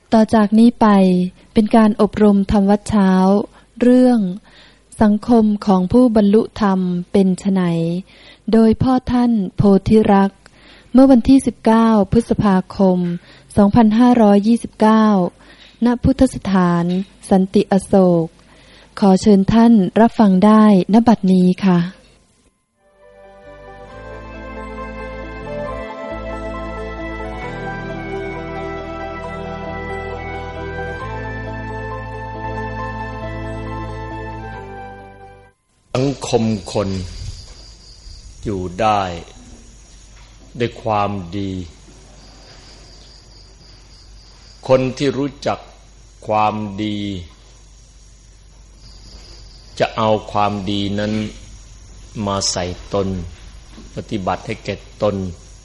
ต่อจากนี้ไปเป็นการอบรมธรรมวัดเช้าเรื่องสังคมของผู้บรรลุธรรมเป็นไฉนโดยพ่อท่านโพธิรักษ์เมื่อวันที่19พฤษภาคม2529ณพุทธสถานสันติอโศกขอเชิญท่านรับฟังได้ณบัดนี้ค่ะสังคมคนอยู่ได้ด้วยความดีคนที่รู้จักความดีจะเอาความดีนั้นมาใส่ตนปฏิบัติให้แก่ตน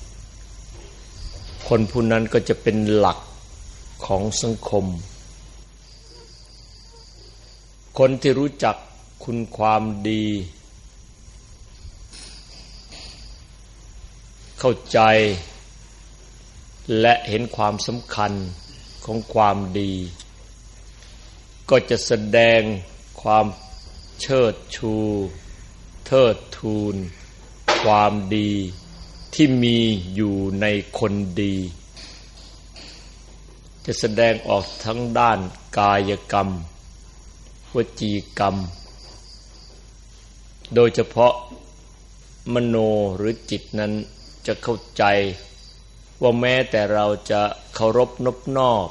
คนผู้นั้นก็จะเป็นหลักของสังคมคนที่รู้จักคุณความดีเข้าใจและเห็นความสำคัญของความดีก็จะแสดงความเชิดชูเทิดทูนความดีที่มีอยู่ในคนดีจะแสดงออกทั้งด้านกายกรรมวจีกรรมโดยเฉพาะมโนหรือจิตนั้นจะเข้าใจว่าแม้แต่เราจะเคารพนบนอบ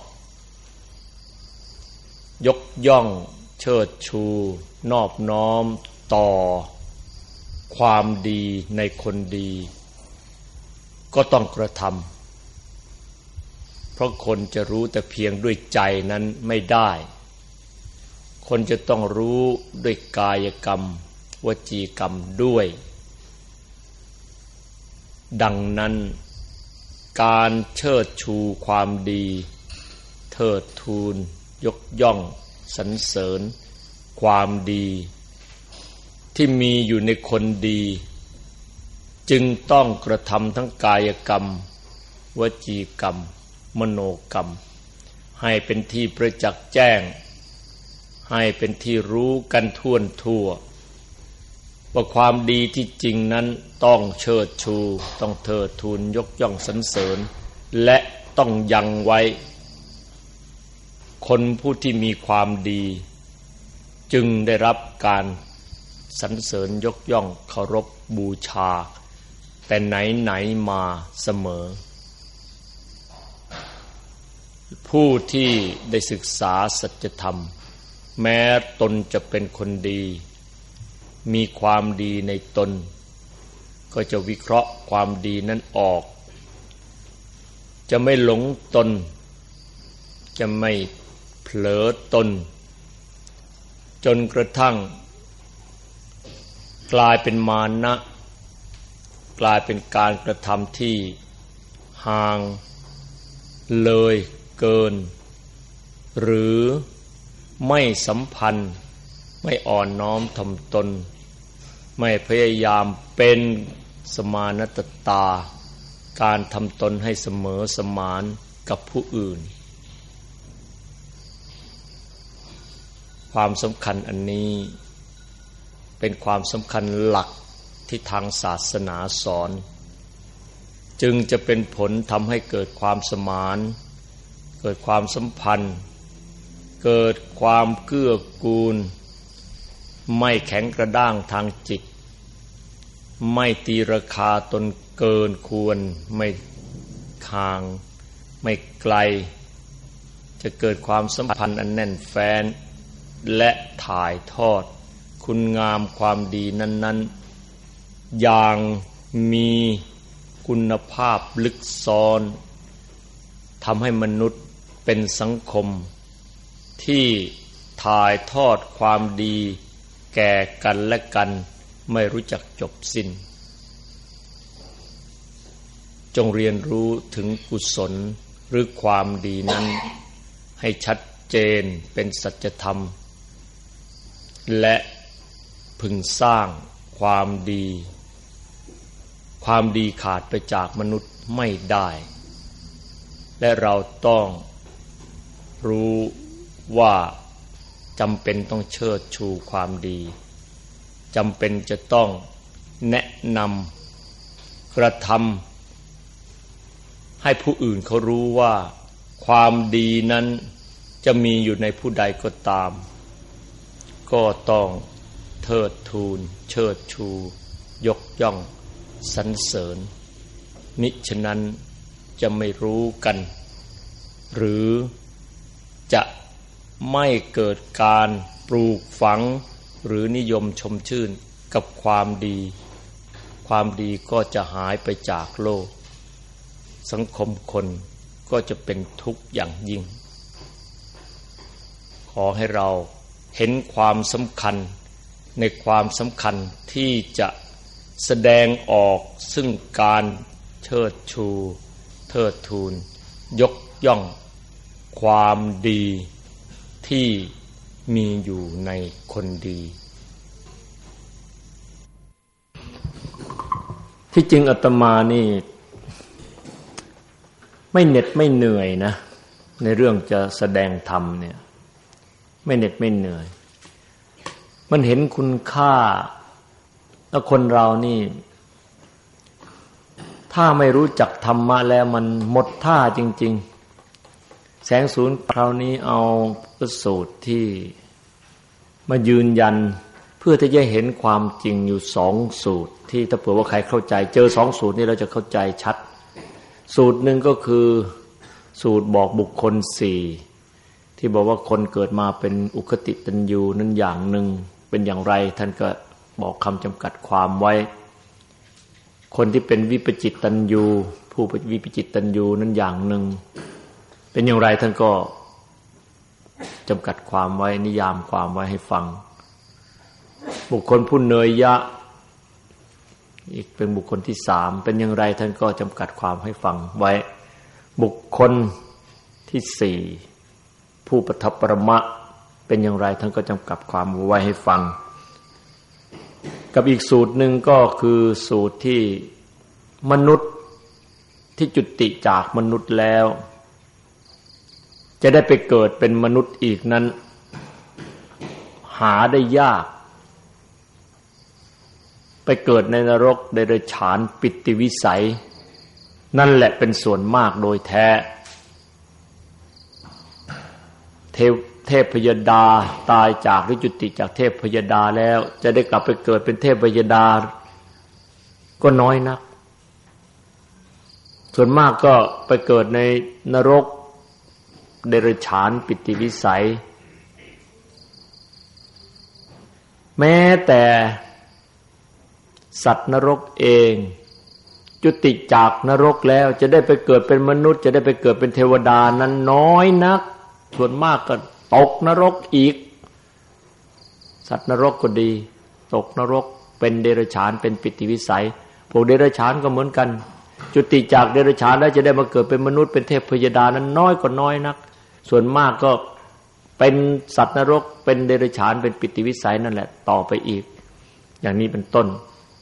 ยกย่องเชิดชูนอบน้อมต่อความดีในคนดีก็ต้องกระทำเพราะคนจะรู้แต่เพียงด้วยใจนั้นไม่ได้คนจะต้องรู้ด้วยกายกรรมวจีกรรมด้วยดังนั้นการเชิดชูความดีเทิดทูนยกย่องสรรเสริญความดีที่มีอยู่ในคนดีจึงต้องกระทำทั้งกายกรรมวจีกรรมมโนกรรมให้เป็นที่ประจักษ์แจ้งให้เป็นที่รู้กันทั่วว่าความดีที่จริงนั้นต้องเชิดชูต้องเทิดทูนยกย่องสรรเสริญและต้องยังไว้คนผู้ที่มีความดีจึงได้รับการสรรเสริญยกย่องเคารพบูชาแต่ไหนมาเสมอผู้ที่ได้ศึกษาสัจธรรมแม้ตนจะเป็นคนดีมีความดีในตนก็จะวิเคราะห์ความดีนั้นออกจะไม่หลงตนจะไม่เผลอตนจนกระทั่งกลายเป็นมานะกลายเป็นการกระทำที่ห่างเลยเกินหรือไม่สัมพันธ์ไม่อ่อนน้อมถ่อมตนไม่พยายามเป็นสมานตตาการทำตนให้เสมอสมานกับผู้อื่นความสำคัญอันนี้เป็นความสำคัญหลักที่ทางศาสนาสอนจึงจะเป็นผลทำให้เกิดความสมานเกิดความสัมพันธ์เกิดความเกื้อกูลไม่แข็งกระด้างทางจิตไม่ตีราคาตนเกินควรไม่ห่างไม่ไกลจะเกิดความสัมพันธ์อันแน่นแฟ้นและถ่ายทอดคุณงามความดีนั้นๆอย่างมีคุณภาพลึกซ้อนทำให้มนุษย์เป็นสังคมที่ถ่ายทอดความดีแก่กันและกันไม่รู้จักจบสิ้นจงเรียนรู้ถึงกุศลหรือความดีนั้นให้ชัดเจนเป็นสัจธรรมและพึงสร้างความดีขาดไปจากมนุษย์ไม่ได้และเราต้องรู้ว่าจำเป็นต้องเชิดชูความดีจำเป็นจะต้องแนะนำกระทำให้ผู้อื่นเขารู้ว่าความดีนั้นจะมีอยู่ในผู้ใดก็ตามก็ต้องเทิดทูนเชิดชูยกย่องสรรเสริญมิฉะนั้นจะไม่รู้กันหรือจะไม่เกิดการปลูกฝังหรือนิยมชมชื่นกับความดีความดีก็จะหายไปจากโลกสังคมคนก็จะเป็นทุกข์อย่างยิ่งขอให้เราเห็นความสำคัญในความสำคัญที่จะแสดงออกซึ่งการเชิดชูเทิดทูนยกย่องความดีที่มีอยู่ในคนดีที่จริงอาตมานี่ไม่เหน็ดไม่เหนื่อยนะในเรื่องจะแสดงธรรมเนี่ยไม่เหน็ดไม่เหนื่อยมันเห็นคุณค่าแล้วคนเรานี่ถ้าไม่รู้จักธรรมะแล้วมันหมดท่าจริงๆแสงศูนย์คราวนี้เอาพระสูตรที่มายืนยันเพื่อที่จะเห็นความจริงอยู่สองสูตรที่ถ้าเผื่อว่าใครเข้าใจเจอสองสูตรนี้เราจะเข้าใจชัดสูตรหนึ่งก็คือสูตรบอกบุคคลสี่ที่บอกว่าคนเกิดมาเป็นอุคติตัญญูนั้นอย่างหนึ่งเป็นอย่างไรท่านก็บอกคำจำกัดความไว้คนที่เป็นวิปจิตตัญญูผู้วิปจิตตัญญูนั้นอย่างหนึ่งเป็นอย่างไรท่านก็จำกัดความไว้นิยามความไว้ให้ฟังบุคคลผู้เนยยะอีกเป็นบุคคลที่สามเป็นอย่างไรท่านก็จำกัดความให้ฟังไว้บุคคลที่สี่ผู้ปทัปปรมะเป็นอย่างไรท่านก็จำกัดความไว้ให้ฟังกับอีกสูตรหนึ่งก็คือสูตรที่มนุษย์ที่จุติจากมนุษย์แล้วจะได้ไปเกิดเป็นมนุษย์อีกนั้นหาได้ยากไปเกิดในนรกเดรัจฉานปิติวิสัยนั่นแหละเป็นส่วนมากโดยแท้เทพพยดาตายจากหรือจุติจากเทพพยดาแล้วจะได้กลับไปเกิดเป็นเทพพยดาก็น้อยนักส่วนมากก็ไปเกิดในนรกเดรัจฉานปิติวิสัยแม้แต่สัตว์นรกเองจุติจากนรกแล้วจะได้ไปเกิดเป็นมนุษย์จะได้ไปเกิดเป็นเทวดานั้นน้อยนักส่วนมากก็ตกนรกอีกสัตว์นรกก็ดีตกนรกเป็นเดรัจฉานเป็นปิติวิสัยพวกเดรัจฉานก็เหมือนกันจุติจากเดรัจฉานแล้วจะได้มาเกิดเป็นมนุษย์เป็นเทพพยดานั้นน้อยกว่าน้อยนักส่วนมากก็เป็นสัตว์นรกเป็นเดรัจฉานเป็นปิติวิสัยนั่นแหละต่อไปอีกอย่างนี้เป็นต้น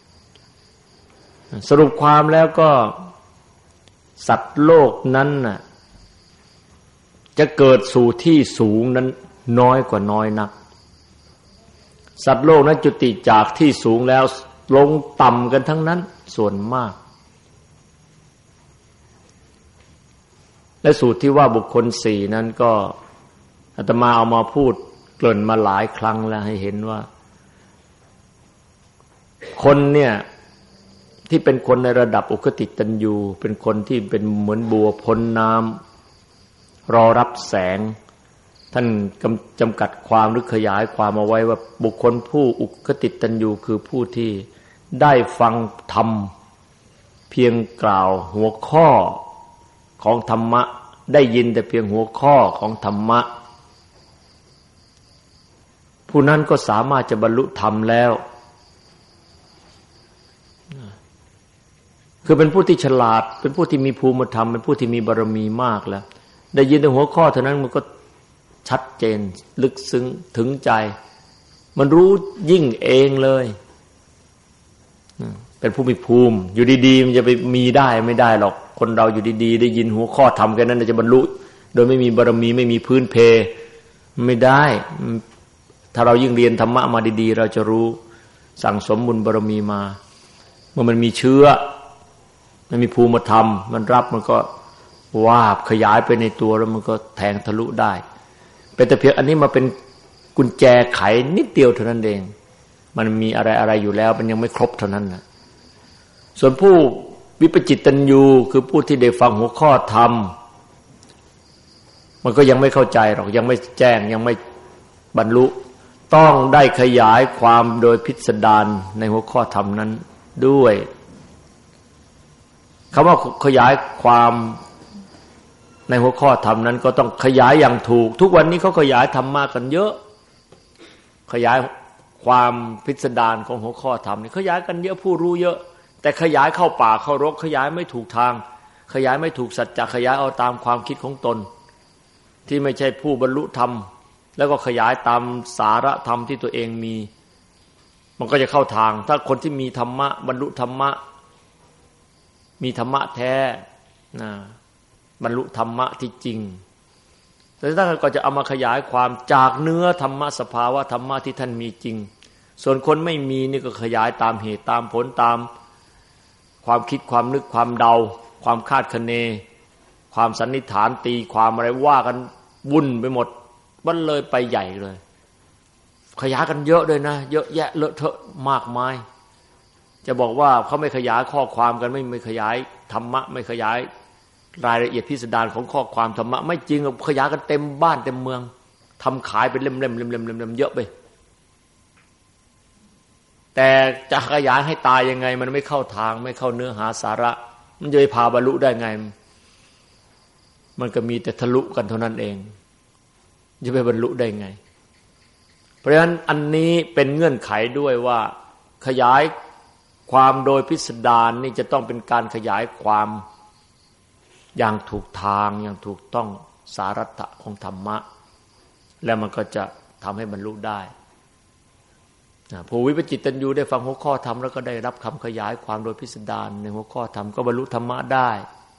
สรุปความแล้วก็สัตว์โลกนั้นน่ะจะเกิดสู่ที่สูงนั้นน้อยกว่าน้อยนักสัตว์โลกนั้นจุติจากที่สูงแล้วลงต่ำกันทั้งนั้นส่วนมากและสูตรที่ว่าบุคคลสี่นั้นก็อาตมาเอามาพูดเกริ่นมาหลายครั้งแล้วให้เห็นว่าคนเนี่ยที่เป็นคนในระดับอุคติตัญญูเป็นคนที่เป็นเหมือนบัวพ้นน้ำรอรับแสงท่านจำกัดความหรือขยายความเอาไว้ว่าบุคคลผู้อุคติตัญญูคือผู้ที่ได้ฟังธรรมเพียงกล่าวหัวข้อของธรรมะได้ยินแต่เพียงหัวข้อของธรรมะผู้นั้นก็สามารถจะบรรลุธรรมแล้วคือเป็นผู้ที่ฉลาดเป็นผู้ที่มีภูมิธรรมเป็นผู้ที่มีบารมีมากแล้วได้ยินแต่หัวข้อเท่านั้นมันก็ชัดเจนลึกซึ้งถึงใจมันรู้ยิ่งเองเลยเป็นผู้มีภูมิอยู่ดีๆมันจะไปมีได้ไม่ได้หรอกคนเราอยู่ดีๆได้ยินหัวข้อธรรมแค่นั้นจะบรรลุโดยไม่มีบารมีไม่มีพื้นเพไม่ได้ถ้าเรายิ่งเรียนธรรมะมาดีๆเราจะรู้สั่งสมบุญบารมีมาเมื่อมันมีเชื้อมันมีภูมิธรรมมันรับมันก็วาบขยายไปในตัวแล้วมันก็แทงทะลุได้เป็นแต่เพียงอันนี้มาเป็นกุญแจไขนิดเดียวเท่านั้นเองมันมีอะไรอยู่แล้วมันยังไม่ครบเท่านั้นนะส่วนผู้วิปจิตตัญญูคือผู้ที่ได้ฟังหัวข้อธรรมมันก็ยังไม่เข้าใจหรอกยังไม่แจ้งยังไม่บรรลุต้องได้ขยายความโดยพิสดารในหัวข้อธรรมนั้นด้วยคำว่าขยายความในหัวข้อธรรมนั้นก็ต้องขยายอย่างถูกทุกวันนี้เขาขยายธรรมะกันเยอะขยายความพิสดารของหัวข้อธรรมนี่ขยายกันเยอะผู้รู้เยอะแต่ขยายเข้าป่าเข้ารกขยายไม่ถูกทางขยายไม่ถูกสัจจะขยายเอาตามความคิดของตนที่ไม่ใช่ผู้บรรลุธรรมแล้วก็ขยายตามสาระธรรมที่ตัวเองมีมันก็จะเข้าทางถ้าคนที่มีธรรมะบรรลุธรรมะมีธรรมะแท้บรรลุธรรมะที่จริงแต่ท่านก็จะเอามาขยายความจากเนื้อธรรมะสภาวะธรรมะที่ท่านมีจริงส่วนคนไม่มีนี่ก็ขยายตามเหตุตามผลตามความคิดความนึกความเดาความคาดคะเนความสันนิษฐานตีความอะไรว่ากันวุ่นไปหมดมันเลยไปใหญ่เลยขยายกันเยอะด้วยนะเยอะแยะเลอะเทอะมากมายจะบอกว่าเขาไม่ขยายข้อความกันไม่ขยายธรรมะไม่ขยายรายละเอียดพิสดารของข้อความธรรมะไม่จริงขยายกันเต็มบ้านเต็มเมืองทำขายเป็นเล่มๆๆๆเยอะไปแต่จะขยายให้ตายยังไงมันไม่เข้าทางไม่เข้าเนื้อหาสาระมันจะไปพาบรรลุได้ไงมันก็มีแต่ทะลุกันเท่านั้นเองจะไปบรรลุได้ไงเพราะฉะนั้นอันนี้เป็นเงื่อนไขด้วยว่าขยายความโดยพิสดารนี่จะต้องเป็นการขยายความอย่างถูกทางอย่างถูกต้องสาระของธรรมะแล้วมันก็จะทำให้บรรลุได้ผู้วิปจิตตัญญูได้ฟังหัวข้อธรรมแล้วก็ได้รับคำขยายความโดยพิสดารในหัวข้อธรรมก็บรรลุธรรมะได้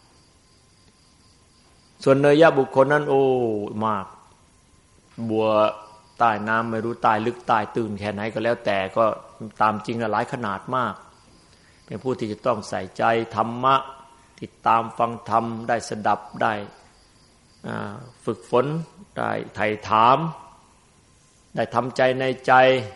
ส่วนเนยยะบุคคลนั้นโอ้มากบัวใต้น้ำไม่รู้ใต้ลึกใต้ตื้นแค่ไหนก็แล้วแต่ก็ตามจริงหลายขนาดมากเป็นผู้ที่จะต้องใส่ใจธรรมะติดตามฟังธรรมได้สดับได้ฝึกฝนได้ไถ่ถามได้ทำใจในใจ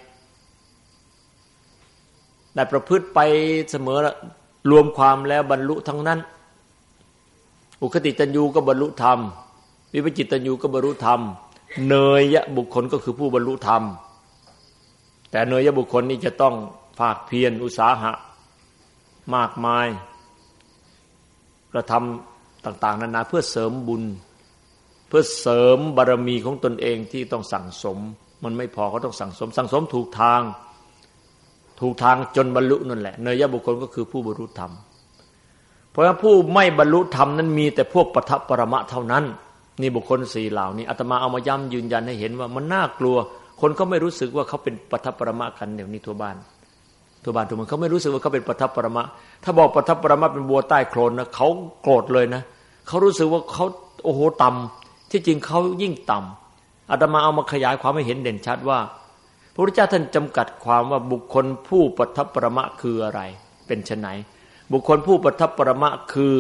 ได้ประพฤติไปเสมอรวมความแล้วบรรลุทั้งนั้นอุคติตัญญูก็บรรลุธรรมวิปจิตตัญญูก็บรรลุธรรมเนยยะบุคคลก็คือผู้บรรลุธรรมแต่เนยยะบุคคลนี้จะต้องภาคเพียรอุตสาหะมากมายกระทำต่างๆนานาเพื่อเสริมบุญเพื่อเสริมบารมีของตนเองที่ต้องสั่งสมมันไม่พอก็ต้องสั่งสมถูกทางจนบรรลุนั่นแหละเนยยะบุคคลก็คือผู้บรรลุธรรมเพราะว่าผู้ไม่บรรลุธรรมนั้นมีแต่พวกปัทภปรมะเท่านั้นนี่บุคคล4เหล่านี้อาตมาเอามาย้ำยืนยันให้เห็นว่ามันน่ากลัวคนเขาไม่รู้สึกว่าเขาเป็นปัทภปรมะกันเดี๋ยวนี้ทั่วบ้านทุกเมืองเขาไม่รู้สึกว่าเขาเป็นปัทภปรมะถ้าบอกปัทภปรมะเป็นบัวใต้โคลนนะเขาโกรธเลยนะเขารู้สึกว่าเขาโอ้โหต่ำที่จริงเขายิ่งต่ำอาตมาเอามาขยายความให้เห็นเด่นชัดว่าพระพุทธเจ้าท่านจำกัดความว่าบุคคลผู้ปัทภปรมะคืออะไรเป็นไฉนบุคคลผู้ปัทภปรมะคือ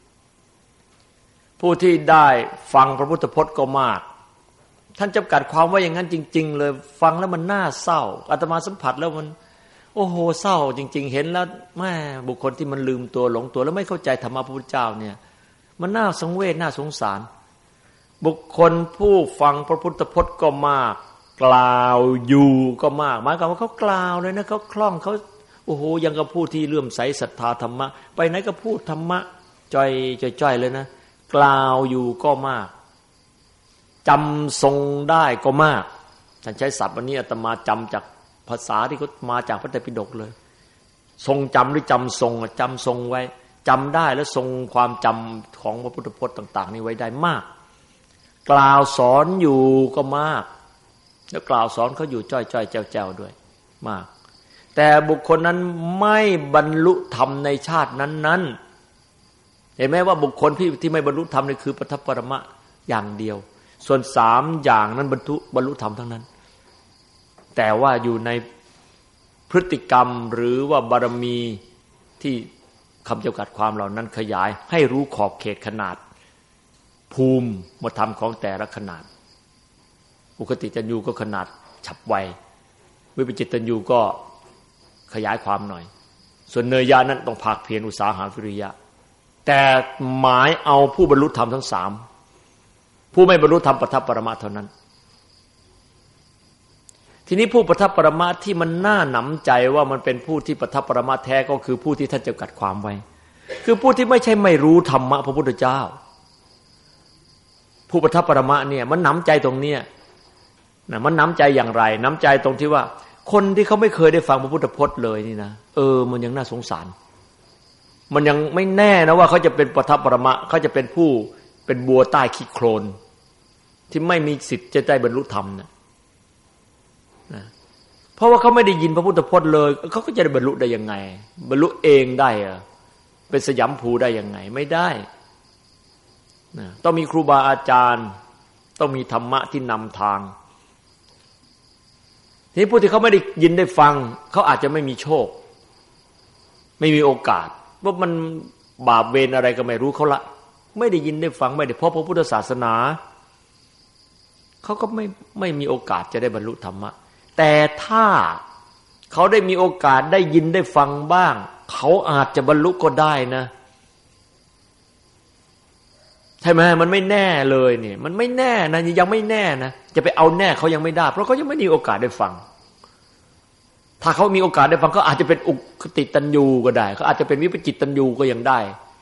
ผู้ที่ได้ฟังพระพุทธพจน์ก็มากท่านจำกัดความว่าอย่างนั้นจริงๆเลยฟังแล้วมันน่าเศร้าอาตมาสัมผัสแล้วมันโอ้โหเศร้าจริงๆเห็นแล้วแม่บุคคลที่มันลืมตัวหลงตัวแล้วไม่เข้าใจธรรมะพระพุทธเจ้าเนี่ยมันน่าสังเวชน่าสงสารบุคคลผู้ฟังพระพุทธพจน์ก็มากกล่าวอยู่ก็มากหมายความว่าเขากล่าวเลยนะเขาคล่องเขาโอ้โหยังกับผู้ที่เลื่อมใสศรัทธาธรรมะไปไหนก็พูดธรรมะจ้อยเลยนะกล่าวอยู่ก็มากจำทรงได้ก็มากท่านใช้ศัพท์วันนี้อาตมาจำจากภาษาที่เขามาจากพระไตรปิฎกเลยทรงจำหรือจำทรงไว้จำได้แล้วทรงความจำของพระพุทธพจน์ต่างๆนี้ไว้ได้มากกล่าวสอนอยู่ก็มากแล้วกล่าวสอนเขาอยู่จ้อยแจ๋วด้วยมากแต่บุคคลนั้นไม่บรรลุธรรมในชาตินั้นเห็นไหมว่าบุคคลที่ไม่บรรลุธรรมนี่คือปัทภปรมะอย่างเดียวส่วน3อย่างนั้นบรรลุธรรมทั้งนั้นแต่ว่าอยู่ในพฤติกรรมหรือว่าบารมีที่คำจำกัดความเหล่านั้นขยายให้รู้ขอบเขตขนาดภูมิธรรมของแต่ละขนาดอุคติตัญญูก็ขนาดฉับไววิปจิตตัญญูก็ขยายความหน่อยส่วนเนยยะนั้นต้องภาคเพียรอุตสาหะวิริยะแต่หมายเอาผู้บรรลุธรรมทั้ง3ผู้ไม่บรรลุธรรมปทัปปรมะเท่านั้นทีนี้ผู้ปทัปปรมะที่มันน่าหนำใจว่ามันเป็นผู้ที่ปทัปปรมะแท้ก็คือผู้ที่ท่านจำกัดความไว้คือผู้ที่ไม่ใช่ไม่รู้ธรรมะพระพุทธเจ้าผู้ปทัปปรมะเนี่ยมันหนำใจตรงเนี้ยนะมันหนำใจอย่างไรหนำใจตรงที่ว่าคนที่เขาไม่เคยได้ฟังพระพุทธพจน์เลยนี่นะมันยังน่าสงสารมันยังไม่แน่นะว่าเขาจะเป็นปทัปปรมะเขาจะเป็นผู้เป็นบัวใต้ขี้โคลนที่ไม่มีสิทธิ์จะได้บรรลุธรรมนะเพราะว่าเขาไม่ได้ยินพระพุทธพจน์เลยเขาก็จะได้บรรลุได้ยังไงบรรลุเองได้เป็นสยามภูได้ยังไงไม่ได้ต้องมีครูบาอาจารย์ต้องมีธรรมะที่นำทางทีนี้ผู้ที่เขาไม่ได้ยินได้ฟังเขาอาจจะไม่มีโชคไม่มีโอกาสเพราะมันบาปเวรอะไรก็ไม่รู้เขาละไม่ได้ยินได้ฟังไม่ได้พบพระพุทธศาสนาเขาก็ไม่มีโอกาสจะได้บรรลุธรรมะแต่ถ้าเขาได้มีโอกาสได้ยินได้ฟังบ้างเขาอาจจะบรรลุก็ได้นะใช่ไหมมันไม่แน่เลยนี่มันไม่แน่นะยังไม่แน่นะจะไปเอาแน่เขายังไม่ได้เพราะเขายังไม่มีโอกาสได้ฟังถ้าเขามีโอกาสได้ฟังเขาอาจจะเป็นอุคติตัญญูก็ได้เขาอาจจะเป็นวิปจิตตัญญูก็ยังได้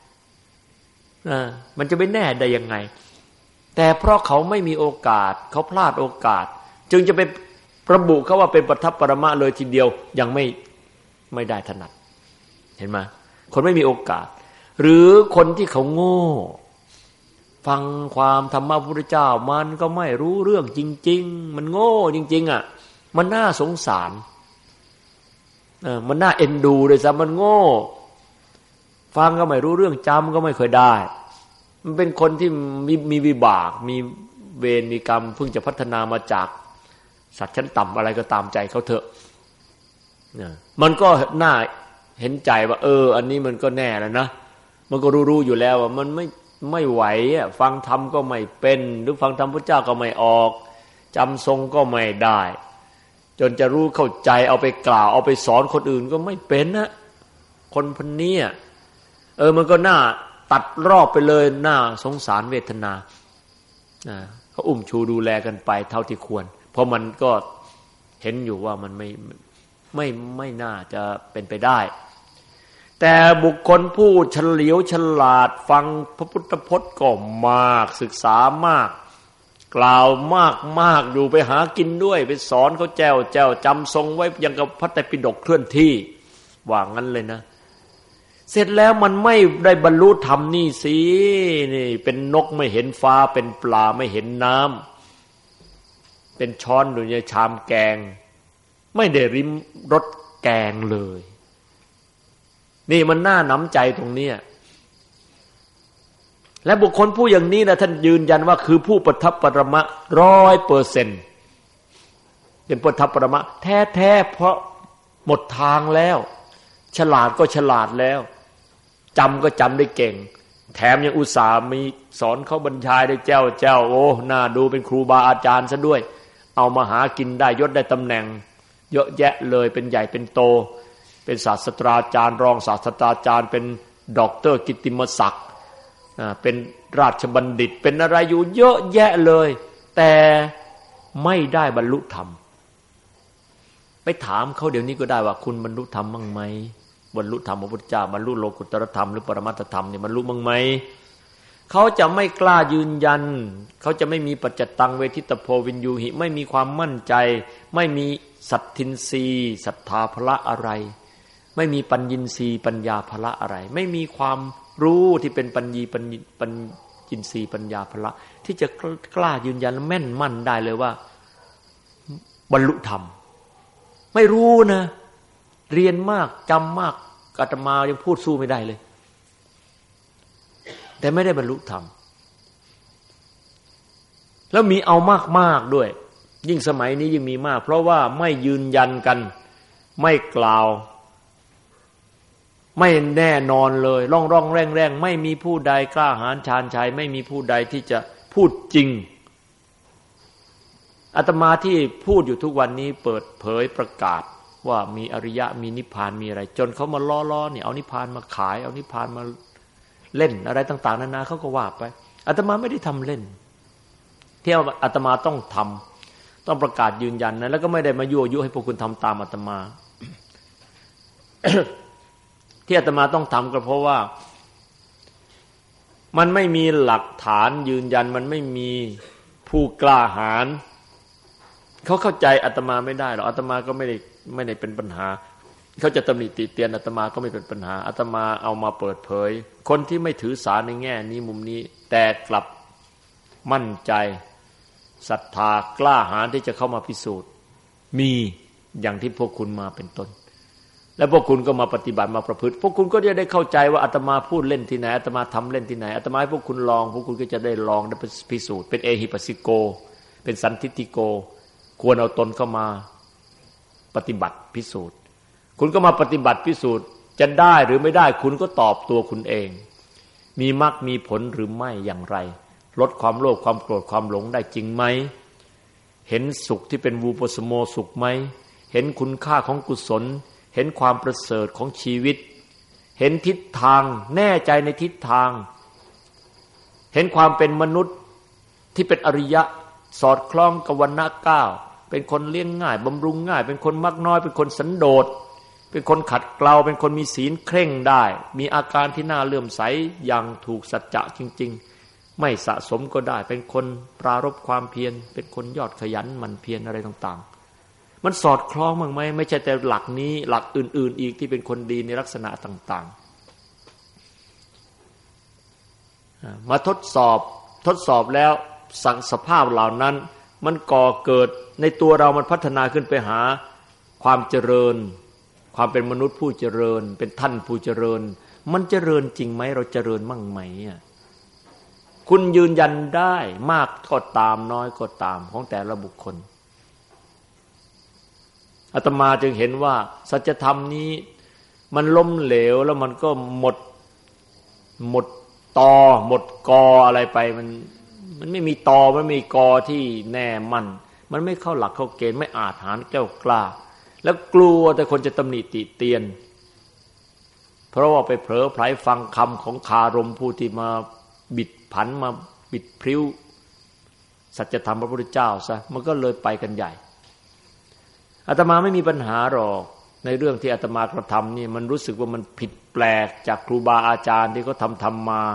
มันจะไม่แน่ได้ยังไงแต่เพราะเขาไม่มีโอกาสเขาพลาดโอกาสจึงจะไประบุเขาว่าเป็นปทัปปรมะเลยทีเดียวยังไม่ได้ถนัดเห็นไหมคนไม่มีโอกาสหรือคนที่เขาโง่ฟังความธรรมะพระพุทธเจ้ามันก็ไม่รู้เรื่องจริงๆมันโง่จริงๆมันน่าสงสารมันน่าเอ็นดูด้วยซ้ำมันโง่ฟังก็ไม่รู้เรื่องจำก็ไม่เคยได้มันเป็นคนที่มีวิบากมีเวรมีกรรมเพิ่งจะพัฒนามาจากสัตว์ชั้นต่ำอะไรก็ตามใจเขาเถอะมันก็น่าเห็นใจว่าอันนี้มันก็แน่แล้วนะมันก็รู้อยู่แล้วว่ามันไม่ไหวฟังธรรมก็ไม่เป็นหรือฟังธรรมพระเจ้าก็ไม่ออกจำทรงก็ไม่ได้จนจะรู้เข้าใจเอาไปกล่าวเอาไปสอนคนอื่นก็ไม่เป็นนะคนพันนี้มันก็น่าตัดรอบไปเลยน่าสงสารเวทนาเขาอุ้มชูดูแลกันไปเท่าที่ควรเพราะมันก็เห็นอยู่ว่ามันไม่น่าจะเป็นไปได้แต่บุคคลผู้เฉลียวฉลาดฟังพระพุทธพจน์ก็มากศึกษามากกล่าวมากอยู่ไปหากินด้วยไปสอนเขาแจ้วจำทรงไว้อย่างกับพระไตรปิฎกเคลื่อนที่ว่างั้นเลยนะเสร็จแล้วมันไม่ได้บรรลุธรรมนี่สินี่เป็นนกไม่เห็นฟ้าเป็นปลาไม่เห็นน้ำเป็นช้อนอยู่ในชามแกงไม่ได้ริมรสแกงเลยนี่มันน่าหนำใจตรงนี้และบุคคลผู้อย่างนี้นะท่านยืนยันว่าคือผู้ปทัปปรมะ 100% เป็นปทัปปรมะแท้ๆเพราะหมดทางแล้วฉลาดก็ฉลาดแล้วจำก็จำได้เก่งแถมยังอุตส่าห์มีสอนเขาบรรยายได้แจ้วโอ้น่าดูเป็นครูบาอาจารย์ซะด้วยเอามาหากินได้ยศได้ตำแหน่งเยอะแยะเลยเป็นใหญ่เป็นโตเป็นศาสตราจารย์รองศาสตราจารย์เป็นด็อกเตอร์กิตติมศักดิ์เป็นราชบัณฑิตเป็นอะไรอยู่เยอะแยะเลยแต่ไม่ได้บรรลุธรรมไปถามเขาเดี๋ยวนี้ก็ได้ว่าคุณบรรลุธรรมบ้างไหมบรรลุธรรมพระพุทธเจ้าบรรลุโลกุตตรธรรมหรือปรมัตถธรรมเนี่ยบรรลุบ้างไหมเขาจะไม่กล้ายืนยันเขาจะไม่มีปัจจตังเวทิตโพวินยูหิไม่มีความมั่นใจไม่มีสัตทินรีศรัทธาภละอะไรไม่มีปัญญินทรีย์ปัญญาภละอะไรไม่มีความรู้ที่เป็นปัญญีปัญญินทรีย์ปัญญาภละที่จะกล้ายืนยันแม่นมั่นได้เลยว่าบรรลุธรรมไม่รู้นะเรียนมากจำมากอาตมายังพูดสู้ไม่ได้เลยแต่ไม่ได้บรรลุธรรมแล้วมีเอามากๆด้วยยิ่งสมัยนี้ยิ่งมีมากเพราะว่าไม่ยืนยันกันไม่กล่าวไม่แน่นอนเลยร่องแรงไม่มีผู้ใดกล้าหาญชาญชัยไม่มีผู้ใดที่จะพูดจริงอาตมาที่พูดอยู่ทุกวันนี้เปิดเผยประกาศว่ามีอริยะมีนิพพานมีอะไรจนเขามาล้อเนี่ยเอานิพพานมาขายเอานิพพานมาเล่นอะไรต่างๆนานาเขาก็ว่าไปอาตมาไม่ได้ทำเล่นที่อาตมาต้องทำต้องประกาศยืนยันนะแล้วก็ไม่ได้มายั่วยุให้พวกคุณทำตามอาตมา ที่อาตมาต้องทำก็เพราะว่ามันไม่มีหลักฐานยืนยันมันไม่มีผู้กล้าหาญเขาเข้าใจอาตมาไม่ได้หรอกอาตมาก็ไม่ได้เป็นปัญหาเขาจะตำหนิติเตียนอาตมาก็ไม่เป็นปัญหาอาตมาเอามาเปิดเผยคนที่ไม่ถือสาในแง่นี้มุมนี้แต่กลับมั่นใจศรัทธากล้าหาญที่จะเข้ามาพิสูจน์มีอย่างที่พวกคุณมาเป็นต้นแล้วพวกคุณก็มาปฏิบัติมาประพฤติพวกคุณก็จะได้เข้าใจว่าอาตมาพูดเล่นที่ไหนอาตมาทำเล่นที่ไหนอาตมาให้พวกคุณลองพวกคุณก็จะได้ลองได้พิสูจน์เป็นเอหิปัสสิโกเป็นสันทิฏฐิโกควรเอาตนเข้ามาปฏิบัติพิสูจน์คุณก็มาปฏิบัติพิสูจน์จะได้หรือไม่ได้คุณก็ตอบตัวคุณเองมีมรรคมีผลหรือไม่อย่างไรลดความโลภความโกรธความหลงได้จริงไหมเห็นสุขที่เป็นวูปสโมสุขไหมเห็นคุณค่าของกุศลเห็นความประเสริฐของชีวิตเห็นทิศทางแน่ใจในทิศทางเห็นความเป็นมนุษย์ที่เป็นอริยะสอดคล้องกับวรรณะเก้าเป็นคนเลี้ยงง่ายบำรุงง่ายเป็นคนมักน้อยเป็นคนสันโดษเป็นคนขัดเกลาเป็นคนมีศีลเคร่งได้มีอาการที่น่าเลื่อมใสอย่างถูกสัจจะจริงๆไม่สะสมก็ได้เป็นคนปรารภความเพียรเป็นคนยอดขยันหมั่นเพียรอะไรต่างๆมันสอดคล้องมั้งไหมไม่ใช่แต่หลักนี้หลักอื่นๆอีกที่เป็นคนดีในลักษณะต่างๆมาทดสอบแล้วสภาพเหล่านั้นมันก่อเกิดในตัวเรามันพัฒนาขึ้นไปหาความเจริญความเป็นมนุษย์ผู้เจริญเป็นท่านผู้เจริญมันเจริญจริงไหมเราเจริญมั่งไหมคุณยืนยันได้มากก็ตามน้อยก็ตามของแต่ละบุคคลอาตมาจึงเห็นว่าสัจธรรมนี้มันล้มเหลวแล้วมันก็หมดตอหมดกออะไรไปมันไม่มีตอมันไม่มีกอที่แน่มั่นมันไม่เข้าหลักเข้าเกณฑ์ไม่อาจหาญแก้วกล้าแล้วกลัวแต่คนจะตำหนิติเตียนเพราะว่าไปเผลอไผลฟังคำของคารมผู้ที่มาบิดผันมาบิดพริ้วสัจธรรมพระพุทธเจ้าซะมันก็เลยไปกันใหญ่อาตมาไม่มีปัญหาหรอกในเรื่องที่อาตมากระทำนี่มันรู้สึกว่ามันผิดแปลกจากครูบาอาจารย์ที่เขาทำมา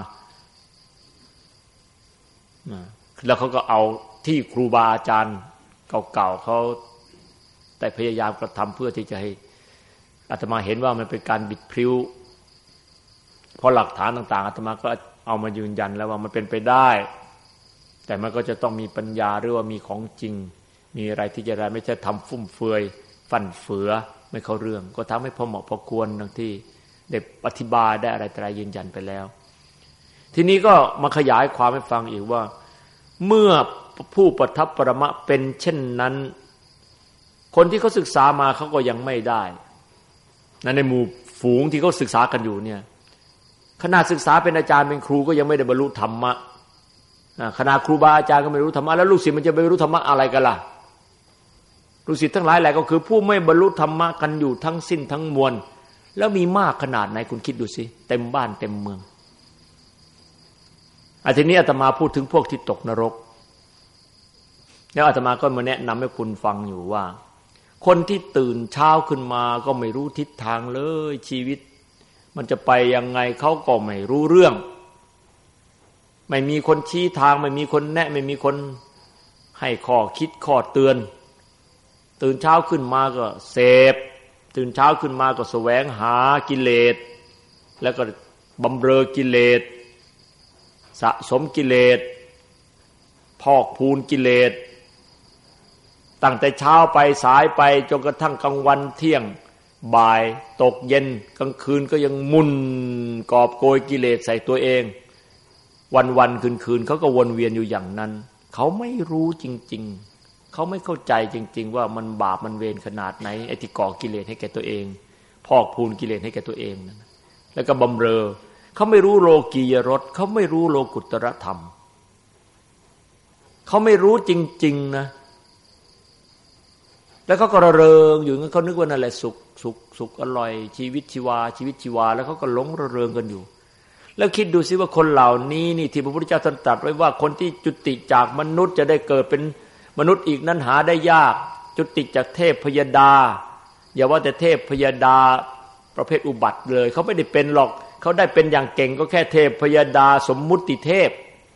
แล้วเขาก็เอาที่ครูบาอาจารย์เก่าๆเขาแต่พยายามกระทำเพื่อที่จะให้อาตมาเห็นว่ามันเป็นการบิดพริ้วเพราะหลักฐานต่างๆอาตมาก็เอามายืนยันแล้วว่ามันเป็นไปได้แต่มันก็จะต้องมีปัญญาหรือว่ามีของจริงมีอะไรที่จะได้ไม่ใช่ทำฟุ่มเฟือยฟั่นเฟือไม่เข้าเรื่องก็ทำให้พอเหมาะพอควรดังที่ได้อธิบายได้อะไรแต่ไรยืนยันไปแล้วทีนี้ก็มาขยายความให้ฟังอีกว่าเมื่อผู้ประทับปรมะเป็นเช่นนั้นคนที่เขาศึกษามาเขาก็ยังไม่ได้ในหมู่ฝูงที่เขาศึกษากันอยู่เนี่ยขนาดศึกษาเป็นอาจารย์เป็นครูก็ยังไม่ได้บรรลุธรรมะขนาดครูบาอาจารย์ก็ไม่รู้ธรรมะแล้วลูกศิษย์มันจะไปรู้ธรรมะอะไรกันล่ะลูกศิษย์ทั้งหลายแหละก็คือผู้ไม่บรรลุธรรมะกันอยู่ทั้งสิ้นทั้งมวลแล้วมีมากขนาดไหนคุณคิดดูสิเต็มบ้านเต็มเมืองทีนี้อาตมาพูดถึงพวกที่ตกนรกแล้วอาตมาก็มาแนะนำให้คุณฟังอยู่ว่าคนที่ตื่นเช้าขึ้นมาก็ไม่รู้ทิศทางเลยชีวิตมันจะไปยังไงเขาก็ไม่รู้เรื่องไม่มีคนชี้ทางไม่มีคนแนะไม่มีคนให้ข้อคิดข้อเตือนตื่นเช้าขึ้นมาก็เสพตื่นเช้าขึ้นมาก็แสวงหากิเลสแล้วก็บำเรอกิเลสสะสมกิเลสพอกพูนกิเลสตั้งแต่เช้าไปสายไปจนกระทั่งกลางวันเที่ยงบ่ายตกเย็นกลางคืนก็ยังมุนกอบโกยกิเลสใส่ตัวเองวันๆคืนๆเขาก็วนเวียนอยู่อย่างนั้นเขาไม่รู้จริงๆเขาไม่เข้าใจจริงๆว่ามันบาปมันเวรขนาดไหนไอ้ที่ก่อกิเลสให้แก่ตัวเองพอกพูนกิเลสให้แก่ตัวเองนะแล้วก็บำเรอเขาไม่รู้โลกียรสเขาไม่รู้โลกุตตรธรรมเขาไม่รู้จริงๆนะแล้วเขาก็ระเริงอยู่งั้นเขานึกว่านั่นแหละสุขอร่อยชีวิตชีวาแล้วเขาก็หลงระเริงกันอยู่แล้วคิดดูสิว่าคนเหล่านี้นี่ที่พระพุทธเจ้าตรัสไว้ว่าคนที่จุติจากมนุษย์จะได้เกิดเป็นมนุษย์อีกนั้นหาได้ยากจุติจากเทพพยดาอย่าว่าแต่เทพพยดาประเภทอุบัติเลยเขาไม่ได้เป็นหรอกเขาได้เป็นอย่างเก่งก็แค่เทพพยดาสมมุติเทพ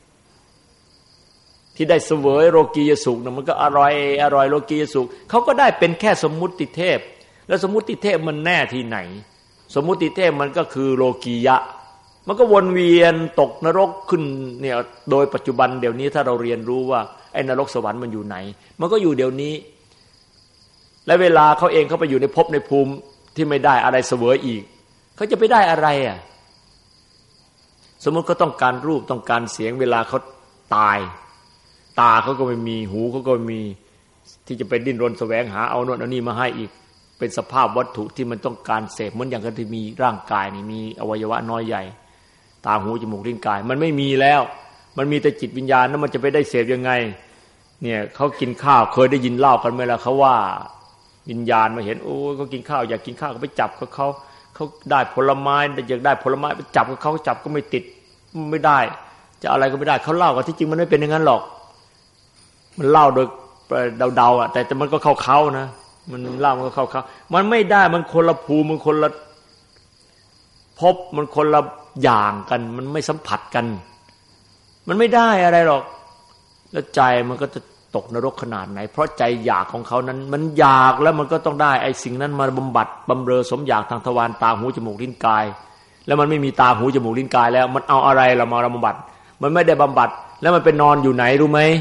ที่ได้เสวยโลกียสุขนะมันก็อร่อยโลกียสุขเขาก็ได้เป็นแค่สมมุติเทพแล้วสมมุติเทพมันแน่ที่ไหนสมมุติเทพมันก็คือโลกียะมันก็วนเวียนตกนรกขึ้นเนี่ยโดยปัจจุบันเดี๋ยวนี้ถ้าเราเรียนรู้ว่าไอ้นรกสวรรค์มันอยู่ไหนมันก็อยู่เดี๋ยวนี้และเวลาเขาเองเขาไปอยู่ในภพในภูมิที่ไม่ได้อะไรเสวยอีกเขาจะไปได้อะไรอ่ะสมมติเขาต้องการรูปต้องการเสียงเวลาเขาตายตาเขาก็ไม่มีหูเขาก็ไม่มีที่จะไปดิ้นรนแสวงหาเอาโน่นเอานี่มาให้อีกเป็นสภาพวัตถุที่มันต้องการเสพเหมือนอย่างที่มีร่างกายนี่มีอวัยวะน้อยใหญ่ตาหูจมูกลิ้นกายมันไม่มีแล้วมันมีแต่จิตวิญญาณแล้วมันจะไปได้เสพยังไงเนี่ยเขากินข้าวเคยได้ยินเล่ากันไหมล่ะเขาว่าวิญญาณมาเห็นโอ้เขากินข้าวอยากกินข้าวก็ไปจับเขาได้ผลไม้อยากได้ผลไม้ไปจับเขาจับก็ไม่ติดไม่ได้จะอะไรก็ไม่ได้เขาเล่ากันที่จริงมันไม่เป็นอย่างนั้นหรอกมันเล่าโดยเดาๆอ่ะแต่มันก็เข้าๆนะมันเล่ามันก็เข้าๆมันไม่ได้มันคนละภูมิมันคนละพบมันคนละอย่างกันมันไม่สัมผัสกันมันไม่ได้อะไรหรอกแล้วใจมันก็จะตกนรกขนาดไหนเพราะใจอยากของเขานั้นมันอยากแล้วมันก็ต้องได้ไอ้สิ่งนั้นมาบำบัดบำเรอสมอยากทางทวารตาหูจมูกลิ้นกายแล้วมันไม่มีตาหูจมูกลิ้นกายแล้วมันเอาอะไรเรามาบำบัดมันไม่ได้บำบัดแล้วมันไปนอนอยู่ไหนรู้ไหม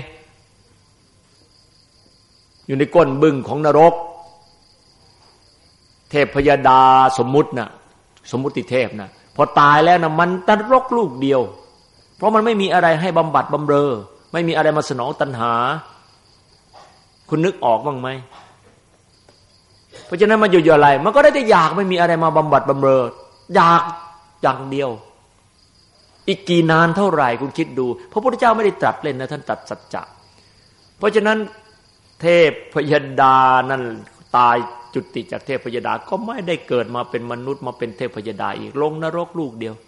อยู่ในก้นบึ้งของนรกเทพพยดาสมมุติน่ะสมมุติเทพน่ะพอตายแล้วน่ะมันนรกลูกเดียวเพราะมันไม่มีอะไรให้บำบัดบำเรอไม่มีอะไรมาสนองตัณหาคุณนึกออกบ้างไหมเพราะฉะนั้นมันอยู่อะไรมันก็ได้แต่อยากไม่มีอะไรมาบำบัดบำเรออยากอย่างเดียวอีกกี่นานเท่าไหร่คุณคิดดูพระพุทธเจ้าไม่ได้ตรัสเล่นนะท่านตรัสสัจจะเพราะฉะนั้นเทพพยดานั่นตายจุติจากเทพพยดาก็ไม่ได้เกิดมาเป็นมนุษย์มาเป็นเทพพยดาอีกลงนรกลูกเดียว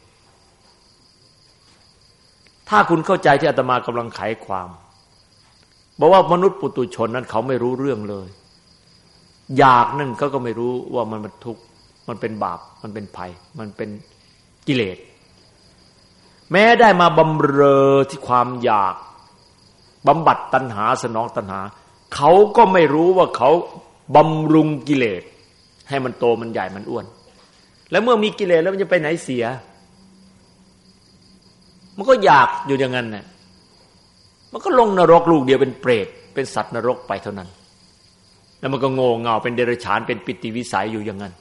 ถ้าคุณเข้าใจที่อาตมากำลังไขความบอกว่ามนุษย์ปุถุชนนั้นเขาไม่รู้เรื่องเลยอยากนั่นเขาก็ไม่รู้ว่ามันเป็นทุกข์มันเป็นบาปมันเป็นภัยมันเป็นกิเลสแม้ได้มาบำเรอที่ความอยากบำบัดตัณหาสนองตัณหาเขาก็ไม่รู้ว่าเขาบำรุงกิเลสให้มันโตมันใหญ่มันอ้วนแล้วเมื่อมีกิเลสแล้วมันจะไปไหนเสียมันก็อยากอยู่อย่างนั้นน่ะมันก็ลงนรกลูกเดียวเป็นเปรตเป็นสัตว์นรกไปเท่านั้นแล้วมันก็โง่เง่าเป็นเดรัจฉานเป็นปิติวิสัยอยู่อย่างนั้น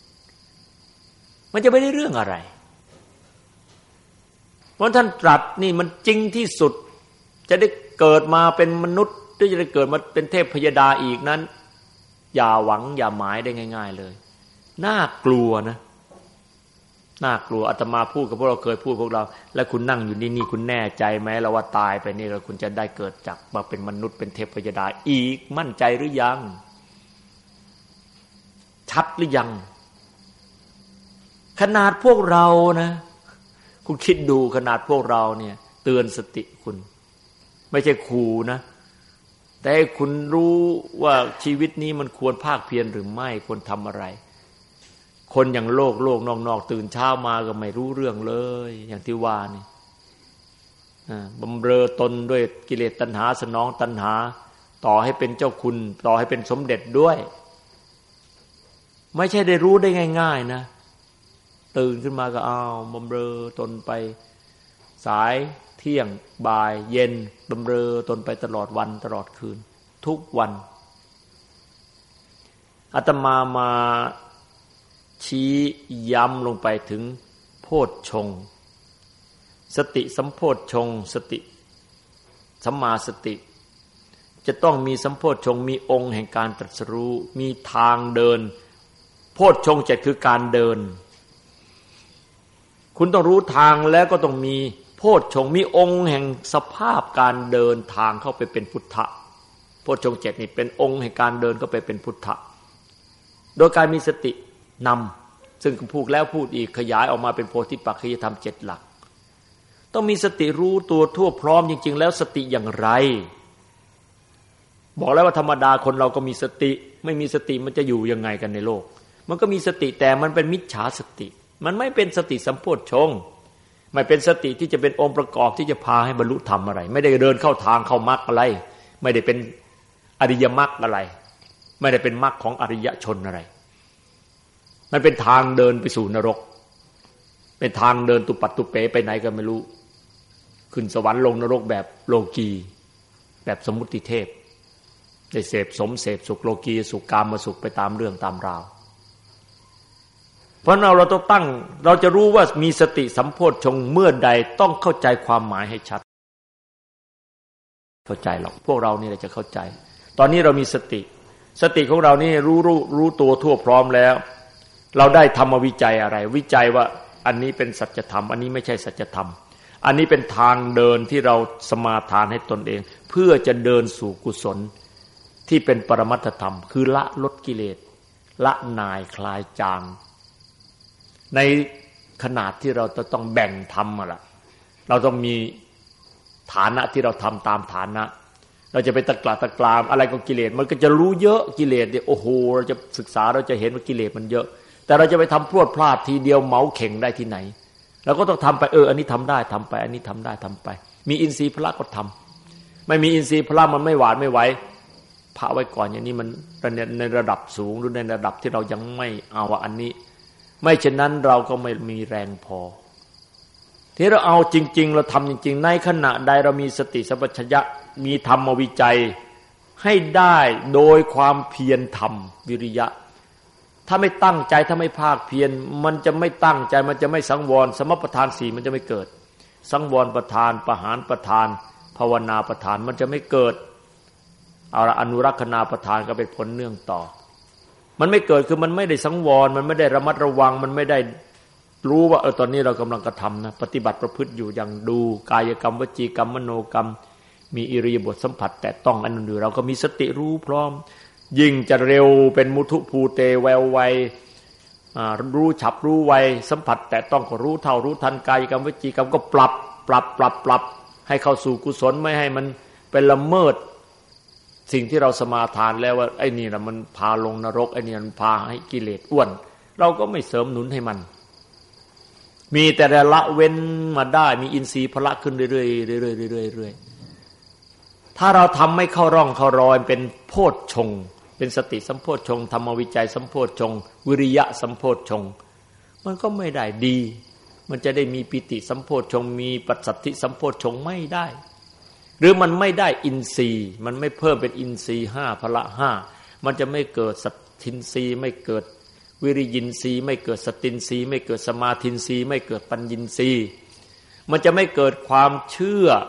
มันจะไม่ได้เรื่องอะไรเพราะท่านตรัสนี่มันจริงที่สุดจะได้เกิดมาเป็นมนุษย์หรือจะได้เกิดมาเป็นเทพพยดาอีกนั้นอย่าหวังอย่าหมายได้ง่ายๆเลยน่ากลัวนะน่ากลัวอาตมาพูดกับพวกเราเคยพูดพวกเราแล้วคุณนั่งอยู่นี่คุณแน่ใจไหมเราว่าตายไปนี่แล้วคุณจะได้เกิดจากมาเป็นมนุษย์เป็นเทพพยดาอีกมั่นใจหรือยังชัดหรือยังขนาดพวกเรานะคุณคิดดูขนาดพวกเราเนี่ยเตือนสติคุณไม่ใช่ขู่นะแต่ให้คุณรู้ว่าชีวิตนี้มันควรภาคเพียรหรือไม่ควรทำอะไรคนอย่างโลกนอกตื่นเช้ามาก็ไม่รู้เรื่องเลยอย่างที่ว่านี่บำเรอตนด้วยกิเลสตัณหาสนองตัณหาต่อให้เป็นเจ้าคุณต่อให้เป็นสมเด็จด้วยไม่ใช่ได้รู้ได้ง่ายๆนะตื่นขึ้นมาก็บำเรอตนไปสายเที่ยงบ่ายเย็นบำเรอตนไปตลอดวันตลอดคืนทุกวันอาตมาชี้ย้ำลงไปถึงโพชฌงค์สติสัมโพชฌงค์สติสัมมาสติจะต้องมีสัมโพชฌงค์มีองค์แห่งการตรัสรู้มีทางเดินโพชฌงค์7คือการเดินคุณต้องรู้ทางแล้วก็ต้องมีโพชฌงค์มีองค์แห่งสภาพการเดินทางเข้าไปเป็นพุทธะโพชฌงค์7นี่เป็นองค์แห่งการเดินเข้าไปเป็นพุทธะโดยการมีสตินำซึ่งพูดแล้วพูดอีกขยายออกมาเป็นโพธิปักขิยธรรม7หลักต้องมีสติรู้ตัวทั่วพร้อมจริงๆแล้วสติอย่างไรบอกแล้วว่าธรรมดาคนเราก็มีสติไม่มีสติมันจะอยู่ยังไงกันในโลกมันก็มีสติแต่มันเป็นมิจฉาสติมันไม่เป็นสติสัมโพชฌงค์ไม่เป็นสติที่จะเป็นองค์ประกอบที่จะพาให้บรรลุธรรมอะไรไม่ได้เดินเข้าทางเข้ามรรคอะไรไม่ได้เป็นอริยมรรคอะไรไม่ได้เป็นมรรคของอริยชนอะไรมันเป็นทางเดินไปสู่นรกเป็นทางเดินตุปัตตุเป๋ไปไหนก็ไม่รู้ขึ้นสวรรค์ลงนรกแบบโลกีแบบสมมุติเทพได้เสพสมเสพสุขโลกีสุขกามสุขไปตามเรื่องตามราวเพราะเราต้องตั้งเราจะรู้ว่ามีสติสัมโพชฌงค์เมื่อใดต้องเข้าใจความหมายให้ชัดเข้าใจหรอกพวกเรานี่แหละจะเข้าใจตอนนี้เรามีสติของเรานี่รู้ตัวทั่วพร้อมแล้วเราได้ทำมาวิจัยอะไรวิจัยว่าอันนี้เป็นสัจธรรมอันนี้ไม่ใช่สัจธรรมอันนี้เป็นทางเดินที่เราสมาทานให้ตนเองเพื่อจะเดินสู่กุศลที่เป็นปรมัตถธรรมคือละลดกิเลสละนายคลายจางในขนาดที่เราจะต้องแบ่งธรรมล่ะเราต้องมีฐานะที่เราทำตามฐานะเราจะไปตะกรามอะไรกับกิเลสมันก็จะรู้เยอะกิเลสเนี่ยโอ้โหเราจะศึกษาเราจะเห็นว่ากิเลสมันเยอะแต่เราจะไปทำพรวดพลาดทีเดียวเหมาเข่งได้ที่ไหนเราก็ต้องทำไปอันนี้ทำได้ทำไปอันนี้ทำได้ทำไปมีอินทรีย์พละก็ทำไม่มีอินทรีย์พละมันไม่หวาดไม่ไหวพระไว้ก่อนอย่างนี้มันในระดับสูงหรือในระดับที่เรายังไม่เอาอันนี้ไม่เช่นนั้นเราก็ไม่มีแรงพอที่เราเอาจริงๆเราทำจริงๆในขณะใดเรามีสติสัมปชัญญะมีธรรมวิจัยให้ได้โดยความเพียรธรรมวิริยะถ้าไม่ตั้งใจถ้าไม่ภาคเพียรมันจะไม่ตั้งใจมันจะไม่สังวรสมปทาน4มันจะไม่เกิดสังวรประทานปหานประทานภาวนาประทานมันจะไม่เกิดเอาละอนุรักษณาประทานก็เป็นผลเนื่องต่อมันไม่เกิดคือมันไม่ได้สังวรมันไม่ได้ระมัดระวังมันไม่ได้รู้ว่าตอนนี้เรากำลังกระทำนะปฏิบัติประพฤติอยู่อย่างดูกายกรรมวจีกรรมมโนกรรมมีอิริยาบถสัมผัสแต่ต้องอันนั้นอยู่เราก็มีสติรู้พร้อมยิ่งจะเร็วเป็นมุทุภูเตแววไวรู้ฉับรู้ไวสัมผัสแต่ต้องก็รู้เท่ารู้ทันกายกรรมวจีกรรมก็ปรับให้เข้าสู่กุศลไม่ให้มันเป็นละเมิดสิ่งที่เราสมาทานแล้วว่าไอ้นี่น่ะมันพาลงนรกไอ้นี่มันพาให้กิเลสอ้วนเราก็ไม่เสริมหนุนให้มันมีแต่ละเว้นมาได้มีอินทรีย์พละขึ้นเรื่อยๆถ้าเราทำไม่เข้าร่องเข้ารอยเป็นโพชฌงค์เป็นสติสัมโพชฌงค์ธรรมวิจัยสัมโพชฌงค์วิริยะสัมโพชฌงค์มันก็ไม่ได้ดีมันจะได้มีปิติสัมโพชฌงค์มีปัสสัทธิสัมโพชฌงค์ไม่ได้หรือมันไม่ได้อินทรีย์มันไม่เพิ่มเป็นอินทรีย์5พละ5มันจะไม่เกิดสัตทินทรีย์ไม่เกิดวิริยินทรีย์ไม่เกิดสตินทรีย์ไม่เกิดสมาธินทรีย์ไม่เกิดปัญญินทรีย์มันจะไม่เกิดความเชื่อ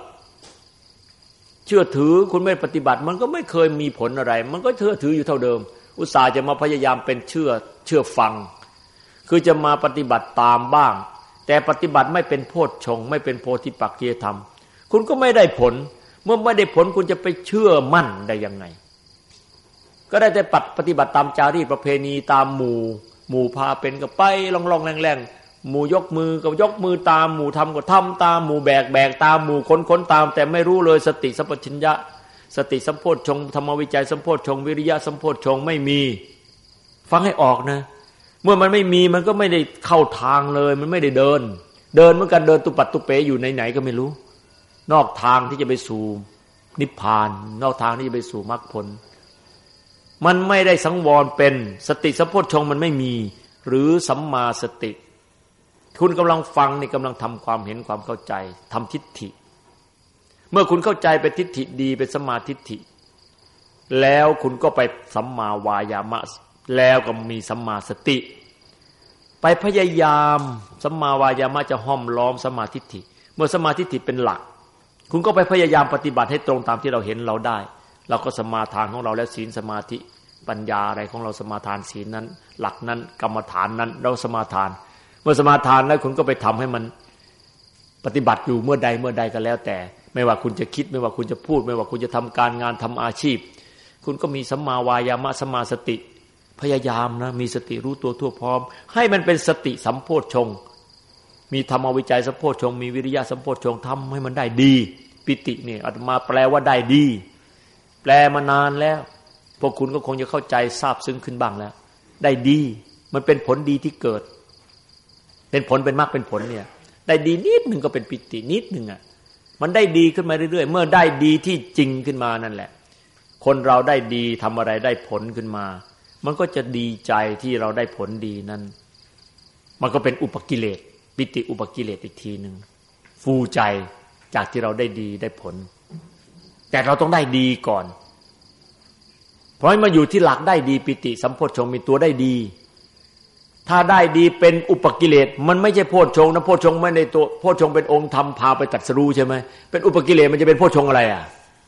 ถือคุณไม่ปฏิบัติมันก็ไม่เคยมีผลอะไรมันก็เชื่อถืออยู่เท่าเดิมอุตส่าห์จะมาพยายามเป็นเชื่อฟังคือจะมาปฏิบัติตามบ้างแต่ปฏิบัติไม่เป็นโพชฌงค์ไม่เป็นโพธิปักขิยธรรมคุณก็ไม่ได้ผลเมื่อไม่ได้ผลคุณจะไปเชื่อมั่นได้ยังไงก็ได้แต่ปฏิบัติตามจารีตประเพณีตามหมู่พาเป็นก็ไปล่องๆแรงๆหมู่ยกมือก็ยกมือตามหมู่ทำก็ทำตามหมู่แบกตามหมู่ค้นตามแต่ไม่รู้เลยสติสัมปชัญญะสติสัมโพชฌงค์ธรรมวิจัยสัมโพชฌงค์วิริยะสัมโพชฌงค์ไม่มีฟังให้ออกนะเมื่อมันไม่มีมันก็ไม่ได้เข้าทางเลยมันไม่ได้เดินเหมือนกันเดินตุปัตตุเป๋อยู่ไหนๆก็ไม่รู้นอกทางที่จะไปสู่นิพพานนอกทางที่จะไปสู่มรรคผลมันไม่ได้สังวรเป็นสติสัมโพชฌงค์มันไม่มีหรือสัมมาสติคุณกำลังฟังนี่กำลังทำความเห็นความเข้าใจทำทิฏฐิเมื่อคุณเข้าใจเป็นทิฏฐิดีเป็นสัมมาทิฏฐิแล้วคุณก็ไปสัมมาวายามะแล้วก็มีสัมมาสติไปพยายามสัมมาวายามะจะห้อมล้อมสัมมาทิฏฐิเมื่อสัมมาทิฏฐิเป็นหลักคุณก็ไปพยายามปฏิบัติให้ตรงตามที่เราเห็นเราได้เราก็สมาทานของเราแล้วศีลสมาธิปัญญาอะไรของเราสมาทานศีลนั้นหลักนั้นกรรมฐานนั้นเราสมาทานเมื่อสมาทานแล้วคุณก็ไปทำให้มันปฏิบัติอยู่เมื่อใดก็แล้วแต่ไม่ว่าคุณจะคิดไม่ว่าคุณจะพูดไม่ว่าคุณจะทำการงานทำอาชีพคุณก็มีสัมมาวายามะสัมมาสติพยายามนะมีสติรู้ตัวทั่วพร้อมให้มันเป็นสติสัมโพชฌงค์มีธรรมวิจัยสัมโพชฌงค์มีวิริยะสัมโพชฌงค์ทำให้มันได้ดีปิติเนี่ยอาตมาแปลว่าได้ดีแปลมานานแล้วพวกคุณก็คงจะเข้าใจทราบซึ้งขึ้นบ้างแล้วได้ดีมันเป็นผลดีที่เกิดเป็นผลเป็นมรรคเป็นผลเนี่ยได้ดีนิดนึงก็เป็นปิตินิดนึงอ่ะมันได้ดีขึ้นมาเรื่อยๆเมื่อได้ดีที่จริงขึ้นมานั่นแหละคนเราได้ดีทำอะไรได้ผลขึ้นมามันก็จะดีใจที่เราได้ผลดีนั้นมันก็เป็นอุปกิเลสปิติอุปกิเลสอีกทีนึงฟูใจจากที่เราได้ดีได้ผลแต่เราต้องได้ดีก่อนเพราะมาอยู่ที่หลักได้ดีปิติสัมโพชฌงค์มีตัวได้ดีถ้าได้ดีเป็นอุปกิเลสมันไม่ใช่โพชฌงค์นะโพชฌงค์ไม่ในตัวโพชฌงค์เป็นองค์ธรรมพาไปตรัสรู้ใช่ไหมเป็นอุปกิเลสมันจะเป็นโพชฌงค์อะไรอ่ะ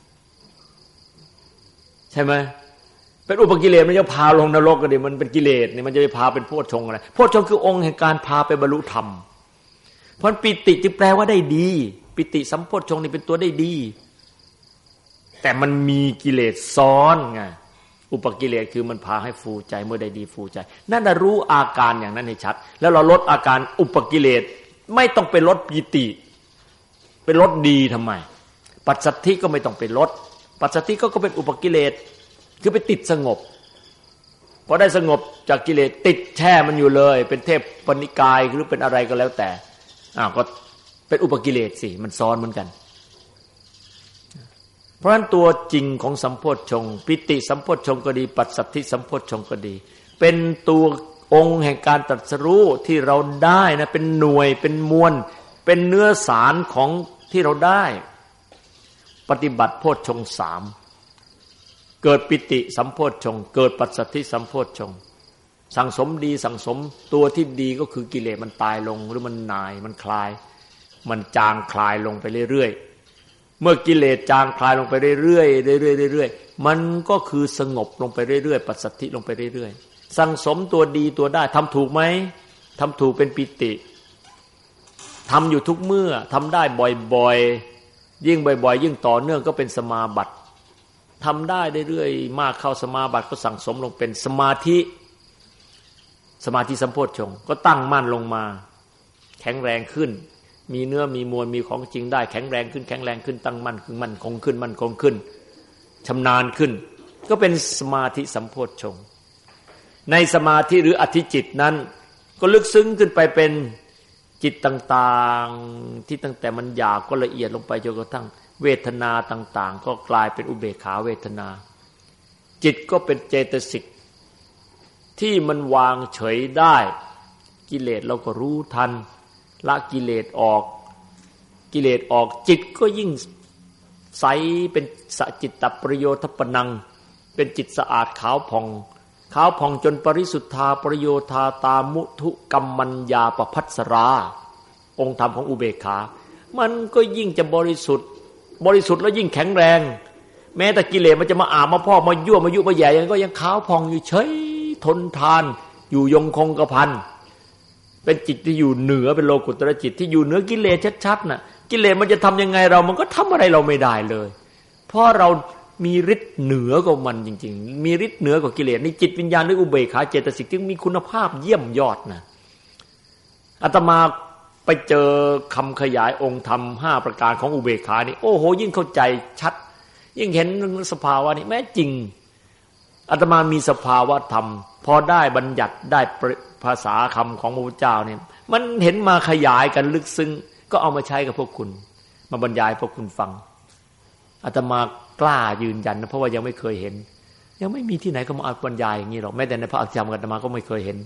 ใช่ไหมเป็นอุปกิเลสมันจะพาลงนรกกันดิมันเป็นกิเลสเนี่ยมันจะไปพาเป็นโพชฌงค์อะไรโพชฌงค์คือองค์แห่งการพาไปบรรลุธรรมเพราะปิติจึงแปลว่าได้ดีปิติสัมโพชฌงค์นี่เป็นตัวได้ดีแต่มันมีกิเลสซ้อนไงอุปกิเลสคือมันพาให้ฟูใจเมื่อได้ดีฟูใจนั่นน่ะรู้อาการอย่างนั้นให้ชัดแล้วเราลดอาการอุปกิเลสไม่ต้องไปลดปิติเป็นลดดีทำไมปัสสัทธิก็ไม่ต้องไปลดปัสสัทธิก็เป็นอุปกิเลสคือไปติดสงบพอได้สงบจากกิเลสติดแช่มันอยู่เลยเป็นเทพปณิกายหรือเป็นอะไรก็แล้วแต่ก็เป็นอุปกิเลสสิมันซ้อนเหมือนกันเพราะฉะนั้นตัวจริงของสัมโพชฌงค์ปิติสัมโพชฌงค์ก็ดีปัสสัทธิสัมโพชฌงค์ก็ดีเป็นตัวองค์แห่งการตรัสรู้ที่เราได้นะเป็นหน่วยเป็นมวลเป็นเนื้อสารของที่เราได้ปฏิบัติโพชฌงค์3เกิดปิติสัมโพชฌงค์เกิดปัสสัทธิสัมโพชฌงค์สั่งสมดีสั่งสมตัวที่ดีก็คือกิเลสมันตายลงหรือมันหน่ายมันคลายมันจางคลายลงไปเรื่อยๆเมื่อกิเลสจางคลายลงไปเรื่อยๆเรื่อยๆมันก็คือสงบลงไปเรื่อยๆปัสสัทธิลงไปเรื่อยๆสั่งสมตัวดีตัวได้ทำถูกไหมทำถูกเป็นปิติทำอยู่ทุกเมื่อทำได้บ่อยๆยิ่งบ่อยๆยิ่งต่อเนื่องก็เป็นสมาบัติทำได้เรื่อยๆมากเข้าสมาบัติก็สั่งสมลงเป็นสมาธิสัมโพชฌงค์ก็ตั้งมั่นลงมาแข็งแรงขึ้นมีเนื้อมีมวลมีของจริงได้แข็งแรงขึ้นตั้งมั่นคือมั่นคงขึ้นชำนาญขึ้นก็เป็นสมาธิสัมโพชฌงค์ในสมาธิหรืออธิจิตนั้นก็ลึกซึ้งขึ้นไปเป็นจิตต่างๆที่ตั้งแต่มันหยาบก็ละเอียดลงไปจนกระทั่งเวทนาต่างๆก็กลายเป็นอุเบกขาเวทนาจิตก็เป็นเจตสิกที่มันวางเฉยได้กิเลสเราก็รู้ทันละกิเลสออกจิตก็ยิ่งใสเป็นสจิตตประโยชน์ปนังเป็นจิตสะอาดขาวผ่องจนปริสุทธาประโยธาตามุทุกัมมัญญาปภัสสราองค์ธรรมของอุเบกขามันก็ยิ่งจะบริสุทธิ์แล้วยิ่งแข็งแรงแม้แต่กิเลสมันจะมาอาบมาพอกมายั่วมายุมาแย่ยังก็ยังขาวผ่องอยู่เฉยทนทานอยู่ยงคงกระพันเป็นจิตที่อยู่เหนือเป็นโลกุตระจิตที่อยู่เหนือกิเลสชัดๆน่ะกิเลสมันจะทำยังไงมันก็ทำอะไรเราไม่ได้เลยเพราะเรามีฤทธิ์เหนือกว่ามันจริงๆมีฤทธิ์เหนือกว่ากิเลสนี่จิตวิญญาณหรืออุเบกขาเจตสิกที่มีคุณภาพเยี่ยมยอดนะอาตมาไปเจอคำขยายองค์ธรรม5ประการของอุเบกขานี่โอ้โหยิ่งเข้าใจชัดยิ่งเห็นสภาวะนี่แม้จริงอาตมามีสภาวะธรรมพอได้บัญญัติได้ภาษาคำของพระพุทธเจ้าเนี่ยมันเห็นมาขยายกันลึกซึ้งก็เอามาใช้กับพวกคุณมาบรรยายพวกคุณฟังอาตมากล้ายืนยันนะเพราะว่ายังไม่เคยเห็นยังไม่มีที่ไหนก็มาบรรยายอย่างนี้หรอกแม้แต่ในพระอภิธรรมอาตมาก็ไม่เคยเห็น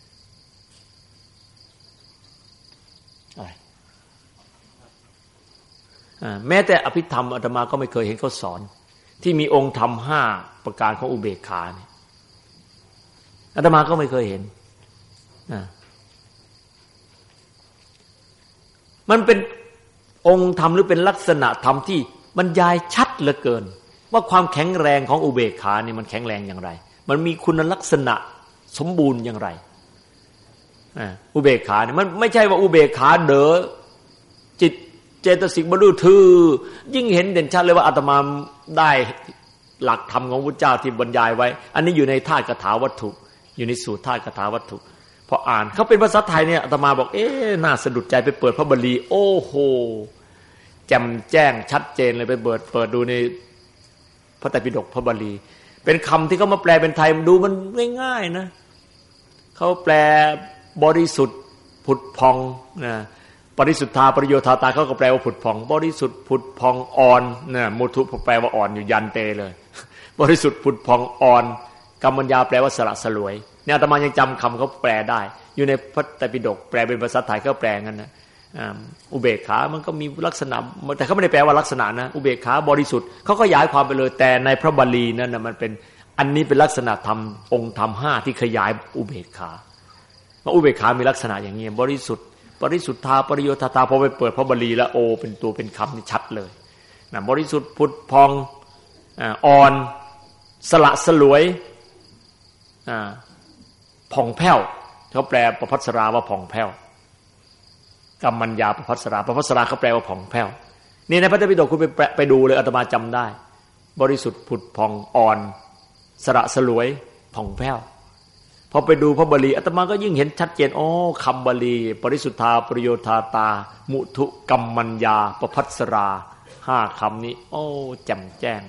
อะไรแม้แต่อภิธรรมอาตมาก็ไม่เคยเห็นเขาสอนที่มีองค์ธรรม5ประการของอุเบกขาเนี่ยอาตมาก็ไม่เคยเห็นมันเป็นองค์ธรรมหรือเป็นลักษณะธรรมที่บรรยายชัดเหลือเกินว่าความแข็งแรงของอุเบกขานี่มันแข็งแรงอย่างไรมันมีคุณลักษณะสมบูรณ์อย่างไรอุเบกขาเนี่ยมันไม่ใช่ว่าอุเบกขาเด้อจิตเจตสิกบรรลุทื่อยิ่งเห็นเด่นชัดเลยว่าอาตมาได้หลักธรรมของพระเจ้าที่บรรยายไว้อันนี้อยู่ในธาตุคาถาวัตถุอยู่ในสูตรธาตุคาถาวัตถุพออ่านเขาเป็นภาษาไทยเนี่ยอาตมาบอกน่าสะดุดใจไปเปิดพระบาลีโอ้โหแจ่มแจ้งชัดเจนเลยไปเปิดดูในพระไตรปิฎกพระบาลีเป็นคำที่เขามาแปลเป็นไทยดูมันง่ายๆนะเขาแปลบริสุทธิ์ผุดพองนะปริสุทธาปริโยธาตาเขาก็แปลว่าผุดพองบริสุทธิ์ผุดพองอ่อนนะมุทุแปลว่าอ่อนอยู่ยันเตเลยบริสุทธิ์ผุดพองอ่อนกัมมัญญาแปลว่าสละสลวยเนี่ยอาตมายังจำคำเขาแปลได้อยู่ในพระไตรปิฎกแปลเป็นภาษาไทยเขาแปลงั้นนะอุเบกขามันก็มีลักษณะแต่เขาไม่ได้แปลว่าลักษณะนะอุเบกขาบริสุทธิ์เขาก็ขยายความไปเลยแต่ในพระบาลีนั่นนะมันเป็นอันนี้เป็นลักษณะธรรมองค์ธรรม5ที่ขยายอุเบกขาว่าอุเบกขามีลักษณะอย่างนี้บริสุทธิ์บริสุทธาปริโยธาตาพอไปเปิดพระบาลีแล้วโอเป็นตัวเป็นคำนี่ชัดเลยนะบริสุทธิ์ผุดพองอ่อนสละสลวยผ่องแผ้วเขาแปลประภัสราว่าผ่องแผ้วกัมมัญญาประภัสราเขาแปลว่าผ่องแผ้วนี่ในพระไตรปิฎกคุณไปดูเลยอาตมาจำได้บริสุทธิ์ผุดพองอ่อนสละสลวยผ่องแผ้วพอไปดูพระบาลีอาตมาก็ยิ่งเห็นชัดเจนคำบาลีปริสุทธาปริโยธาตามุทุกัมมัญญาประภัสรา5คำนี้แจ่มแจ้ง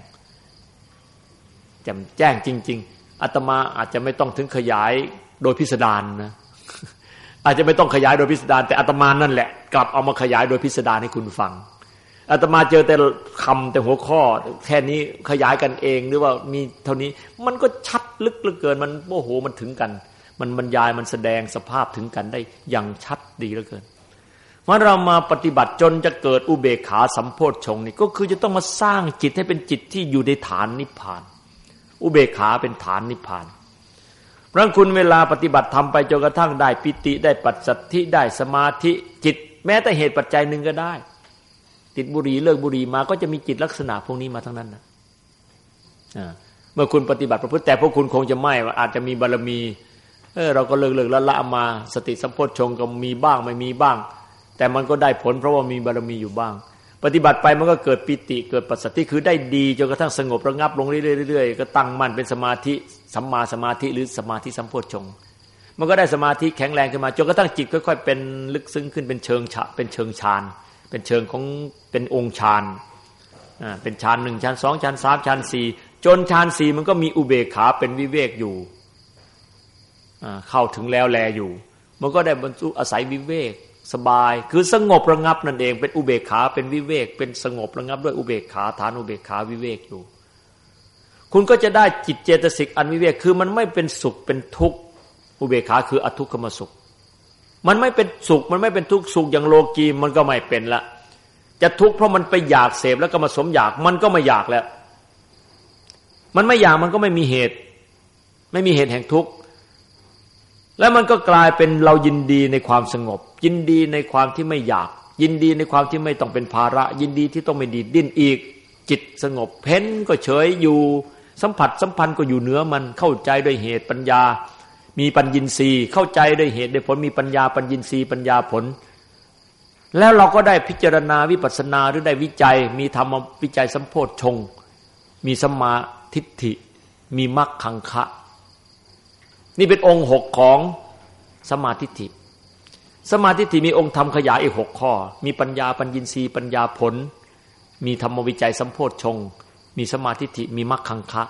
จริงๆอาตมาอาจจะไม่ต้องถึงขยายโดยพิสดารนะอาจจะไม่ต้องขยายโดยพิสดารแต่อาตมานั่นแหละกลับเอามาขยายโดยพิสดารให้คุณฟังอาตมาเจอแต่คำแต่หัวข้อแค่นี้ขยายกันเองหรือว่ามีเท่านี้มันก็ชัดลึกเหลือเกินมันโอ้โหมันถึงกันมันบรรยายมันแสดงสภาพถึงกันได้อย่างชัดดีเหลือเกินเมื่อเรามาปฏิบัติจนจะเกิดอุเบกขาสัมโพชฌงค์นี่ก็คือจะต้องมาสร้างจิตให้เป็นจิตที่อยู่ในฐานนิพพานอุเบกขาเป็นฐานนิพพานเพราะคุณเวลาปฏิบัติทำไปจนกระทั่งได้ปิติได้ปัสสัทธิได้สมาธิจิตแม้แต่เหตุปัจจัยหนึ่งก็ได้ติดบุหรี่เลิกบุหรี่มาก็จะมีจิตลักษณะพวกนี้มาทั้งนั้นนะเมื่อคุณปฏิบัติประพฤติแต่พวกคุณคงจะไม่ว่าอาจจะมีบารมีเราก็เลิกละมาสติสัมโพชฌงค์ก็มีบ้างไม่มีบ้างแต่มันก็ได้ผลเพราะว่ามีบารมีอยู่บ้างปฏิบัติไปมันก็เกิดปิติเกิดปัสสัทธิคือได้ดีจนกระทั่งสงบระงับลงเรื่อยๆก็ตั้งมั่นเป็นสมาธิสัมมาสมาธิหรือสมาธิสัมโพชฌงค์มันก็ได้สมาธิแข็งแรงขึ้นมาจนกระทั่งจิตค่อยๆเป็นลึกซึ้งขึ้นเป็นเชิงฌานเป็นเชิงของเป็นองค์ฌานเป็นฌาน1ฌาน2ฌาน3ฌาน4จนฌาน4มันก็มีอุเบกขาเป็นวิเวกอยู่เข้าถึงแล้วแลอยู่มันก็ได้บรรลุอาศัยวิเวกสบายคือสงบระงับนั่นเองเป็นอุเบกขาเป็นวิเวกเป็นสงบระงับด้วยอุเบกขาฐานอุเบกขาวิเวกอยู่คุณก็จะได้จิตเจตสิกอันวิเวกคือมันไม่เป็นสุขเป็นทุกข์อุเบกขาคืออทุกขมสุขมันไม่เป็นสุขมันไม่เป็นทุกข์สุขอย่างโลกีมันก็ไม่เป็นละจะทุกข์เพราะมันไปอยากเสพแล้วก็มาสมอยากมันก็ไม่อยากแล้วมันไม่อยากมันก็ไม่มีเหตุแห่งทุกข์แล้วมันก็กลายเป็นเรายินดีในความสงบยินดีในความที่ไม่อยากยินดีในความที่ไม่ต้องเป็นภาระยินดีที่ต้องไม่ดีดดิ้นอีกจิตสงบเพ้นก็เฉยอยู่สัมผัสสัมพันธ์ก็อยู่เหนือมันเข้าใจด้วยเหตุปัญญามีปัญญินทรีย์เข้าใจด้วยเหตุด้วยผลมีปัญญาปัญญินทรีย์ปัญญาผลแล้วเราก็ได้พิจารณาวิปัสสนาหรือได้วิจัยมีธรรมวิจัยสัมโพชฌงค์มีสัมมาทิฏฐิมีมรรคคังคะนี่เป็นองค์6ของสัมมาทิฏฐิสัมมาทิฏฐิมีองค์ธรรมขยายอีก6ข้อมีปัญญาปัญญินทรีย์ปัญญาผลมีธรรมวิจัยสัมโพชฌงค์มีสัมมาทิฏฐิมีมรรคคังคะ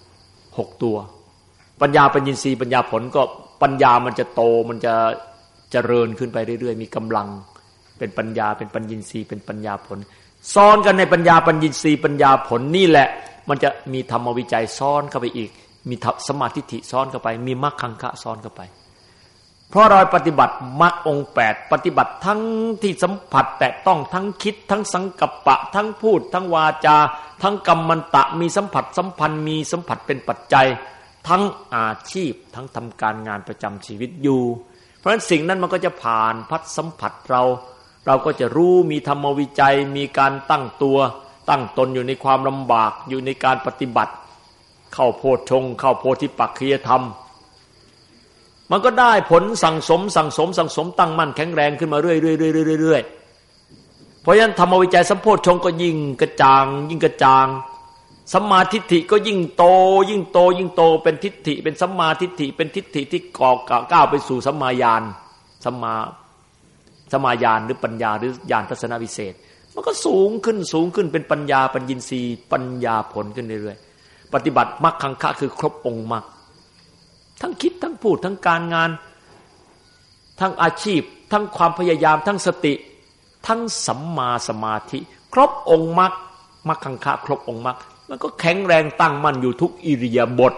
6ตัวปัญญาปัญญินทรีย์ปัญญาผลก็ปัญญามันจะโตมันจะเจริญขึ้นไปเรื่อยๆมีกำลังเป็นปัญญาเป็นปัญญินทรีย์เป็นปัญญาผลซ้อนกันในปัญญาปัญญินทรีย์ปัญญาผลนี่แหละมันจะมีธรรมวิจัยซ้อนเข้าไปอีกมีสมาธิซ้อนเข้าไปมีมรรคคังคะซ้อนเข้าไปเพราะเราปฏิบัติมรรคองค์8ปฏิบัติทั้งที่สัมผัสแตะต้องทั้งคิดทั้งสังกัปปะทั้งพูดทั้งวาจาทั้งกัมมันตะมีสัมผัสสัมพันธ์มีสัมผัสเป็นปัจจัยทั้งอาชีพทั้งทำการงานประจำชีวิตอยู่เพราะฉะนั้นสิ่งนั้นมันก็จะผ่านพัดสัมผัสเราเราก็จะรู้มีธรรมวิจัยมีการตั้งตัวตั้งตนอยู่ในความลำบากอยู่ในการปฏิบัติเข้าโพชฌงค์เข้าโพธิปักขิยธรรมมันก็ได้ผลสั่งสมตั้งมั่นแข็งแรงขึ้นมาเรื่อยเพราะฉะนั้นธรรมวิจัยสัมโพชฌงค์ก็ยิ่งกระจ่างสัมมาทิฏฐิก็ยิ่งโตเป็นทิฏฐิเป็นสัมมาทิฏฐิเป็นทิฏฐิที่ก้าวไปสู่สัมมาญาณสัมมาญาณหรือปัญญาหรือญาณทัศนวิเศษมันก็สูงขึ้นเป็นปัญญาปัญญีสีปัญญาผลขึ้นเรื่อยๆปฏิบัติมรรคคังคะคือครบองค์มรรคทั้งคิดทั้งพูดทั้งการงานทั้งอาชีพทั้งความพยายามทั้งสติทั้งสัมมาสมาธิครบองค์มรรคมรรคคังคะครบองค์มรรคมันก็แข็งแรงตั้งมั่นอยู่ทุกอิริยาบถ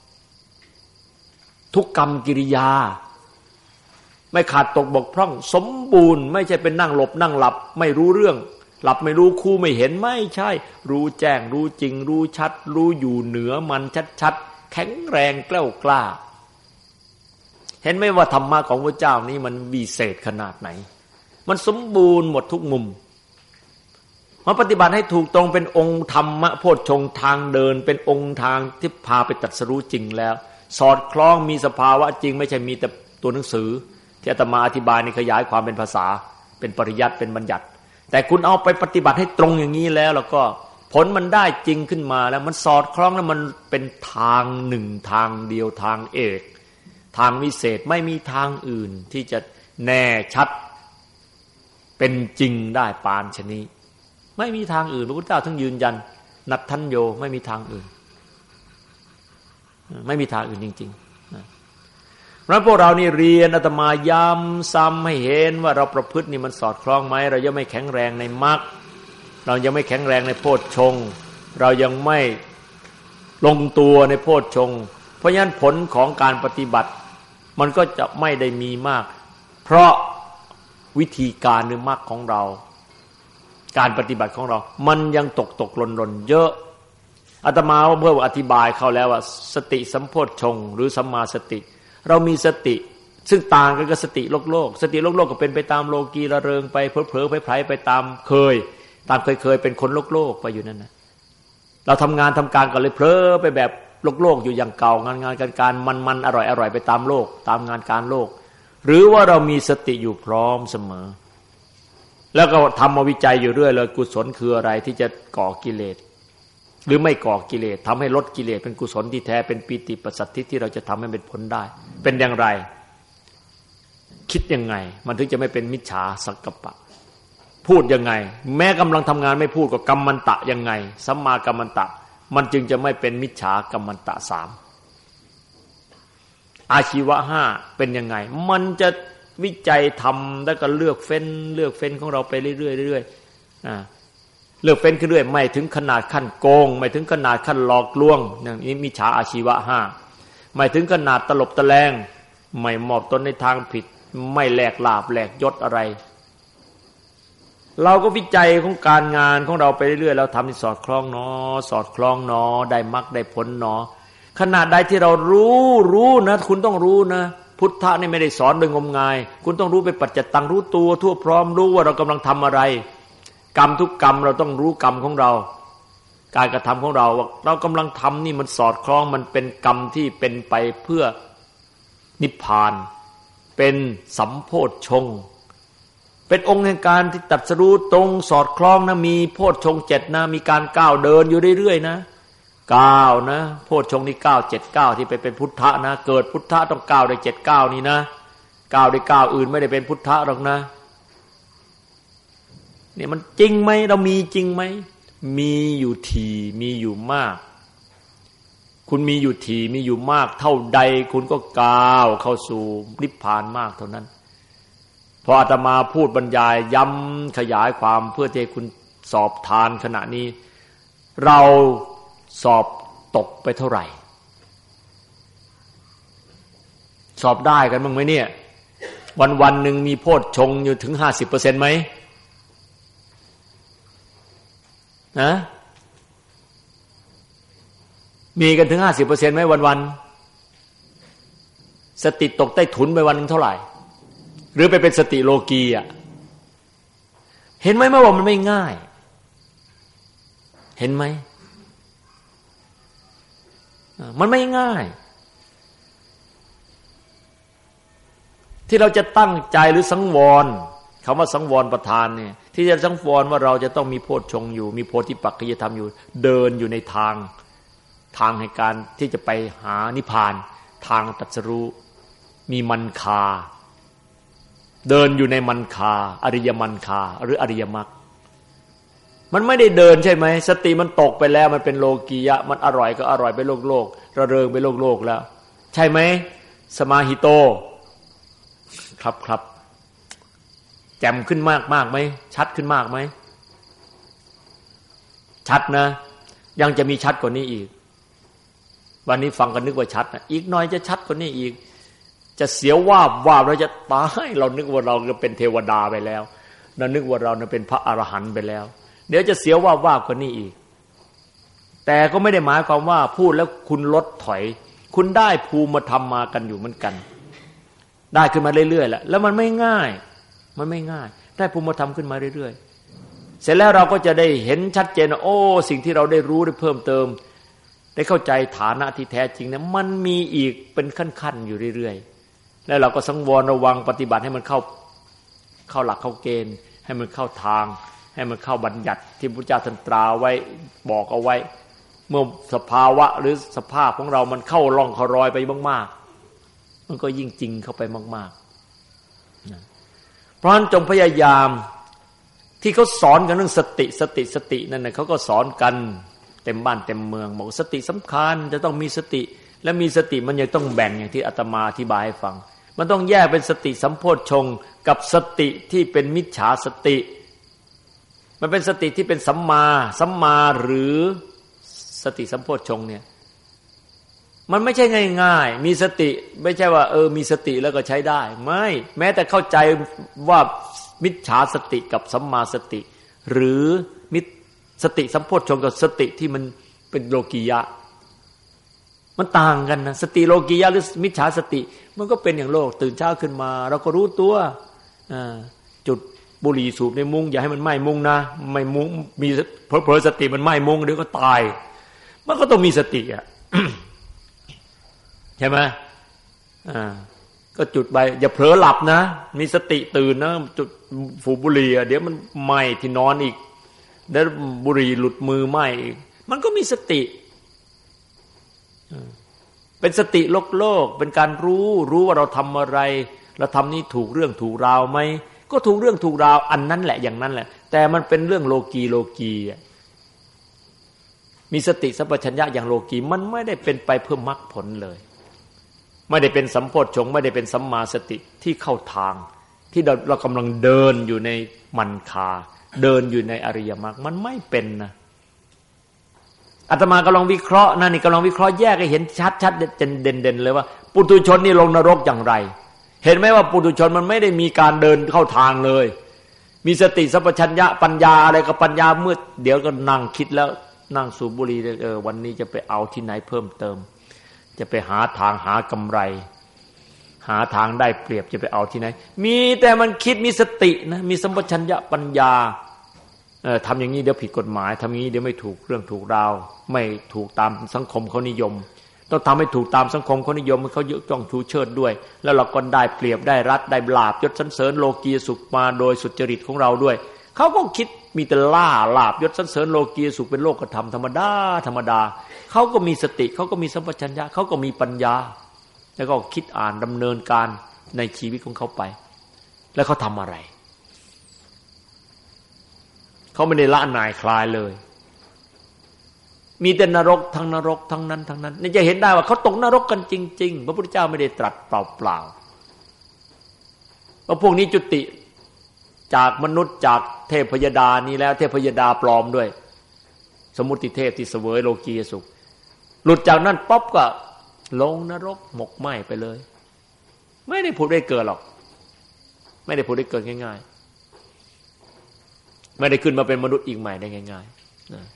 ทุกกรรมกิริยาไม่ขาดตกบกพร่องสมบูรณ์ไม่ใช่เป็นนั่งหลบนั่งหลับไม่รู้เรื่องหลับไม่รู้คู่ไม่เห็นไม่ใช่รู้แจ้งรู้จริงรู้ชัดรู้อยู่เหนือมันชัดๆแข็งแรงแกล้วกล้าเห็นไหมว่าธรรมะของพระเจ้านี้มันวิเศษขนาดไหนมันสมบูรณ์หมดทุกมุมมาปฏิบัติให้ถูกตรงเป็นองค์ธรรมะโพชฌงค์ทางเดินเป็นองค์ทางที่พาไปตรัสรู้จริงแล้วสอดคล้องมีสภาวะจริงไม่ใช่มีแต่ตัวหนังสือที่อาตมาอธิบายในขยายความเป็นภาษาเป็นปริยัติเป็นบัญญัติแต่คุณเอาไปปฏิบัติให้ตรงอย่างนี้แล้วก็ผลมันได้จริงขึ้นมาแล้วมันสอดคล้องแล้วมันเป็นทางหนึ่งทางเดียวทางเอกทางวิเศษไม่มีทางอื่นที่จะแน่ชัดเป็นจริงได้ปานชนี้ไม่มีทางอื่นพระพุทธเจ้าทั้งยืนยันนัตถัญโยไม่มีทางอื่นไม่มีทางอื่นจริงๆเพราะพวกเรานี่เรียนอาตมาย้ำซ้ำให้เห็นว่าเราประพฤตินี่มันสอดคล้องไหมเรายังไม่แข็งแรงในมรรคเรายังไม่แข็งแรงในโพชฌงค์เรายังไม่ลงตัวในโพชฌงค์เพราะฉะนั้นผลของการปฏิบัติมันก็จะไม่ได้มีมากเพราะวิธีการหรือมรรคของเราการปฏิบัติของเรามันยังตกหล่นเยอะอาตมาว่าเพื่ออธิบายเขาแล้วว่าสติสัมโพชฌงค์หรือสัมมาสติเรามีสติซึ่งต่างกันกับสติโลกสติโลกก็เป็นไปตามโลกีระเริงไปเผลอๆไผลๆไปตามเคยเป็นคนโลกไปอยู่นั่นนะเราทำงานทำการก็เลยเผลอไปแบบโลกอยู่อย่างเก่างานการมันอร่อยไปตามโลกตามงานการโลกหรือว่าเรามีสติอยู่พร้อมเสมอแล้วก็ทำมาวิจัยอยู่เรื่อยเลยกุศลคืออะไรที่จะก่อกิเลสหรือไม่ก่อกิเลสทำให้ลดกิเลสเป็นกุศลที่แท้เป็นปีติปัสสัทธิที่เราจะทำให้เป็นผลได้เป็นอย่างไรคิดยังไงมันถึงจะไม่เป็นมิจฉาสังกัปปะพูดยังไงแม้กำลังทำงานไม่พูดก็กัมมันตะยังไงสัมมากัมมันตะมันจึงจะไม่เป็นมิจฉากัมมันตะ3อาชีวะ5เป็นยังไงมันจะวิจัยทำแล้วก็เลือกเฟ้นของเราไปเรื่อยๆเลือกเฟ้นขึ้นเรื่อยไม่ถึงขนาดขั้นโกงไม่ถึงขนาดขั้นหลอกลวงอย่างนี้มิจฉาอาชีวะ5ไม่ถึงขนาดตลบตะแลงไม่มอบตนในทางผิดไม่แลกลาภแลกยศอะไรเราก็วิจัยของการงานของเราไปเรื่อยๆเราทำให้สอดคล้องเนาะสอดคล้องเนาะได้มรรคได้ผลเนาะขนาดใดที่เรารู้นะคุณต้องรู้นะพุทธะนี่ไม่ได้สอนโดยงมงายคุณต้องรู้ไปปัจจิตังรู้ตัวทั่วพร้อมรู้ว่าเรากำลังทำอะไรกรรมทุกกรรมเราต้องรู้กรรมของเราการกระทำของเราว่าเรากำลังทำนี่มันสอดคล้องมันเป็นกรรมที่เป็นไปเพื่อนิพพานเป็นสัมโพชฌงค์เป็นองค์แห่งการที่ตรัสรู้ตรงสอดคล้องนะมีโพชฌงค์7นะมีการก้าวเดินอยู่เรื่อยๆนะก้าวนะโพชฌงค์นี่9 7 9ที่ไปเป็นพุทธะนะเกิดพุทธะต้องก้าวได้7 9นี่นะก้าวได้ก้าวอื่นไม่ได้เป็นพุทธะหรอกนะนี่มันจริงไหมเรามีจริงไหมมีอยู่ทีมีอยู่มากคุณมีอยู่ทีมีอยู่มากเท่าใดคุณก็ก้าวเข้าสู่นิพพานมากเท่านั้นพออาตมาพูดบรรยายย้ำขยายความเพื่อให้คุณสอบทานขณะนี้เราสอบตกไปเท่าไหร่สอบได้กันบ้างไหมเนี่ยวันๆหนึ่งมีโพชฌงค์อยู่ถึง 50% ไหมนะมีกันถึง 50% ไหมวันๆสติตกใต้ถุนไปวันนึงเท่าไหร่หรือไปเป็นสติโลกีอ่ะเห็นไหมว่ามันไม่ง่ายเห็นไหมมันไม่ง่ายที่เราจะตั้งใจหรือสังวรคำว่าสังวรประธานเนี่ยที่จะสังวรว่าเราจะต้องมีโพชฌงค์อยู่มีโพธิปักขิยธรรมอยู่เดินอยู่ในทางแห่งการที่จะไปหานิพพานทางตรัสรู้มีมันคาเดินอยู่ในมันคาอริยมันคาหรืออริยมรรคมันไม่ได้เดินใช่ไหมสติมันตกไปแล้วมันเป็นโลกียะมันอร่อยก็อร่อยไปโลกระเริงไปโลกแล้วใช่ไหมสมาหิโตครับแจ่มขึ้นมากไหมชัดขึ้นมากไหมชัดนะยังจะมีชัดกว่านี้อีกวันนี้ฟังกันนึกว่าชัดนะอีกหน่อยจะชัดกว่านี้อีกจะเสียววาบเราจะตายเรานึกว่าเราเป็นเทวดาไปแล้วเรานึกว่าเราเป็นพระอรหันต์ไปแล้วเดี๋ยวจะเสียววาบกว่านี้อีกแต่ก็ไม่ได้หมายความว่าพูดแล้วคุณลดถอยคุณได้ภูมิธรรมมากันอยู่เหมือนกันได้ขึ้นมาเรื่อยๆแล้วมันไม่ง่ายได้ภูมิธรรมขึ้นมาเรื่อยๆเสร็จแล้วเราก็จะได้เห็นชัดเจนว่าโอ้สิ่งที่เราได้รู้ได้เพิ่มเติมได้เข้าใจฐานะที่แท้จริงเนี่ยมันมีอีกเป็นขั้นๆอยู่เรื่อยๆแล้วเราก็สังวรระวังปฏิบัติให้มันเข้าหลักเข้าเกณฑ์ให้มันเข้าทางให้มันเข้าบัญญัติที่พระพุทธเจ้าท่านตราไว้บอกเอาไว้เมื่อสภาวะหรือสภาพของเรามันเข้าร่องเข้ารอยไปมากๆมันก็ยิ่งจริงเข้าไปมากๆเพราะฉะนั้นจงพยายามที่เขาสอนกันเรื่องสตินั่นน่ะเขาก็สอนกันเต็มบ้านเต็มเมืองบอกสติสำคัญจะต้องมีสติและมีสติมันยังต้องแบ่งอย่างที่อาตมาอธิบายให้ฟังมันต้องแยกเป็นสติสัมโพชฌงค์กับสติที่เป็นมิจฉาสติมันเป็นสติที่เป็นสัมมาหรือสติสัมโพชฌงค์เนี่ยมันไม่ใช่ง่ายๆมีสติไม่ใช่ว่ามีสติแล้วก็ใช้ได้ไม่แม้แต่เข้าใจว่ามิจฉาสติกับสัมมาสติหรือสติสัมโพชฌงค์กับสติที่มันเป็นโลกียะมันต่างกันนะสติโลกียะหรือมิจฉาสติมันก็เป็นอย่างโลกตื่นเช้าขึ้นมาเราก็รู้ตัวจุดบุหรี่สูบในมุ้งอย่าให้มันไหม้มุ้งนะไม่มุ้งมีเผลอสติมันไหม้มุ้งเดี๋ยวก็ตายมันก็ต้องมีสติอ่ะ ใช่ไหมก็จุดไปอย่าเผลอหลับนะมีสติตื่นนะจุดฝูบุหรี่เดี๋ยวมันไหม้ที่นอนอีกเดี๋ยวบุหรี่หลุดมือไหม้อีกมันก็มีสติเป็นสติโลกเป็นการรู้ว่าเราทำอะไรเราทำนี่ถูกเรื่องถูกราวไหมก็ถูกเรื่องถูกราวอันนั้นแหละอย่างนั้นแหละแต่มันเป็นเรื่องโลกีมีสติสัมปชัญญะอย่างโลกีมันไม่ได้เป็นไปเพื่อมรรคผลเลยไม่ได้เป็นสัมโพชฌงค์ไม่ได้เป็นสัมมาสติที่เข้าทางที่เรากำลังเดินอยู่ในมันคาเดินอยู่ในอริยมรรคมันไม่เป็นนะอาตมากำลังวิเคราะห์นะนี่กำลังวิเคราะห์แยกให้เห็นชัดเด่นเลยว่าปุถุชนนี่ลงนรกอย่างไรเห็นไหมว่าปุถุชนมันไม่ได้มีการเดินเข้าทางเลยมีสติสัมปชัญญะปัญญาอะไรกับปัญญามืดเดี๋ยวก็นั่งคิดแล้วนั่งสูบบุหรี่วันนี้จะไปเอาที่ไหนเพิ่มเติมจะไปหาทางหากำไรหาทางได้เปรียบจะไปเอาที่ไหนมีแต่มันคิดมีสตินะมีสัมปชัญญะปัญญาทำอย่างนี้เดี๋ยวผิดกฎหมายทำอย่างนี้เดี๋ยวไม่ถูกเรื่องถูกราวไม่ถูกตามสังคมเขานิยมต้องทำให้ถูกตามสังคมเขานิยมเขายกย่องชูเชิดด้วยแล้วเราก็ได้เปรียบได้รัดได้ลาภยศสรรเสริญโลกียสุขมาโดยสุจริตของเราด้วยเขาก็คิดมีแต่ลาภยศสรรเสริญโลกียสุขเป็นโลกธรรมธรรมดาเขาก็มีสติเขาก็มีสัมปชัญญะเขาก็มีปัญญาแล้วก็คิดอ่านดำเนินการในชีวิตของเขาไปแล้วเขาทำอะไรเขาไม่ได้ละหน่ายคลายเลยมีแต่นรกทั้งนั้นนี่จะเห็นได้ว่าเขาตกนรกกันจริงๆพระพุทธเจ้าไม่ได้ตรัสเปล่าๆว่าพวกนี้จุติจากมนุษย์จากเทพยดานี้แล้วเทพยดาปลอมด้วยสมมุติเทพที่เสวยโลกียสุขหลุดจากนั้นป๊อบก็ลงนรกหมกไหม้ไปเลยไม่ได้ผุดได้เกิดหรอกไม่ได้ผุดได้เกิดง่ายๆไม่ได้ขึ้นมาเป็นมนุษย์อีกใหม่ได้ง่ายๆนะ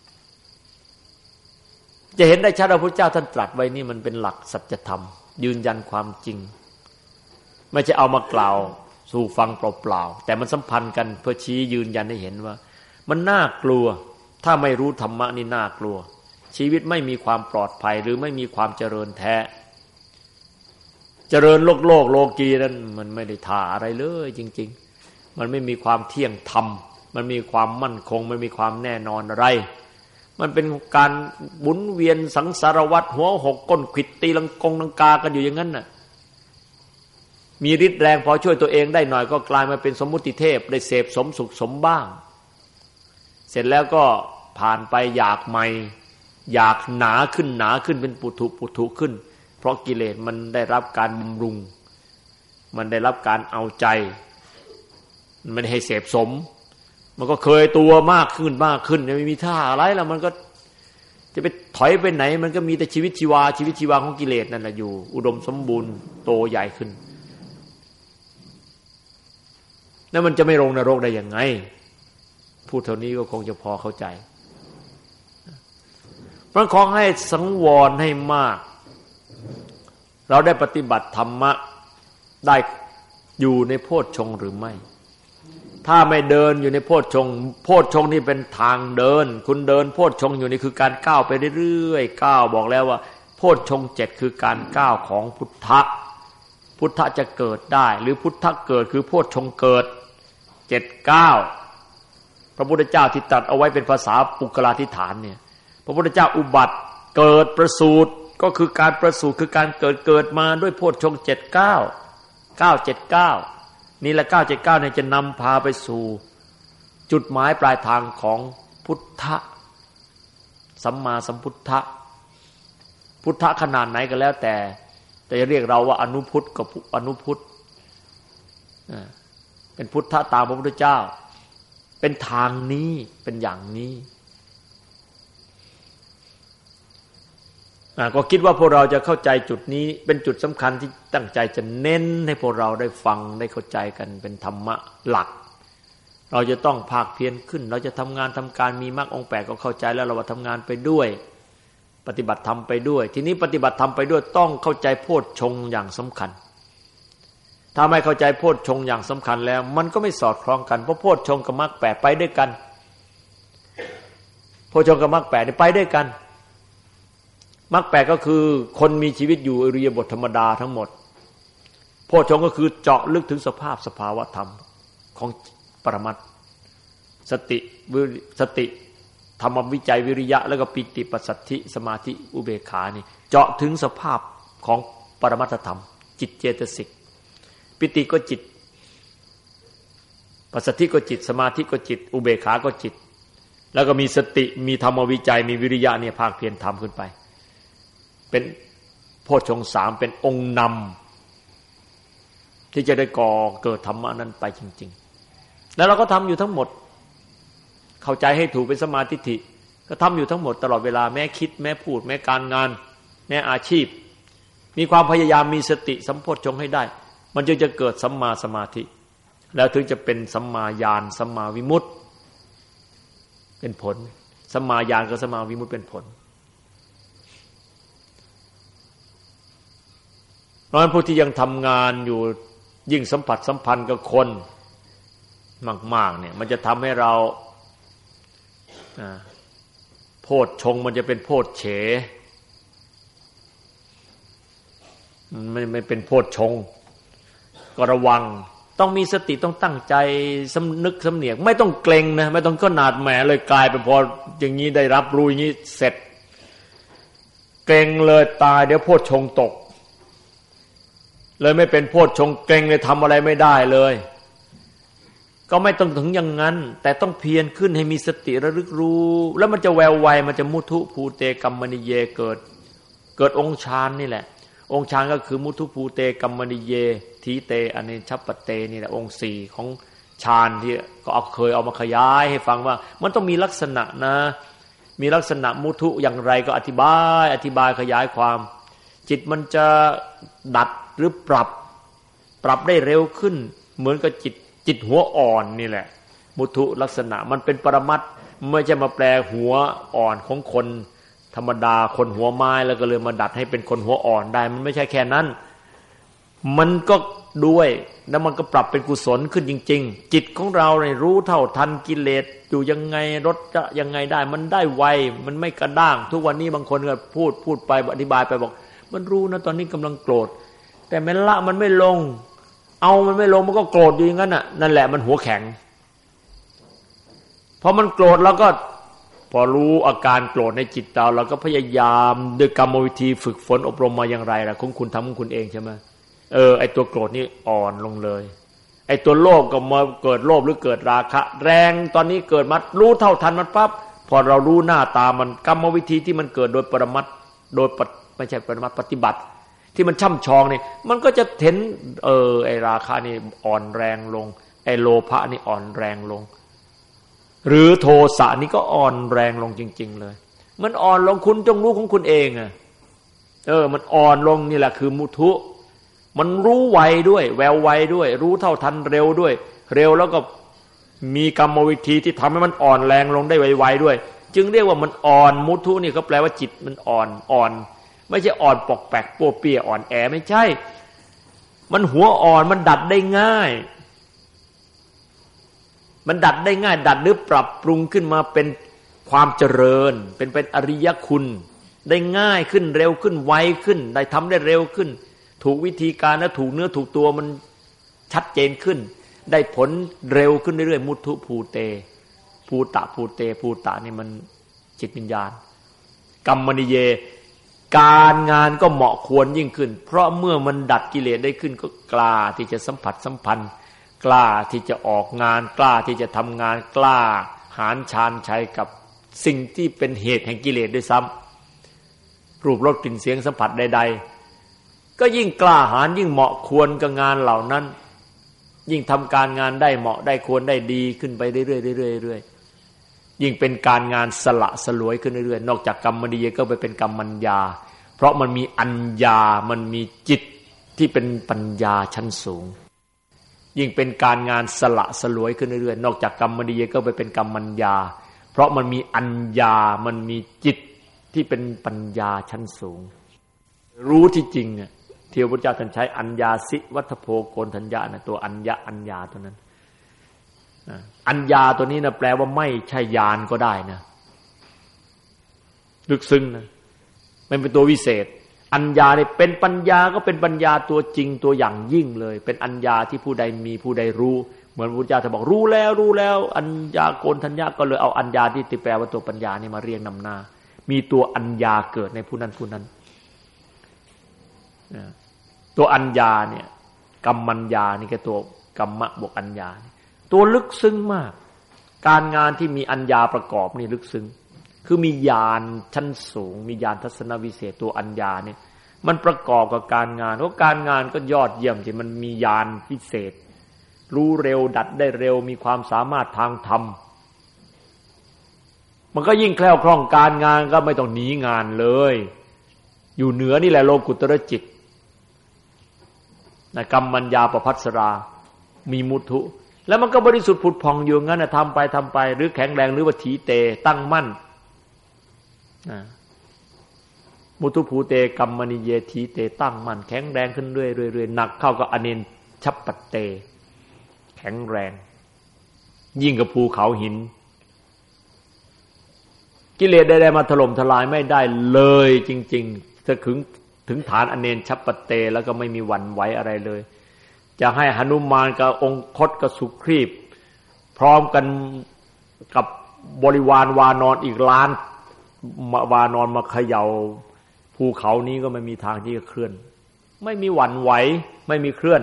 จะเห็นได้ชัดว่าพระเจ้าท่านตรัสไว้นี่มันเป็นหลักสัจธรรมยืนยันความจริงไม่ใช่เอามากล่าวสู่ฟังเปล่าๆแต่มันสัมพันธ์กันเพื่อชี้ยืนยันให้เห็นว่ามันน่ากลัวถ้าไม่รู้ธรรมะนี่น่ากลัวชีวิตไม่มีความปลอดภัยหรือไม่มีความเจริญแท้เจริญโลกีนั้นมันไม่ได้ท่าอะไรเลยจริงๆมันไม่มีความเที่ยงธรรมมันมีความมั่นคงมันมีความแน่นอนอะไรมันเป็นการหมุนเวียนสังสารวัฏหัวหกก้นขวิดตีลังกากันอยู่อย่างนั้นน่ะมีฤทธิ์แรงพอช่วยตัวเองได้หน่อยก็กลายมาเป็นสมมุติเทพได้เสพสมสุขสมบ้างเสร็จแล้วก็ผ่านไปอยากใหม่อยากหนาขึ้นเป็นปุถุขึ้นเพราะกิเลสมันได้รับการบำรุงมันได้รับการเอาใจมันไม่ให้เสพสมมันก็เคยตัวมากขึ้นไม่มีท่าอะไรแล้วมันก็จะไปถอยไปไหนมันก็มีแต่ชีวิตชีวาของกิเลสนั่นแหละอยู่อุดมสมบูรณ์โตใหญ่ขึ้นแล้วมันจะไม่ลงนรกได้ยังไงพูดเท่านี้ก็คงจะพอเข้าใจเพราะขอให้สังวรให้มากเราได้ปฏิบัติธรรมะได้อยู่ในโพชฌงค์หรือไม่ถ้าไม่เดินอยู่ในโพชฌงค์นี่เป็นทางเดินคุณเดินโพชฌงค์อยู่นี่คือการก้าวไปเรื่อยๆก้าวบอกแล้วว่าโพชฌงค์7คือการก้าวของพุทธะพุทธะจะเกิดได้หรือพุทธะเกิดคือโพชฌงค์เกิด7 9พระพุทธเจ้าที่ตรัสเอาไว้เป็นภาษาปุกลาธิฐานเนี่ยพระพุทธเจ้าอุบัติเกิดประสูติก็คือการประสูติคือการเกิดมาด้วยโพชฌงค์7 9นี่แหละ979เนี่ยจะนำพาไปสู่จุดหมายปลายทางของพุทธะสัมมาสัมพุทธะพุทธะขนาดไหนก็แล้วแต่จะเรียกเราว่าอนุพุทธกับอนุพุทธเป็นพุทธะตามพระพุทธเจ้าเป็นทางนี้เป็นอย่างนี้ก็คิดว่าพวกเราจะเข้าใจจุดนี้เป็นจุดสำคัญที่ตั้งใจจะเน้นให้พวกเราได้ฟังได้เข้าใจกันเป็นธรรมะหลักเราจะต้องภาคเพียรขึ้นเราจะทำงานทำการมีมรรคองค์8ก็เข้าใจแล้วเราว่าทำงานไปด้วยปฏิบัติธรรมไปด้วยทีนี้ปฏิบัติธรรมไปด้วยต้องเข้าใจโพชฌงค์อย่างสำคัญถ้าไม่เข้าใจโพชฌงค์อย่างสำคัญแล้วมันก็ไม่สอดคล้องกันเพราะโพชฌงค์กับมรรค8ไปด้วยกันโพชฌงค์กับมรรค8นี่ไปด้วยกันมรรค8ก็คือคนมีชีวิตอยู่อริยบทธรรมดาทั้งหมดโพชฌงค์ก็คือเจาะลึกถึงสภาวะธรรมของปรมัตถ์สติธรรมวิจัยวิริยะแล้วก็ปิติปัสสัทธิสมาธิอุเบกขานี่เจาะถึงสภาพของปรมัตถธรรมจิตเจตสิกปิติก็จิตปัสสัทธิก็จิตสมาธิก็จิตอุเบกขาก็จิตแล้วก็มีสติมีธรรมวิจัยมีวิริยะเนี่ยภาคเพียรทำขึ้นไปเป็นโพชฌงค์3เป็นองค์นำที่จะได้ก่อเกิดธรรมะนั้นไปจริงๆแล้วเราก็ทำอยู่ทั้งหมดเข้าใจให้ถูกเป็นสมาธิิก็ทำอยู่ทั้งหมดตลอดเวลาแม้คิดแม้พูดแม้การงานแม้อาชีพมีความพยายามมีสติสัมโพชฌงค์ให้ได้มันจึงจะเกิดสัมมาสมาธิแล้วถึงจะเป็นสัมมาญาณสัมมาวิมุตติเป็นผลสัมมาญาณกับสัมมาวิมุตติเป็นผลเพราะฉะนั้นผู้ที่ยังทำงานอยู่ยิ่งสัมผัสสัมพันธ์กับคนมากๆเนี่ยมันจะทำให้เราโพชฌงค์มันจะเป็นโพชเฉไม่เป็นโพชฌงค์ก็ระวังต้องมีสติต้องตั้งใจสำนึกสำเนียกไม่ต้องเกรงนะไม่ต้องขนาดแหมเลยกลายไปพออย่างนี้ได้รับรู้อย่างนี้เสร็จเกรงเลยตายเดี๋ยวโพชฌงค์ตกเลยไม่เป็นโพชฌงค์เกรงเลยทำอะไรไม่ได้เลยก็ไม่ต้องถึงอย่างนั้นแต่ต้องเพียรขึ้นให้มีสติระลึกรู้แล้วมันจะแววไวมันจะมุทุภูเตกัมมณิเยเกิดองค์ฌานนี่แหละองค์ฌานก็คือมุทุภูเตกัมมณิเยทีเตอเนชัปปเตนี่แหละองค์4ของฌานที่ก็เคยเอามาขยายให้ฟังว่ามันต้องมีลักษณะนะมีลักษณะมุทุอย่างไรก็อธิบายขยายความจิตมันจะดัดหรือปรับได้เร็วขึ้นเหมือนกับจิตหัวอ่อนนี่แหละมุทุลักษณะมันเป็นปรมัตถ์ไม่ใช่มาแปลหัวอ่อนของคนธรรมดาคนหัวไม้แล้วก็เลยมาดัดให้เป็นคนหัวอ่อนได้มันไม่ใช่แค่นั้นมันก็ด้วยแล้วมันก็ปรับเป็นกุศลขึ้นจริงๆจิตของเราเนี่ยรู้เท่าทันกิเลสอยู่ยังไงลดจะยังไงได้มันได้ไวมันไม่กระด้างทุกวันนี้บางคนก็พูดไปอธิบายไปบอกมันรู้นะตอนนี้กำลังโกรธแต่มันละมันไม่ลงมันไม่ลงมันก็โกรธอยู่อย่างนั้นน่ะนั่นแหละมันหัวแข็งพอมันโกรธแล้วก็พอรู้อาการโกรธในจิตเราก็พยายามด้วยกรรมวิธีฝึกฝนอบรมมาอย่างไรล่ะคุณทำของคุณเองใช่ไหมไอ้ตัวโกรธนี่อ่อนลงเลยไอ้ตัวโลภก็มาเกิดโลภหรือเกิดราคะแรงตอนนี้เกิดมารู้เท่าทันมันปั๊บพอเรารู้หน้าตามันกรรมวิธีที่มันเกิดโดยปรมัตถ์โดยไม่ใช่ปรมัตถ์ปฏิบัติที่มันช่ำชองนี่มันก็จะเห็นไอ้ราคะนี่อ่อนแรงลงไอ้โลภะนี่อ่อนแรงลงหรือโทสะนี่ก็อ่อนแรงลงจริงๆเลยมันอ่อนลงคุณจงรู้ของคุณเองมันอ่อนลงนี่แหละคือมุทุมันรู้ไวด้วยแววไวด้วยรู้เท่าทันเร็วด้วยเร็วแล้วก็มีกรรมวิธีที่ทำให้มันอ่อนแรงลงได้ไวๆด้วยจึงเรียกว่ามันอ่อนมุทุนี่ก็แปลว่าจิตมันอ่อนไม่ใช่อ่อนปอกแปกปัวเปียอ่อนแอไม่ใช่มันหัวอ่อนมันดัดได้ง่ายมันดัดได้ง่ายดัดหรือปรับปรุงขึ้นมาเป็นความเจริญเป็นอริยคุณได้ง่ายขึ้นเร็วขึ้นไวขึ้นได้ทำได้เร็วขึ้นถูกวิธีการและถูกเนื้อถูกตัวมันชัดเจนขึ้นได้ผลเร็วขึ้นเรื่อยๆมุทุภูเตภูตะนี่มันจิตวิญญาณกัมมนิเยการงานก็เหมาะควรยิ่งขึ้นเพราะเมื่อมันดัดกิเลสได้ขึ้นก็กล้าที่จะสัมผัสสัมพันธ์กล้าที่จะออกงานกล้าที่จะทำงานกล้าหาญชาญชัยกับสิ่งที่เป็นเหตุแห่งกิเลสด้วยซ้ำรูปรสกลิ่นเสียงสัมผัสใดๆก็ยิ่งกล้าหาญยิ่งเหมาะควรกับงานเหล่านั้นยิ่งทำการงานได้เหมาะได้ควรได้ดีขึ้นไปเรื่อยๆยิ่งเป็นการงานสละสลวยขึ้นเรื่อยๆนอกจากกรรมนิยก็ไปเป็นกรรมัญญาเพราะมันมีอัญญามันมีจิตที่เป็นปัญญาชั้นสูงยิ่งเป็นการงานสละสลวยขึ้นเรื่อยๆนอกจากกรรมนิยก็ไปเป็นกรรมัญญาเพราะมันมีอัญญามันมีจิตที่เป็นปัญญาชั้นสูงรู้ที่จริงที่พระพุทธเจ้าท่านใช้อัญญาสิวัฏโภโกณทัญญาตัวอัญญาตัวนั้นอัญญาตัวนี้แปลว่าไม่ใช่ญาณก็ได้นะลึกซึ้งนะมันเป็นตัววิเศษอัญญาเนี่ยเป็นปัญญาก็เป็นปัญญาตัวจริงตัวอย่างยิ่งเลยเป็นอัญญาที่ผู้ใดมีผู้ใดรู้เหมือนพระพุทธเจ้าท่านบอกรู้แล้วอัญญาโกณทัญญาก็เลยเอาอัญญาที่แปลว่าตัวปัญญานี่มาเรียงนำหน้ามีตัวอัญญาเกิดในผู้นั้นตัวอัญญาเนี่ยกัมมัญญานี่ก็ตัวกัมมะบวกอัญญาตัวลึกซึ้งมากการงานที่มีอัญญาประกอบนี่ลึกซึ้งคือมีญาณชั้นสูงมีญาณทัศนวิเศษตัวอัญญาเนี่ยมันประกอบกับการงานเพราะการงานก็ยอดเยี่ยมที่มันมีญาณพิเศษรู้เร็วดัดได้เร็วมีความสามารถทางธรรมมันก็ยิ่งแคล่วคล่องการงานก็ไม่ต้องหนีงานเลยอยู่เหนือนี่แหละโลกุตรจิตกัมมัญญาประภัสสรามีมุทุแล้วมันก็บริสุทธิ์ผุดผ่องอยู่งั้นทำไปหรือแข็งแรงหรือว่าถีเตตั้งมั่นมุทุภูเตกัมมนิเยถีเตตั้งมั่นแข็งแรงขึ้นเรื่อยๆหนักเข้าก็อเนนชัปปเตแข็งแรงยิ่งกับภูเขาหินกิเลสใดๆมาถล่มทลายไม่ได้เลยจริงๆถ้าถึงฐานอเนนชัปปเตแล้วก็ไม่มีหวั่นไหวอะไรเลยจะให้หนุมานกับองคตกับสุครีพพร้อมกันกับบริวารวานอนอีกล้านวานอนมาเขย่าภูเขานี้ก็ไม่มีทางที่จะเคลื่อนไม่มีหวั่นไหวไม่มีเคลื่อน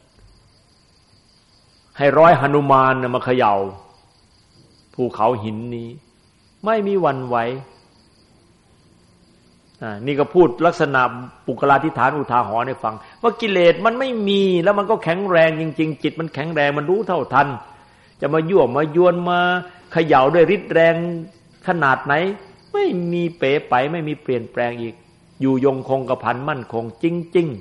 ให้100หนุมานมาเขย่าภูเขาหินนี้ไม่มีหวั่นไหวนี่ก็พูดลักษณะปุคลาธิฐานอุทาหรณ์ให้ฟังว่ากิเลสมันไม่มีแล้วมันก็แข็งแรงจริงๆจิตมันแข็งแรงมันรู้เท่าทันจะมายั่วมายวนมาเขย่าด้วยฤทธิ์แรงขนาดไหนไม่มีเป๋ไปไม่มีเปลี่ยนแปลงอีกอยู่ยงคงกระพันมั่นคงจริง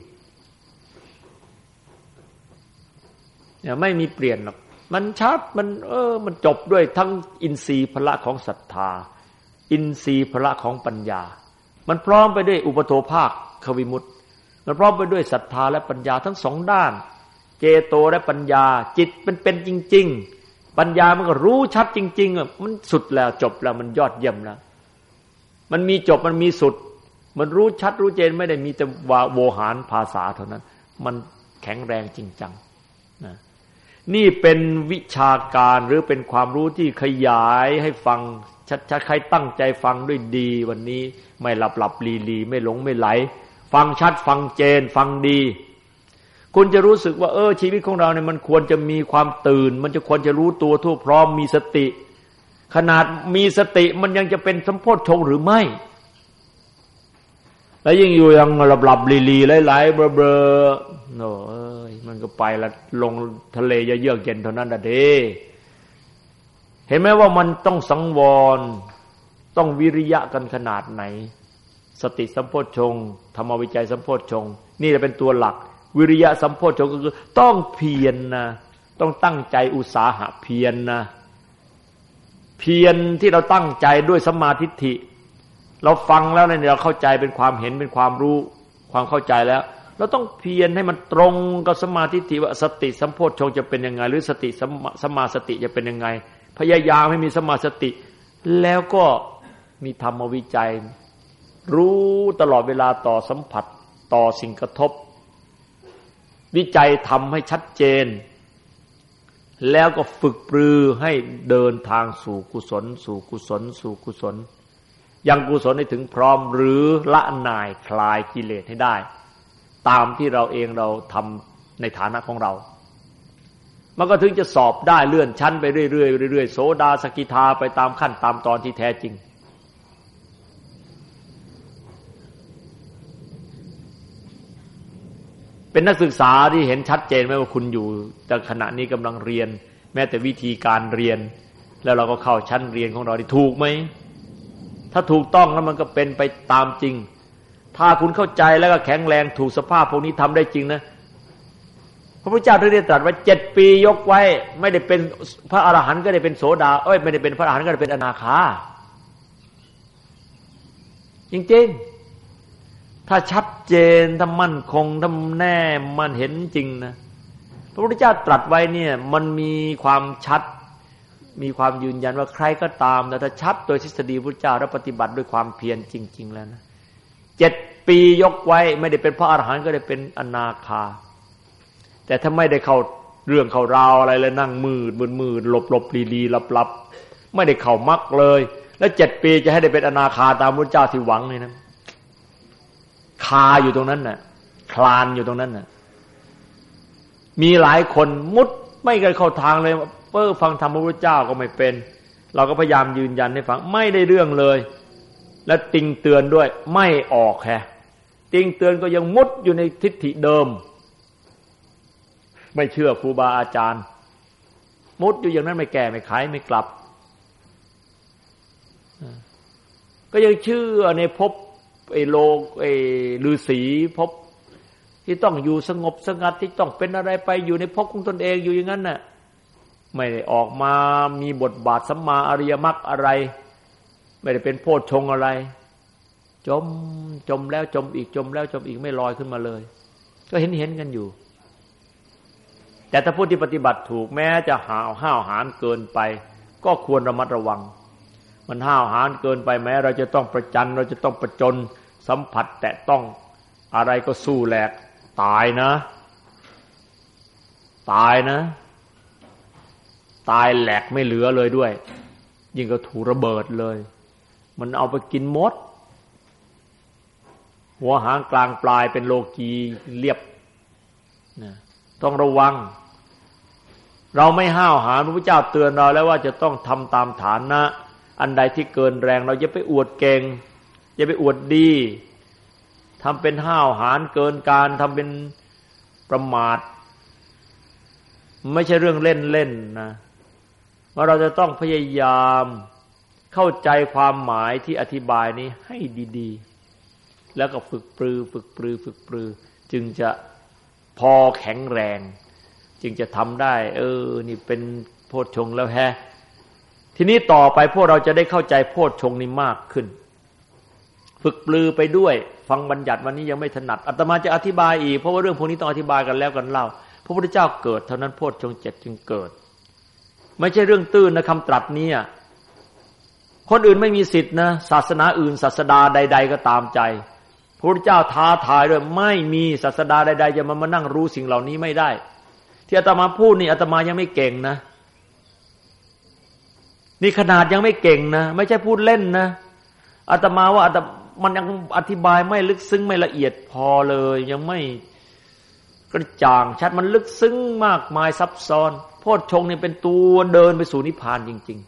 ๆเนี่ยไม่มีเปลี่ยนหรอกมันชัดมันจบด้วยทั้งอินทรีย์พละของศรัทธาอินทรีย์พละของปัญญามันพร้อมไปด้วยอุปโภภาควิมุตติมันพร้อมไปด้วยศรัทธาและปัญญาทั้งสองด้านเจโตและปัญญาจิตมันเป็นจริงๆปัญญามันก็รู้ชัดจริงๆอ่ะมันสุดแล้วจบแล้วมันยอดเยี่ยมแล้วมันมีจบมันมีสุดมันรู้ชัดรู้เจนไม่ได้มีแต่โวหารภาษาเท่านั้นมันแข็งแรงจริงจังนะนี่เป็นวิชาการหรือเป็นความรู้ที่ขยายให้ฟังชัดๆใครตั้งใจฟังด้วยดีวันนี้ไม่หลับลีไม่หลงไม่ไหลฟังชัดฟังเจนฟังดีคุณจะรู้สึกว่าชีวิตของเราเนี่ยมันควรจะมีความตื่นมันจะควรจะรู้ตัวทั่วพร้อมมีสติขนาดมีสติมันยังจะเป็นสัมโพชฌงค์หรือไม่แล้วยิ่งอยู่ยังหลับลีไหลเบลอๆโอ้ยมันก็ไปละลงทะเลเยือกเย็นเท่านั้นน่ะเด้เห็นไหมว่ามันต้องสังวรต้องวิริยะกันขนาดไหนสติสัมโพชฌงค์ธรรมวิจัยสัมโพชฌงค์นี่จะเป็นตัวหลักวิริยะสัมโพชฌงค์ก็คือต้องเพียรนะต้องตั้งใจอุตสาหะเพียรนะเพียรที่เราตั้งใจด้วยสัมมาทิฏฐิเราฟังแล้วเนี่ยเราเข้าใจเป็นความเห็นเป็นความรู้ความเข้าใจแล้วเราต้องเพียรให้มันตรงกับสัมมาทิฏฐิว่าสติสัมโพชฌงค์จะเป็นยังไงหรือสติสัมมาสติจะเป็นยังไงพยายามให้มีสัมมาสติแล้วก็มีธรรมวิจัยรู้ตลอดเวลาต่อสัมผัสต่อสิ่งกระทบวิจัยทำให้ชัดเจนแล้วก็ฝึกปรือให้เดินทางสู่กุศลสู่กุศลสู่กุศลยังกุศลให้ถึงพร้อมหรือละหน่ายคลายกิเลสให้ได้ตามที่เราเองเราทำในฐานะของเรามันก็ถึงจะสอบได้เลื่อนชั้นไปเรื่อยๆเรื่อยๆโสดาสกิทาไปตามขั้นตามตอนที่แท้จริงเป็นนักศึกษาที่เห็นชัดเจนไหมว่าคุณอยู่แต่ขณะนี้กำลังเรียนแม้แต่วิธีการเรียนแล้วเราก็เข้าชั้นเรียนของเราที่ถูกไหมถ้าถูกต้องแล้วมันก็เป็นไปตามจริงถ้าคุณเข้าใจแล้วก็แข็งแรงถูกสภาพพวกนี้ทำได้จริงนะพระพุทธเจ้าได้ตรัสว่า7 ปียกไว้ไม่ได้เป็นพระอรหันต์ก็ได้เป็นโสดาไม่ได้เป็นพระอรหันต์ก็ได้เป็นอนาคาจริงๆถ้าชัดเจนถ้ามั่นคงถ้าแน่มันเห็นจริงนะพระพุทธเจ้าตรัสไว้เนี่ยมันมีความชัดมีความยืนยันว่าใครก็ตามแต่ถ้าชัดโดยทฤษฎีพระพุทธเจ้าและปฏิบัติด้วยความเพียรจริงๆแล้วนะ7 ปียกไว้ไม่ได้เป็นพระอรหันต์ก็ได้เป็นอนาคาแต่ถ้าไม่ได้เข้าเรื่องเข้าราวอะไรเลยนั่งมืดหลบลีลับไม่ได้เข้ามรรคเลยแล้ว7 ปีจะให้ได้เป็นอนาคาตามพระพุทธเจ้าที่หวังนี่นะคาอยู่ตรงนั้นน่ะคลานอยู่ตรงนั้นน่ะมีหลายคนมุดไม่เคยเข้าทางเลยฟังธรรมพระพุทธเจ้าก็ไม่เป็นเราก็พยายามยืนยันให้ฟังไม่ได้เรื่องเลยและติงเตือนด้วยไม่ออกแฮะติงเตือนก็ยังมุดอยู่ในทิฏฐิเดิมไม่เชื่อครูบาอาจารย์มุดอยู่อย่างนั้นไม่แก้ไม่ไขไม่กลับก็ยังเชื่อในภพโลกฤาษีภพที่ต้องอยู่สงบสงัดที่ต้องเป็นอะไรไปอยู่ในภพของตนเองอยู่อย่างนั้นน่ะไม่ได้ออกมามีบทบาทสัมมาอริยมรรคอะไรไม่ได้เป็นโพชฌงค์อะไรจมแล้วจมอีกจมแล้วจมอีกไม่ลอยขึ้นมาเลยก็เห็นกันอยู่แต่ถ้าผู้ที่ปฏิบัติถูกแม้จะห้าวหาญเกินไปก็ควรระมัดระวังมันห้าวหาญเกินไปแม้เราจะต้องประจันเราจะต้องประจนสัมผัสแตะต้องอะไรก็สู้แหลกตายนะตายแหลกไม่เหลือเลยด้วยยิ่งก็ถูกระเบิดเลยมันเอาไปกินมดหัวหางกลางปลายเป็นโลกีเรียบนะต้องระวังเราไม่ห้าวหาญพระพุทธเจ้าเตือนเราแล้วว่าจะต้องทำตามฐานะอันใดที่เกินแรงเราอย่าไปอวดเก่งอย่าไปอวดดีทำเป็นห้าวหาญเกินการทำเป็นประมาทไม่ใช่เรื่องเล่นนะว่าเราจะต้องพยายามเข้าใจความหมายที่อธิบายนี้ให้ดีๆแล้วก็ฝึกปรือจึงจะพอแข็งแรงจึงจะทำได้นี่เป็นโพชฌงค์แล้วแฮะทีนี้ต่อไปพวกเราจะได้เข้าใจโพชฌงค์นี้มากขึ้นฝึกปรือไปด้วยฟังบัญญัติวันนี้ยังไม่ถนัดอาตมาจะอธิบายอีกเพราะว่าเรื่องพวกนี้ต้องอธิบายกันแล้วกันเล่าพระพุทธเจ้าเกิดเท่านั้นโพชฌงค์ 7จึงเกิดไม่ใช่เรื่องตื้นนะคำตรัสนี้คนอื่นไม่มีสิทธินะศาสนาอื่นศาสดาใดๆก็ตามใจพระพุทธเจ้าท้าทายด้วยไม่มีศาสดาใดๆจะมานั่งรู้สิ่งเหล่านี้ไม่ได้ที่อาตมาพูดนี่อาตมายังไม่เก่งนะนี่ขนาดยังไม่เก่งนะไม่ใช่พูดเล่นนะอาตมาว่ามันยังอธิบายไม่ลึกซึ้งไม่ละเอียดพอเลยยังไม่กระจ่างชัดมันลึกซึ้งมากมายซับซ้อนโพชฌงค์นี่เป็นตัวเดินไปสู่นิพพานจริง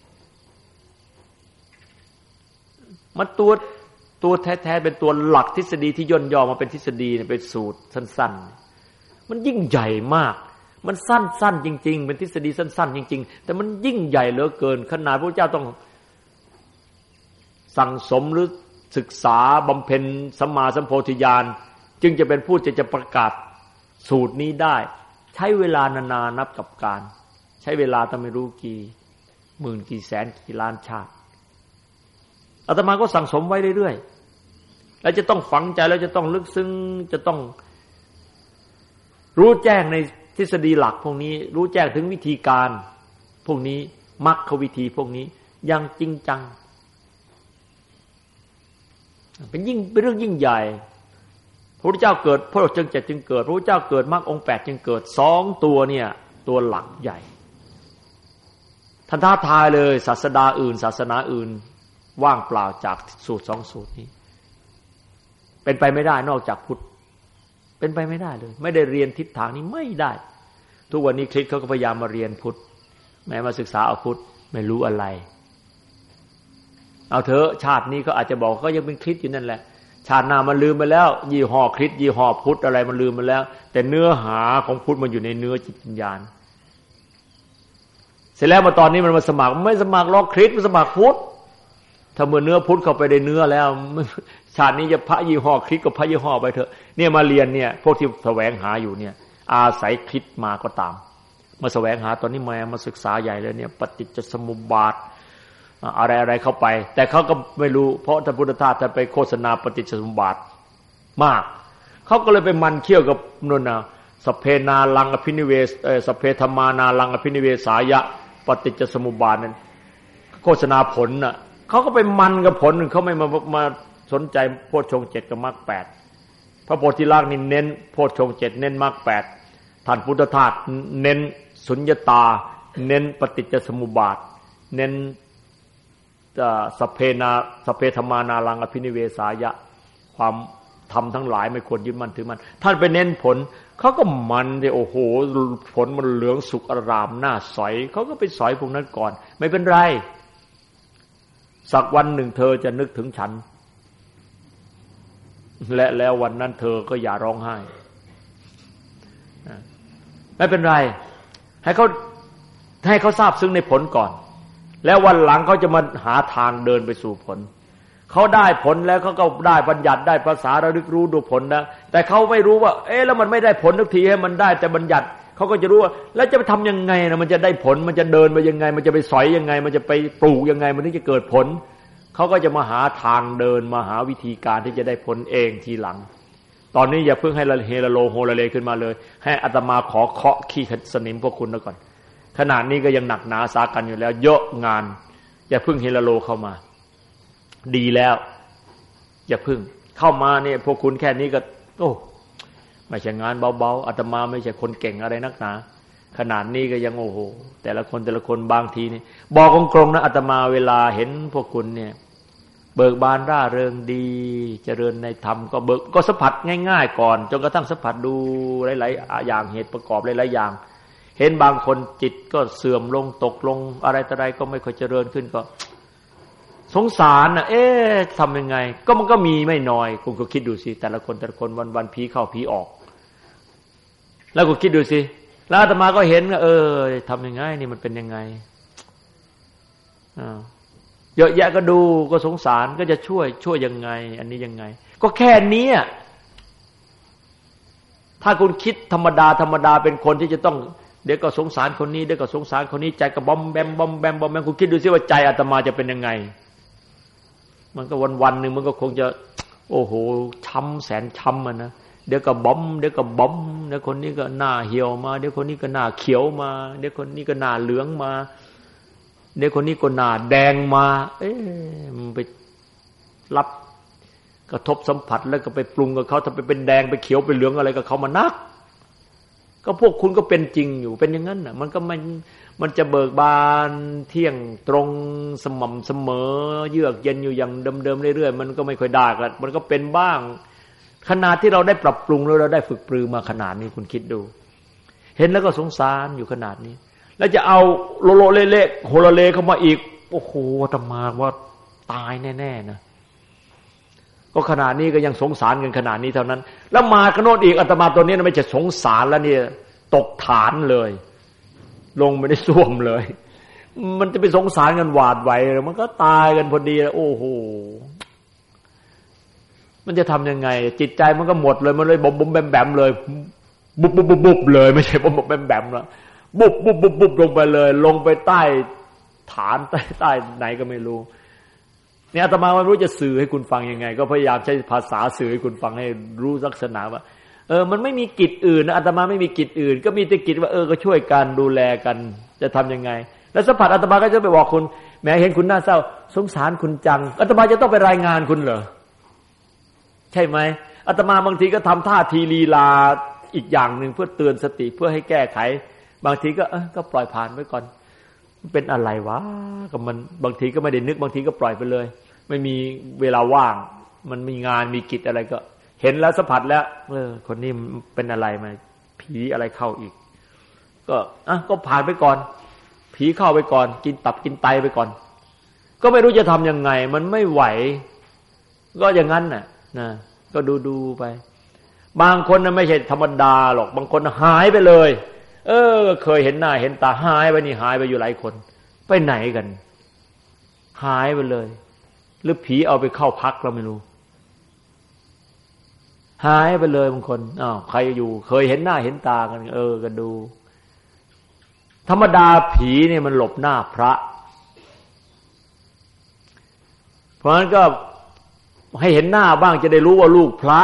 ๆมันตัวแท้ๆเป็นตัวหลักทฤษฎีที่ย่นย่อมาเป็นทฤษฎีเป็นสูตรสั้นๆมันยิ่งใหญ่มากมันสั้นๆจริงๆเป็นทฤษฎีสั้นๆจริงๆแต่มันยิ่งใหญ่เหลือเกินขนาดพระเจ้าต้องสั่งสมหรือศึกษาบำเพ็ญสัมมาสัมโพธิญาณจึงจะเป็นผู้จะประกาศสูตรนี้ได้ใช้เวลานานๆนับกับการใช้เวลาตั้งไม่รู้กี่หมื่นกี่แสนกี่ล้านชาติอาตมาก็สั่งสมไว้เรื่อยๆแล้วจะต้องฝังใจแล้วจะต้องลึกซึ้งจะต้องรู้แจ้งในทฤษฎีหลักพวกนี้รู้แจ้งถึงวิธีการพวกนี้มรรควิธีพวกนี้อย่างจริงจังเป็นเรื่องยิ่งใหญ่พระพุทธเจ้าเกิดโพชฌงค์ 7จึงเกิดพระพุทธเจ้าเกิดมรรคองค์ 8จึงเกิด2ตัวเนี่ยตัวหลักใหญ่ท่านท้าทายเลยศาสดาอื่นศาสนาอื่นว่างเปล่าจากสูตร2สูตรนี้เป็นไปไม่ได้นอกจากพุทธเป็นไปไม่ได้เลยไม่ได้เรียนทิศทางนี้ไม่ได้ทุกวันนี้คริสต์เขาก็พยายามมาเรียนพุทธแม้มาศึกษาเอาพุทธไม่รู้อะไรเอาเถอะชาตินี้เขาอาจจะบอกเขายังเป็นคริสต์อยู่นั่นแหละชาติหน้ามันลืมไปแล้วยี่ห้อคริสต์ยี่ห้อพุทธอะไรมันลืมไปแล้วแต่เนื้อหาของพุทธมันอยู่ในเนื้อจิตวิญญาณเสร็จแล้วมาตอนนี้มันมาสมัครไม่สมัครหรอกคริสต์มันสมัครพุทธถ้าเมื่อเนื้อพุทธเข้าไปในเนื้อแล้วชาตินี้จะพระยี่ห้อคริสต์ก็พระยี่ห้อไปเถอะเนี่ยมาเรียนเนี่ยพวกที่แสวงหาอยู่เนี่ยอาศัยคริสต์มาก็ตามมาแสวงหาตอนนี้มาศึกษาใหญ่เลยเนี่ยปฏิจจสมุปบาทอะไรเข้าไปแต่เขาก็ไม่รู้เพราะท่านพุทธทาสท่านไปโฆษณาปฏิจจสมุปบาทมากเขาก็เลยไปมันเคี่ยวกับนนน่ะสัพเพนาลังอภินิเวสสัพเพธรรมานาลังอภินิเวสายะปฏิจจสมุปบาทนั้นโฆษณาผลน่ะเขาก็ไปมันกับผลเขาไม่มาสนใจโพชฌงค์ 7กับมรรค 8พระโพธิลักษณ์นี่เน้นโพชฌงค์ 7เน้นมรรค 8ท่านพุทธทาสเน้นสุญญตาเน้นปฏิจจสมุปบาทเน้นสัพเพธรรมานาลังอภินิเวสายะความธรรมทั้งหลายไม่ควรยึดมั่นถือมั่นท่านไปเน้นผลเขาก็มันเลยโอ้โหผลมันเหลืองสุกอรามหน้าใสเขาก็ไปสอยพวกนั้นก่อนไม่เป็นไรสักวันหนึ่งเธอจะนึกถึงฉันและแล้ววันนั้นเธอก็อย่าร้องไห้ไม่เป็นไรให้เขาทราบซึ้งในผลก่อนแล้ววันหลังเขาจะมาหาทางเดินไปสู่ผลเขาได้ผลแล้วเขาก็ได้บัญญัติได้ภาษาระลึกรู้ดูผลนะแต่เขาไม่รู้ว่าแล้วมันไม่ได้ผลทุกทีให้มันได้แต่บัญญัติเขาก็จะรู้ว่าแล้วจะไปทำยังไงนะมันจะได้ผลมันจะเดินไปยังไงมันจะไปสอยยังไงมันจะไปปลูกยังไงมันถึงจะเกิดผลเขาก็จะมาหาทางเดินมาหาวิธีการที่จะได้ผลเองทีหลังตอนนี้อย่าเพิ่งให้เฮลโลโฮลเลขึ้นมาเลยให้อาตมาขอเคาะขี้สนิมพวกคุณก่อนขนาดนี้ก็ยังหนักหนาสากันอยู่แล้วเยอะงานอย่าเพิ่งเฮลโลเข้ามาดีแล้วอย่าเพิ่งเข้ามาเนี่ยพวกคุณแค่นี้ก็โอ้ไม่ใช่งานเบาๆอาตมาไม่ใช่คนเก่งอะไรนักหนาขนาดนี้ก็ยังโอ้โหแต่ละคนบางทีนี่บอกตรงๆนะอาตมาเวลาเห็นพวกคุณเนี่ยเบิกบานร่าเริงดีเจริญในธรรมก็สัมผัสง่ายๆก่อนจนกระทั่งสัมผัสดูหลายๆอย่างเหตุประกอบหลายๆอย่างเห็นบางคนจิตก็เสื่อมลงตกลงอะไรต่ออะไรก็ไม่ค่อยเจริญขึ้นก็สงสารนะทำยังไงก็มันก็มีไม่น้อยคุณก็คิดดูสิแต่ละคนวันๆผีเข้าผีออกแล้วก็คิดดูสิแล้วอาตมาก็เห็นทำยังไงนี่มันเป็นยังไงเยอะแยะก็ดูก็สงสารก็จะช่วยยังไงอันนี้ยังไงก็แค่นี้ถ้าคุณคิดธรรมดาเป็นคนที่จะต้องเดี๋ยวก็สงสารคนนี้เดี๋ยวก็สงสารคนนี้ใจก็บอมแบมคุณคิดดูสิว่าใจอาตมาจะเป็นยังไงมันก็วันๆนึงมันก็คงจะโอ้โหช้ำแสนช้ำนะเดี๋ยวก็บอมเดี๋ยวก็บอมเดี๋ยวคนนี้ก็หน้าเหี่ยวมาเดี๋ยวคนนี้ก็หน้าเขียวมาเดี๋ยวคนนี้ก็หน้าเหลืองมาเดี๋ยวคนนี้ก็หน้าแดงมามันไปรับกระทบสัมผัสแล้วก็ไปปรุงกับเขาถ้าไปเป็นแดงไปเขียวไปเหลืองอะไรกับเขามานักก็พวกคุณก็เป็นจริงอยู่เป็นอย่างนั้นน่ะมันจะเบิกบานเที่ยงตรงสม่ำเสมอเยือกเย็นอยู่อย่างเดิมๆเรื่อยๆมันก็ไม่ค่อยได้กันมันก็เป็นบ้างขนาดที่เราได้ปรับปรุงแล้วเราได้ฝึกปรือมาขนาดนี้คุณคิดดูเห็นแล้วก็สงสารอยู่ขนาดนี้แล้วจะเอาโลโลเละๆโหระเลเข้ามาอีกโอ้โหอาตมาว่าตายแน่ๆนะก็ขนาดนี้ก็ยังสงสารกันขนาดนี้เท่านั้นแล้วมากระโนดอีกอาตมาตัวนี้ไม่จะสงสารแล้วเนี่ยตกฐานเลยลงไม่ได้ส้วมเลยมันจะไปสงสารกันหวาดไหวมันก็ตายกันพอดีโอ้โหมันจะทำยังไงจิตใจมันก็หมดเลยมันเลยบ่มแบมเลยบุบเลยไม่ใช่บ่มแบมแล้วบุบลงไปเลยลงไปใต้ฐานใต้ไหนก็ไม่รู้เนี่ยอาตมาไม่รู้จะสื่อให้คุณฟังยังไงก็พยายามใช้ภาษาสื่อให้คุณฟังให้รู้ลักษณะว่ามันไม่มีกิจอื่นนะอาตมาไม่มีกิจอื่นก็มีแต่กิจว่าก็ช่วยกันดูแลกันจะทำยังไงแล้วสัมผัสอาตมาก็จะไปบอกคุณแม้เห็นคุณหน้าเศร้าสงสารคุณจังอาตมาจะต้องไปรายงานคุณเหรอใช่ไหมอาตมาบางทีก็ทำท่าทีลีลาอีกอย่างหนึ่งเพื่อเตือนสติเพื่อให้แก้ไขบางทีก็ปล่อยผ่านไว้ก่อนเป็นอะไรวะก็มันบางทีก็ไม่ได้นึกบางทีก็ปล่อยไปเลยไม่มีเวลาว่างมันมีงานมีกิจอะไรก็เห็นแล้วสัมผัสแล้วคนนี้เป็นอะไรมาผีอะไรเข้าอีกก็ผ่านไปก่อนผีเข้าไปก่อนกินตับกินไตไปก่อนก็ไม่รู้จะทำยังไงมันไม่ไหวก็อย่างนั้นน่ะนะก็ดูไปบางคนน่ะไม่ใช่ธรรมดาหรอกบางคนหายไปเลยเคยเห็นหน้าเห็นตาหายไปนี่หายไปอยู่หลายคนไปไหนกันหายไปเลยหรือผีเอาไปเข้าพักเราไม่รู้หายไปเลยบางคนใครอยู่เคยเห็นหน้าเห็นตากันกันดูธรรมดาผีเนี่ยมันหลบหน้าพระเพราะฉะนั้นก็ให้เห็นหน้าบ้างจะได้รู้ว่าลูกพระ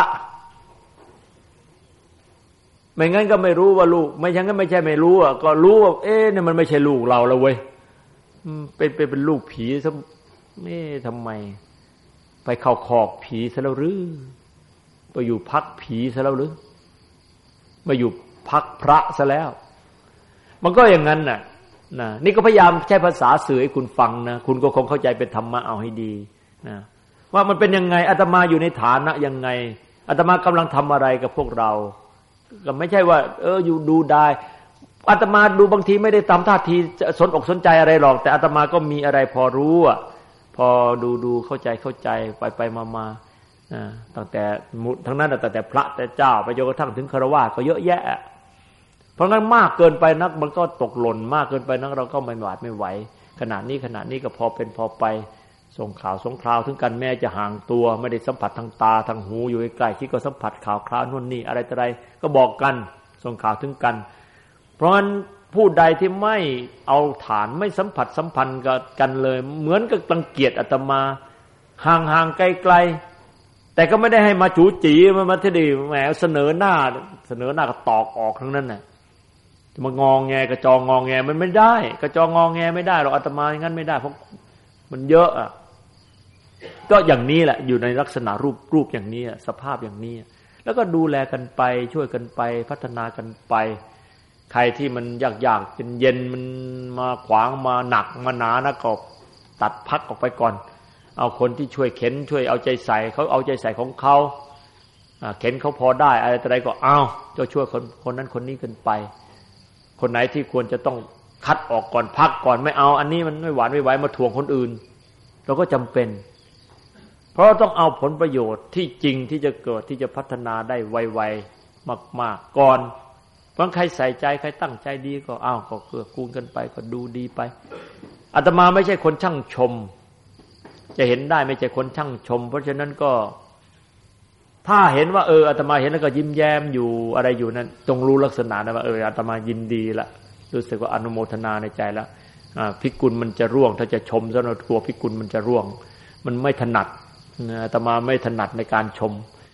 ไม่งั้นก็ไม่รู้ว่าลูกไม่งั้นก็ไม่ใช่ไม่รู้ก็รู้ว่าเนี่ยมันไม่ใช่ลูกเราแล้วเว้ยเป็นลูกผีซะทำไมไปเข้าคอกผีซะแล้วหรือไปอยู่พักผีซะแล้วหรือมาอยู่พักพระซะแล้วมันก็อย่างนั้นน่ะนี่ก็พยายามใช้ภาษาสื่อให้คุณฟังนะคุณก็คงเข้าใจเป็นธรรมะเอาให้ดีนะว่ามันเป็นยังไงอาตมาอยู่ในฐานะยังไงอาตมากำลังทำอะไรกับพวกเราก็ไม่ใช่ว่าอยู่ดูได้อาตมาดูบางทีไม่ได้ตามท่าทีสนอกสนใจอะไรหรอกแต่อาตมาก็มีอะไรพอรู้พอดูเข้าใจไปมาตั้งแต่ทั้งนั้นตั้งแต่พระแต่เจ้าไปจนกระทั่งถึงฆราวาสก็เยอะแยะเพราะงั้นมากเกินไปนักมันก็ตกหล่นมากเกินไปนักเราก็ไม่หวาดไม่ไหวขนาดนี้ก็พอเป็นพอไปส่งข่าวสงคราวถึงกันแม้จะห่างตัวไม่ได้สัมผัสทางตาทางหูอยู่ใกล้ๆคิดก็สัมผัสข่าวคราวนู่นนี่อะไรต่ออะไรก็บอกกันส่งข่าวถึงกันเพราะฉะนั้นผู้ใดที่ไม่เอาฐานไม่สัมผัสสัมพันธ์กันเลยเหมือนกับรังเกียจอาตมาห่างๆไกลๆแต่ก็ไม่ได้ให้มาจู๋จีมาที่ดีแหมเสนอหน้าก็ตอกออกทั้งนั้นน่ะจะมางองแงกระจองงองแงมันไม่ได้กระจองงองแงไม่ได้หรอกอาตมาอย่างนั้นไม่ได้เพราะมันเยอะก็อย่างนี้แหละอยู่ในลักษณะรูปอย่างนี้สภาพอย่างนี้แล้วก็ดูแลกันไปช่วยกันไปพัฒนากันไปใครที่มันยากๆเย็นมันมาขวางมาหนักมาหนานะก็ตัดพักออกไปก่อนเอาคนที่ช่วยเข็นช่วยเอาใจใส่เขาเอาใจใส่ของเขาเข็นเขาพอได้อะไรต่ออะไรก็เอาจะช่วยคนนั้นคนนี้กันไปคนไหนที่ควรจะต้องคัดออกก่อนพักก่อนไม่เอาอันนี้มันไม่หวานไม่ไหวมาถ่วงคนอื่นเราก็จำเป็นเพราะต้องเอาผลประโยชน์ที่จริงที่จะเกิดที่จะพัฒนาได้ไวๆมากๆก่อนเพราะใครใส่ใจใครตั้งใจดีก็ก็เกื้อกูลกันไปก็ดูดีไปอาตมาไม่ใช่คนช่างชมจะเห็นได้ไม่ใช่คนช่างชมเพราะฉะนั้นก็ถ้าเห็นว่าอาตมาเห็นแล้วก็ยิ้มแย้มอยู่อะไรอยู่นั้นจงรู้ลักษณะนะว่าอาตมายินดีละรู้สึกว่าอนุโมทนาในใจแล้วภิกขุมันจะร่วงถ้าจะชมซะหน่อยกลัวภิกขุมันจะร่วงมันไม่ถนัดอาตมาไม่ถนัดในการชม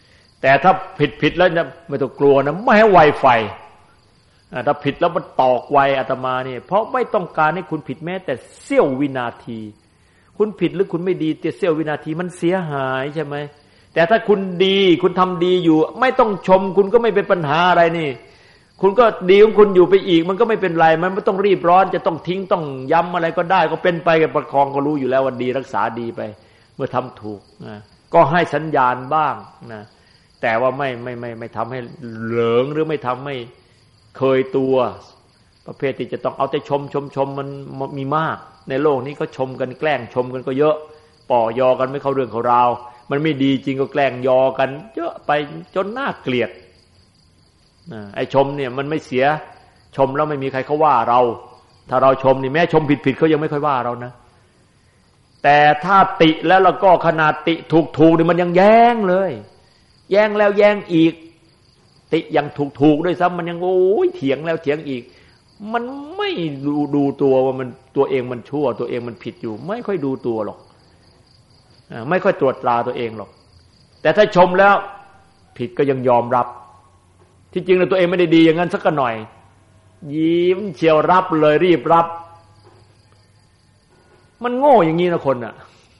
แต่ถ้าผิดแล้วเนี่ยไม่ต้องกลัวนะไม่ให้ไวไฟถ้าผิดแล้วมันตอกไวอาตมาเนี่ยเพราะไม่ต้องการให้คุณผิดแม้แต่เสี้ยววินาทีคุณผิดหรือคุณไม่ดีแต่เสี้ยววินาทีมันเสียหายใช่ไหมแต่ถ้าคุณดีคุณทำดีอยู่ไม่ต้องชมคุณก็ไม่เป็นปัญหาอะไรนี่คุณก็ดีของคุณอยู่ไปอีกมันก็ไม่เป็นไรมันไม่ต้องรีบร้อนจะต้องทิ้งต้องย้ำอะไรก็ได้ก็เป็นไปกับประคองก็รู้อยู่แล้วว่าดีรักษาดีไปเมื่อทำถูกนะก็ให้สัญญาณบ้างนะแต่ว่าไม่ทำให้เหลิงหรือไม่ทำให้เคยตัวประเภทที่จะต้องเอาแต่ชมมันมีมากในโลกนี้ก็ชมกันแกล้งชมกันก็เยอะป่อยอกันไม่เข้าเรื่องเข้าราวมันไม่ดีจริงก็แกล้งยอกันเยอะไปจนน่าเกลียดไอ้ชมเนี่ยมันไม่เสียชมแล้วไม่มีใครเขาว่าเราถ้าเราชมนี่แม้ชมผิดเขายังไม่ค่อยว่าเรานะแต่ถ้าติแล้วก็ขนาดติถูกนี่มันยังแย้งเลยแย้งแล้วแย้งอีกติยังถูกด้วยซ้ำมันยังโอ้ยเถียงแล้วเถียงอีกมันไม่ดูตัวว่ามันตัวเองมันชั่วตัวเองมันผิดอยู่ไม่ค่อยดูตัวหรอกไม่ค่อยตรวจตราตัวเองหรอกแต่ถ้าชมแล้วผิดก็ยังยอมรับที่จริงแล้วตัวเองไม่ได้ดีอย่างนั้นสักหน่อยยิ้มเชียวรับเลยรีบรับมันโง่อย่างนี้นะคนอ่ะ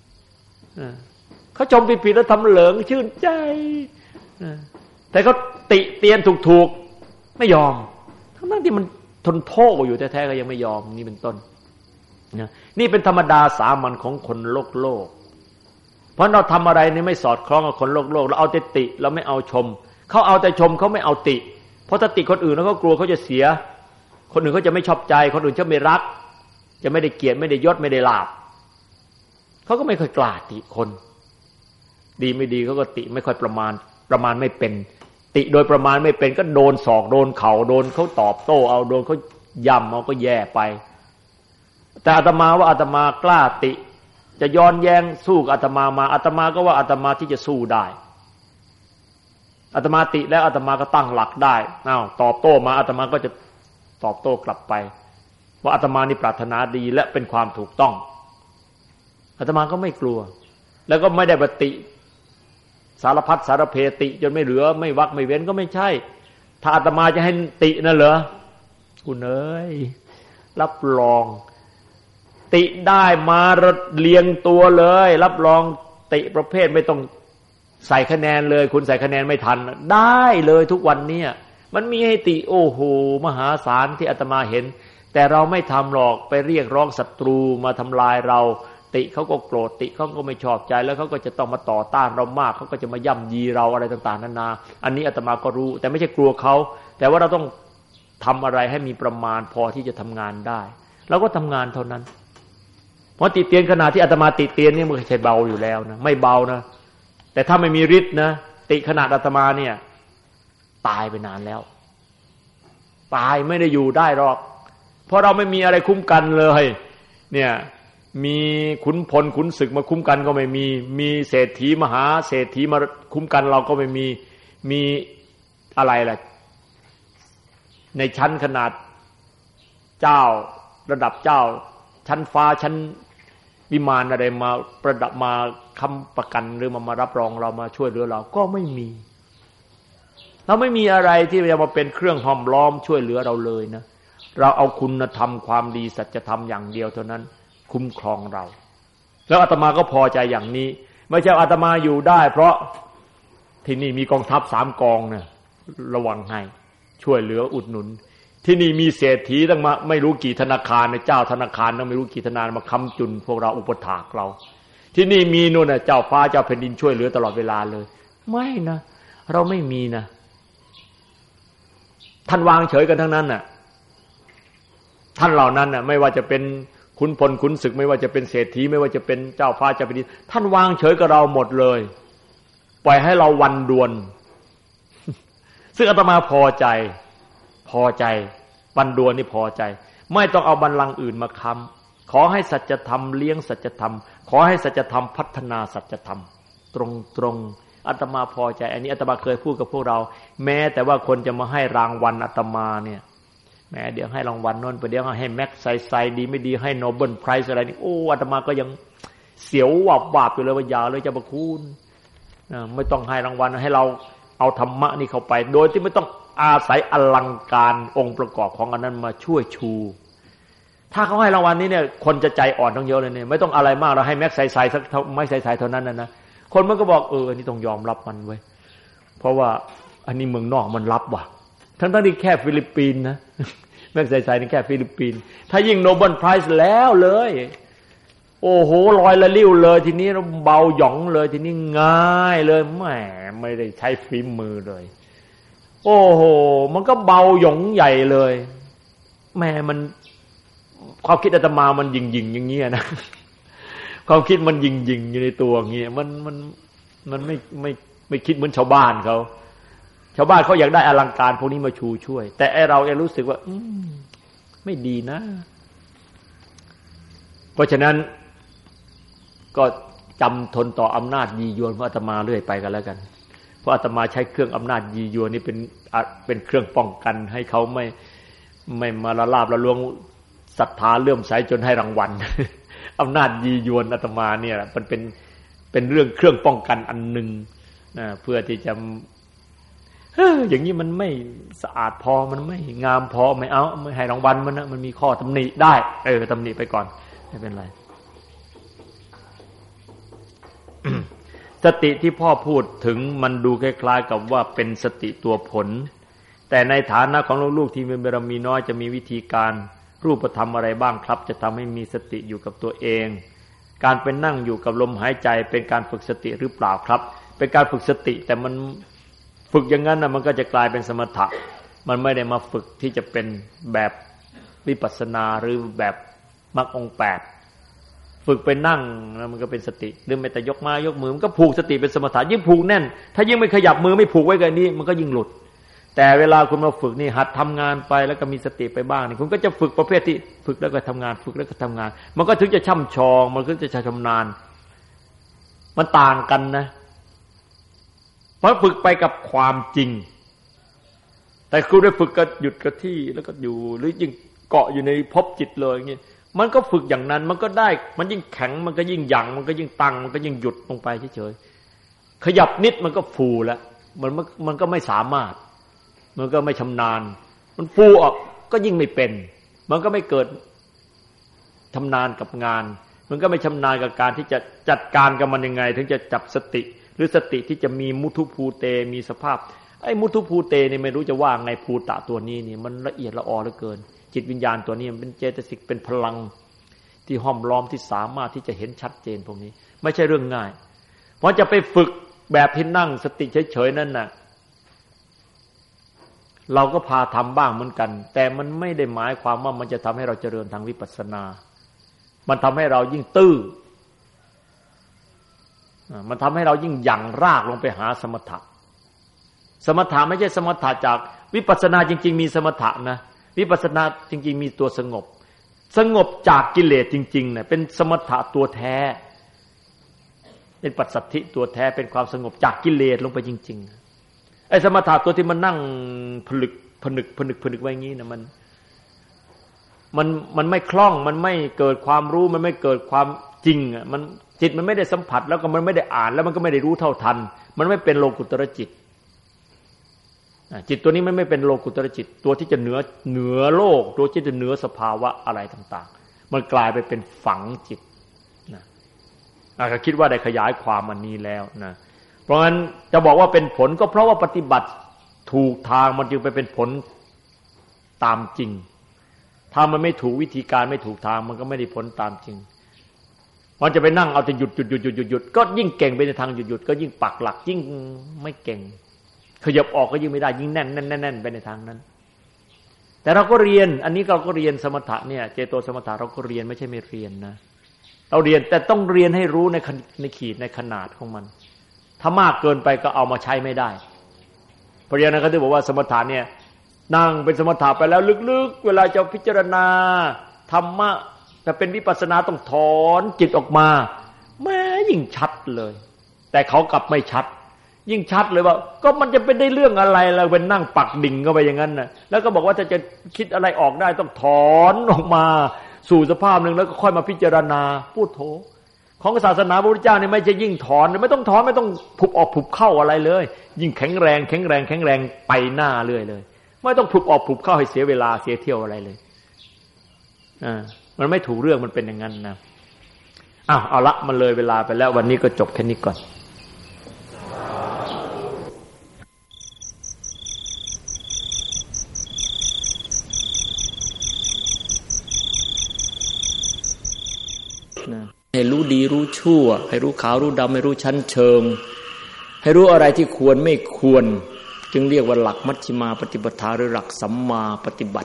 เขาชมผิดแล้วทำเหลิงชื่นใจแต่เขาติเตียนถูกไม่ยอมทั้งที่มันทนโทษอยู่แท้ๆก็ยังไม่ยอมนี่เป็นต้นนี่เป็นธรรมดาสามัญของคนโลกเพราะเราทำอะไรนี่ไม่สอดคล้องกับคนโลกเราเอาแต่ติเราไม่เอาชมเขาเอาแต่ชมเขาไม่เอาติเพราะถ้าติคนอื่นแล้วเขากลัวเขาจะเสียคนอื่นเขาจะไม่ชอบใจคนอื่นจะไม่รักจะไม่ได้เกียรติไม่ได้ยศไม่ได้ลาภเขาก็ไม่ค่อยกล้าติคนดีไม่ดีเขาก็ติไม่ค่อยประมาณไม่เป็นติโดยประมาณไม่เป็นก็โดนศอกโดนเข่าโดนเขาตอบโต้เอาโดนเขาย่ำเอาก็แย่ไปแต่อาตมาว่าอาตมากล้าติจะย้อนแย้งสู้กับอาตมามาอาตมาก็ว่าอาตมาที่จะสู้ได้อาตมาติแล้วอาตมาก็ตั้งหลักได้ตอบโต้มาอาตมาก็จะตอบโต้กลับไปว่าอาตมานี่ปรารถนาดีและเป็นความถูกต้องอาตมาก็ไม่กลัวแล้วก็ไม่ได้ปฏิสารพัดสารเพติจนไม่เหลือไม่วักไม่เว้นก็ไม่ใช่ถ้าอาตมาจะให้ตินั่นเหรอคุณเอ้ยรับรองติได้มาเรียงตัวเลยรับรองติประเภทไม่ต้องใส่คะแนนเลยคุณใส่คะแนนไม่ทันได้เลยทุกวันนี้มันมีให้ติโอ้โหมหาศาลที่อาตมาเห็นแต่เราไม่ทำหรอกไปเรียกร้องศัตรูมาทำลายเราติเขาก็โกรธติเขาก็ไม่ชอบใจแล้วเขาก็จะต้องมาต่อต้านเรามากเขาก็จะมาย่ำยีเราอะไรต่างๆนานาอันนี้อาตมาก็รู้แต่ไม่ใช่กลัวเขาแต่ว่าเราต้องทำอะไรให้มีประมาณพอที่จะทำงานได้เราก็ทำงานเท่านั้นเพราะติเตียนขนาดที่อาตมาติเตียนนี่มันไม่ใช่เบาอยู่แล้วนะไม่เบานะแต่ถ้าไม่มีฤทธิ์นะติขนาดอาตมาเนี่ยตายไปนานแล้วตายไม่ได้อยู่ได้หรอกเพราะเราไม่มีอะไรคุ้มกันเลยเนี่ยมีขุนพลขุนศึกมาคุ้มกันก็ไม่มีเศรษฐีมหาเศรษฐีมาคุ้มกันเราก็ไม่มีอะไรล่ะในชั้นขนาดเจ้าระดับเจ้าชั้นฟ้าชั้นวิมานอะไรมาประดับมาค้ำประกันหรือมารับรองเรามาช่วยเหลือเราก็ไม่มีเราไม่มีอะไรที่จะมาเป็นเครื่องห้อมล้อมช่วยเหลือเราเลยนะเราเอาคุณธรรมความดีสัจธรรมอย่างเดียวเท่านั้นคุ้มครองเราแล้วอาตมาก็พอใจอย่างนี้ไม่ใช่อาตมาอยู่ได้เพราะที่นี่มีกองทัพ3 กองเนี่ยระวังให้ช่วยเหลืออุดหนุนที่นี่มีเศรษฐีตั้งมาไม่รู้กี่ธนาคารในเจ้าธนาคารตั้งไม่รู้กี่ธนาคารมาค้ำจุนพวกเราอุปถากเราที่นี่มีนู่นน่ะเจ้าฟ้าเจ้าแผ่นดินช่วยเหลือตลอดเวลาเลยไม่นะเราไม่มีนะท่านวางเฉยกันทั้งนั้นน่ะท่านเหล่านั้นน่ะไม่ว่าจะเป็นขุนพลขุนศึกไม่ว่าจะเป็นเศรษฐีไม่ว่าจะเป็นเจ้าฟ้าเจ้าแผ่นดินท่านวางเฉยกับเราหมดเลยปล่อยให้เราวันดวนซึ่งอาตมาพอใจวันดวนนี่พอใจไม่ต้องเอาบัลลังก์อื่นมาค้ำขอให้สัจธรรมเลี้ยงสัจธรรมขอให้สัจธรรมพัฒนาสัจธรรมตรงอาตมาพอใจอันนี้อาตมาเคยพูดกับพวกเราแม้แต่ว่าคนจะมาให้รางวัลอาตมาเนี่ยแม้เดี๋ยวให้รางวัลโน่นไปเดี๋ยวให้แม็กไซดีไม่ดีให้โนเบิลไพรส์อะไรนี่โอ้อาตมาก็ยังเสียววาบอยู่เลยว่าอย่าเลยจะมาคุณไม่ต้องให้รางวัลให้เราเอาธรรมะนี่เข้าไปโดยที่ไม่ต้องอาศัยอลังการองค์ประกอบของอันนั้นมาช่วยชูถ้าเขาให้รางวัลนี้เนี่ยคนจะใจอ่อนต้องเยอะเลยเนี่ยไม่ต้องอะไรมากเราให้แม็กใส่สักไม่ใส่เท่านั้นนะคนมันก็บอกอันนี้ต้องยอมรับมันไว้เพราะว่าอันนี้เมืองนอกมันรับว่ะทั้งที่แค่ฟิลิปปินส์นะแม็กใส่นี่แค่ฟิลิปปินส์ถ้ายิ่งโนเบิลไพรส์แล้วเลยโอ้โหลอยละลิ้วเลยทีนี้เบาหยองเลยทีนี้ง่ายเลยแหมไม่ได้ใช้ฝีมือเลยโอ้โหมันก็เบาหยองใหญ่เลยแม่มันความคิดอาตมามันยิงอย่างเงี้ยนะความคิดมันยิงอยู่ในตัวอย่างเงี้ยมันไม่คิดเหมือนชาวบ้านเขาชาวบ้านเขาอยากได้อลังการพวกนี้มาชูช่วยแต่ไอเราเองรู้สึกว่าไม่ดีนะเพราะฉะนั้นก็จำทนต่ออำนาจยียวนของอาตมาเรื่อยไปกันแล้วกันเพราะอาตมาใช้เครื่องอำนาจยียวนนี่เป็นเครื่องป้องกันให้เขาไม่มาละลาบละล้วงศรัทธาเลื่อมใสจนให้รางวัล อำนาจยียวนอาตมาเนี่ยมันเป็นเรื่องเครื่องป้องกันอันหนึ่งนะเพื่อที่จะอย่างนี้มันไม่สะอาดพอมันไม่งามพอไม่เอาไม่ให้รางวัลมันนะมันมีข้อตำหนิได้ตำหนิไปก่อนไม่เป็นไร สติที่พ่อพูดถึงมันดูคล้ายๆกับว่าเป็นสติตัวผลแต่ในฐานะของลูกๆที่มีบารมีน้อยจะมีวิธีการรูปธรรมอะไรบ้างครับจะทำให้มีสติอยู่กับตัวเองการเป็นนั่งอยู่กับลมหายใจเป็นการฝึกสติหรือเปล่าครับเป็นการฝึกสติแต่มันฝึกอย่างนั้นนะมันก็จะกลายเป็นสมถะมันไม่ได้มาฝึกที่จะเป็นแบบวิปัสสนาหรือแบบมรรคองค์8ฝึกไปนั่งแล้วมันก็เป็นสติหรือไม่แต่ยกมายกมือมันก็ผูกสติเป็นสมถะยิ่งผูกแน่นถ้ายิ่งไม่ขยับมือไม่ผูกไว้กันนี้มันก็ยิ่งหลุดแต่เวลาคุณมาฝึกนี่หัดทำงานไปแล้วก็มีสติไปบ้างนี่คุณก็จะฝึกประเภทที่ฝึกแล้วก็ทำงานฝึกแล้วก็ทำงานมันก็ถึงจะช่ำชองมันก็จะชำนาญมันต่างกันนะเพราะฝึกไปกับความจริงแต่คุณได้ฝึกก็หยุดกับที่แล้วก็อยู่หรือยิ่งเกาะอยู่ในภพจิตเลยอย่างนี้มันก็ฝึกอย่างนั้นมันก็ได้มันยิ่งแข็งมันก็ยิ่งหยั่งมันก็ยิ่งตั้งมันก็ยิ่งหยุดลงไปเฉยๆขยับนิดมันก็ฟูแล้วมันก็ไม่สามารถมันก็ไม่ชำนาญมันฟูออกก็ยิ่งไม่เป็นมันก็ไม่เกิดชำนาญกับงานมันก็ไม่ชำนาญกับการที่จะจัดการกับมันยังไงถึงจะจับสติหรือสติที่จะมีมุทุภูเตมีสภาพไอ้มุทุภูเตนี่ไม่รู้จะว่าไงภูตะตัวนี้นี่มันละเอียดละออเหลือเกินจิตวิญญาณตัวนี้มันเป็นเจตสิกเป็นพลังที่ห้อมล้อมที่สามารถที่จะเห็นชัดเจนพวกนี้ไม่ใช่เรื่องง่ายเพราะจะไปฝึกแบบที่นั่งสติเฉยๆนั่นน่ะเราก็พาทำบ้างเหมือนกันแต่มันไม่ได้หมายความว่ามันจะทำให้เราเจริญทางวิปัสสนามันทำให้เรายิ่งตื้อมันทำให้เรายิ่งหยั่งรากลงไปหาสมถะสมถะไม่ใช่สมถะจากวิปัสสนาจริงๆมีสมถะนะวิปัสสนาจริงๆมีตัวสงบจากกิเลสจริงๆเนี่ยเป็นสมถะตัวแท้เป็นปัสสัทธิตัวแท้เป็นความสงบจากกิเลสลงไปจริงๆไอ้สมถะตัวที่มันนั่งผนึกไว้อย่างนี้นะมันไม่คล่องมันไม่เกิดความรู้มันไม่เกิดความจริงอ่ะมันจิตมันไม่ได้สัมผัสแล้วก็มันไม่ได้อ่านแล้วมันก็ไม่ได้รู้เท่าทันมันไม่เป็นโลกุตรจิตจิตตัวนี้มันไม่เป็นโลกุตรจิตตัวที่จะเหนือโลกตัวที่จะเหนือสภาวะอะไรต่างๆมันกลายไปเป็นฝังจิตนะก็คิดว่าได้ขยายความอันนี้แล้วนะเพราะงั้นจะบอกว่าเป็นผลก็เพราะว่าปฏิบัติถูกทางมันจึงไปเป็นผลตามจริงถ้ามันไม่ถูกวิธีการไม่ถูกทางมันก็ไม่ได้ผลตามจริงมันจะไปนั่งเอาแต่หยุดก็ยิ่งเก่งไปในทางหยุดก็ยิ่งปักหลักยิ่งไม่เก่งขยับออกก็ยิ่งไม่ได้ยิ่งแน่นไปในทางนั้นแต่เราก็เรียนอันนี้เราก็เรียนสมถะเนี่ยเจโตสมถะเราก็เรียนไม่ใช่ไม่เรียนนะเราเรียนแต่ต้องเรียนให้รู้ในขีดในขนาดของมันถ้ามากเกินไปก็เอามาใช้ไม่ได้เพราะฉะนั้นเขาถึงบอกว่าสมถะเนี่ยนั่งเป็นสมถะไปแล้วลึกๆเวลาจะพิจารณาธรรมะจะเป็นวิปัสสนาต้องถอนจิตออกมาแม้ยิ่งชัดเลยแต่เขากลับไม่ชัดยิ่งชัดเลยว่าก็มันจะเป็นได้เรื่องอะไรเราเป็นนั่งปักดิ่งเข้าไปอย่างนั้นน่ะแล้วก็บอกว่าถ้าจะคิดอะไรออกได้ต้องถอนออกมาสู่สภาพนึงแล้วก็ค่อยมาพิจารณาพูดโธของศาสนาพระพุทธเจ้านี่ไม่ใช่ยิ่งถอนไม่ต้องถอนไม่ต้องผุบออกผุบเข้าอะไรเลยยิ่งแข็งแรงไปหน้าเรื่อยเลยไม่ต้องผุบออกผุบเข้าให้เสียเวลาเสียเที่ยวอะไรเลยมันไม่ถูกเรื่องมันเป็นอย่างนั้นนะเอาละมันเลยเวลาไปแล้ววันนี้ก็จบแค่นี้ก่อนให้รู้ดีรู้ชั่วให้รู้ขาวรู้ดำให้รู้ชั้นเชิงให้รู้อะไรที่ควรไม่ควรจึงเรียกว่าหลักมัชฌิมาปฏิปทาหรือหลักสัมมาปฏิบัติ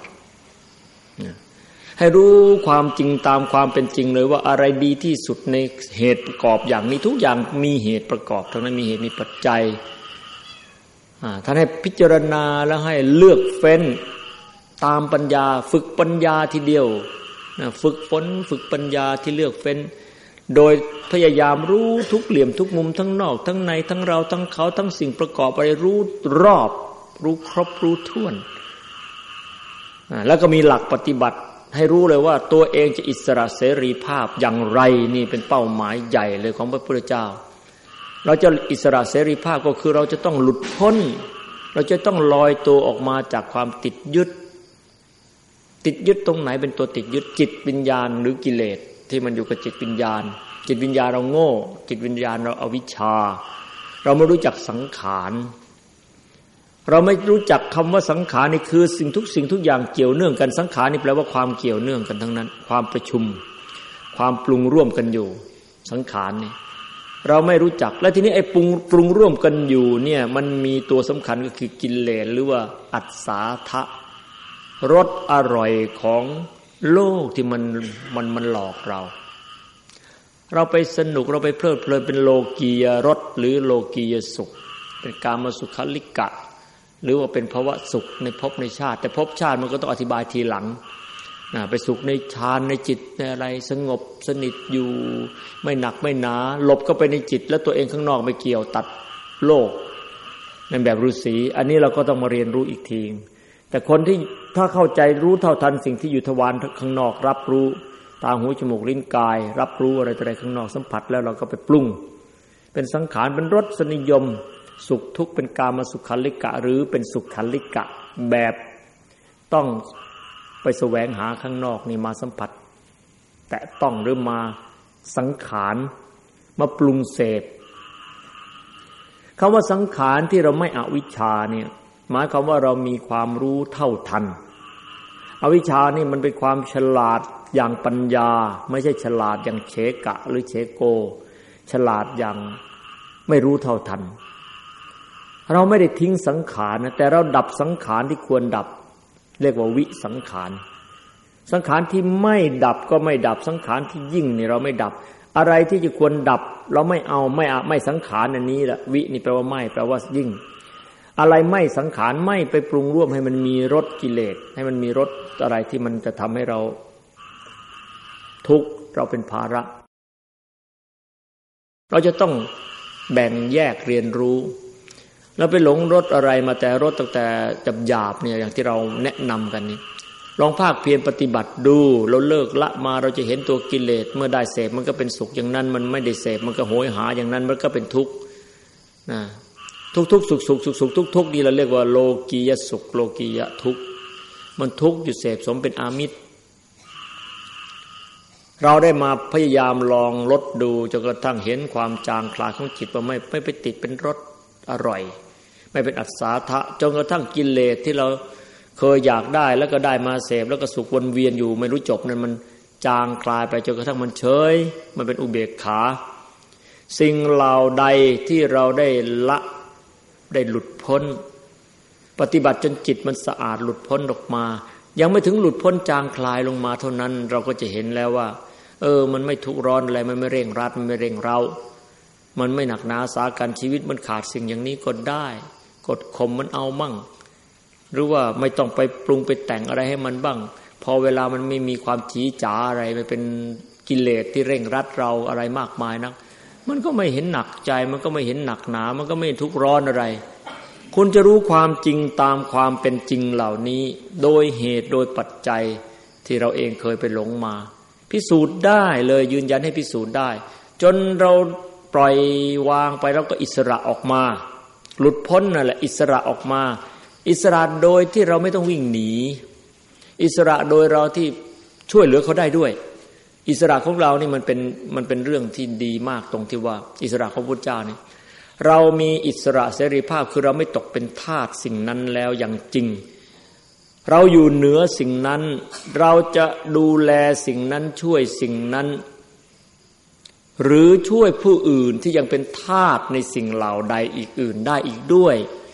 ให้รู้ความจริงตามความเป็นจริงเลยว่าอะไรดีที่สุดในเหตุประกอบอย่างนี้ทุกอย่างมีเหตุประกอบทั้งนั้นมีเหตุมีปัจจัยท่านให้พิจารณาแล้วให้เลือกเฟ้นตามปัญญาฝึกปัญญาทีเดียวฝึกฝนฝึกปัญญาที่เลือกเฟ้นโดยพยายามรู้ทุกเหลี่ยมทุกมุมทั้งนอกทั้งในทั้งเราทั้งเขาทั้งสิ่งประกอบอะไรรู้รอบรู้ครบรู้ถ้วนแล้วก็มีหลักปฏิบัติให้รู้เลยว่าตัวเองจะอิสระเสรีภาพอย่างไรนี่เป็นเป้าหมายใหญ่เลยของพระพุทธเจ้าเราจะอิสระเสรีภาพก็คือเราจะต้องหลุดพ้นเราจะต้องลอยตัวออกมาจากความติดยึดตรงไหนเป็นตัวติดยึดจิตวิญญาณหรือกิเลสที่มันอยู่กับจิตวิญญาณเราโง่จิตวิญญาณเราอวิชชาเราไม่รู้จักสังขารเราไม่รู้จักคำว่าสังขารนี่คือสิ่งทุกอย่างเกี่ยวเนื่องกันสังขารนี่แปลว่าความเกี่ยวเนื่องกันทั้งนั้นความประชุมความปรุงร่วมกันอยู่สังขารนี่เราไม่รู้จักและทีนี้ไอ้ปรุงร่วมกันอยู่เนี่ยมันมีตัวสำคัญก็คือกิเลสหรือว่าอัศสาทะรสอร่อยของโลกที่มันหลอกเราไปสนุกเราไปเพลิดเพลินเป็นโลกียรสหรือโลกียสุขเป็นกามสุขลิกะหรือว่าเป็นภวะสุขในภพในชาติแต่ภพชาติมันก็ต้องอธิบายทีหลังไปสุขในฌานในจิตในอะไรสงบสนิทอยู่ไม่หนักไม่หนาหลบเข้าไปในจิตแล้วตัวเองข้างนอกไม่เกี่ยวตัดโลกในแบบฤาษีอันนี้เราก็ต้องมาเรียนรู้อีกทีแต่คนที่ถ้าเข้าใจรู้เท่าทันสิ่งที่อยู่ทวารข้างนอกรับรู้ตาหูจมูกลิ้นกายรับรู้อะไรต่ออะไรข้างนอกสัมผัสแล้วเราก็ไปปรุงเป็นสังขารเป็นรสนิยมสุขทุกข์เป็นกามสุขขันลิกะหรือเป็นสุขขันลิกะแบบต้องไปแสวงหาข้างนอกนี่มาสัมผัสแต่ต้องหรือมาสังขารมาปรุงเสพคำว่าสังขารที่เราไม่อวิชชาเนี่ยหมายความว่าเรามีความรู้เท่าทันอวิชชานี่มันเป็นความฉลาดอย่างปัญญาไม่ใช่ฉลาดอย่างเฉกะหรือเฉโกฉลาดอย่างไม่รู้เท่าทันเราไม่ได้ทิ้งสังขารนะแต่เราดับสังขารที่ควรดับเรียกว่าวิสังขารสังขารที่ไม่ดับก็ไม่ดับสังขารที่ยิ่งนี่เราไม่ดับอะไรที่จะควรดับเราไม่เอาไม่สังขารอันนี้แหละวินี่แปลว่าไม่แปลว่ายิ่งอะไรไม่สังขารไม่ไปปรุงร่วมให้มันมีรสกิเลสให้มันมีรสอะไรที่มันจะทำให้เราทุกข์เราเป็นภาระเราจะต้องแบ่งแยกเรียนรู้แล้วไปหลงรสอะไรมาแต่รสตั้งแต่หยาบๆเนี่ยอย่างที่เราแนะนำกันนี่ลองภาคเพียรปฏิบัติดูเราเลิกละมาเราจะเห็นตัวกิเลสเมื่อได้เสพมันก็เป็นสุขอย่างนั้นมันไม่ได้เสพมันก็โหยหาอย่างนั้นมันก็เป็นทุกข์นะทุกๆสุขทุกๆนี่เราเรียกว่าโลกียสุขโลกียทุกข์มันทุกข์อยู่เสพสมเป็นอามิตรเราได้มาพยายามลองลดดูจนกระทั่งเห็นความจางคลายของจิตว่าไม่ไปติดเป็นรสอร่อยไม่เป็นอัศาทะจนกระทั่งกิเลสที่เราเคยอยากได้แล้วก็ได้มาเสพแล้วก็สุขวนเวียนอยู่ไม่รู้จบนั้นมันจางคลายไปจนกระทั่งมันเฉยมันเป็นอุเบกขาสิ่งเหล่าใดที่เราได้ละได้หลุดพ้นปฏิบัติจนจิตมันสะอาดหลุดพ้นออกมายังไม่ถึงหลุดพ้นจางคลายลงมาเท่านั้นเราก็จะเห็นแล้วว่ามันไม่ทุกข์ร้อนอะไรมันไม่เร่งรัดมันไม่เร่งเร้ามันไม่หนักหนาสากันชีวิตมันขาดสิ่งอย่างนี้ก็ได้กดข่มมันเอามั่งหรือว่าไม่ต้องไปปรุงไปแต่งอะไรให้มันบ้างพอเวลามันไม่มีความจี้จ๋าอะไรมันเป็นกิเลสที่เร่งรัดเราอะไรมากมายนักมันก็ไม่เห็นหนักใจมันก็ไม่เห็นหนักหนามันก็ไม่ทุกข์ร้อนอะไรคุณจะรู้ความจริงตามความเป็นจริงเหล่านี้โดยเหตุโดยปัจจัยที่เราเองเคยไปหลงมาพิสูจน์ได้เลยยืนยันให้พิสูจน์ได้จนเราปล่อยวางไปแล้วก็อิสระออกมาหลุดพ้นนั่นแหละอิสระออกมาอิสระโดยที่เราไม่ต้องวิ่งหนีอิสระโดยเราที่ช่วยเหลือเขาได้ด้วยอิสระของเรานี่มันเป็นเรื่องที่ดีมากตรงที่ว่าอิสระของพุทธเจ้านี่เรามีอิสระเสรีภาพคือเราไม่ตกเป็นทาสสิ่งนั้นแล้วอย่างจริงเราอยู่เหนือสิ่งนั้นเราจะดูแลสิ่งนั้นช่วยสิ่งนั้นหรือช่วยผู้อื่นที่ยังเป็นทาสในสิ่งเหล่าใดอีกอื่นได้อีกด้วย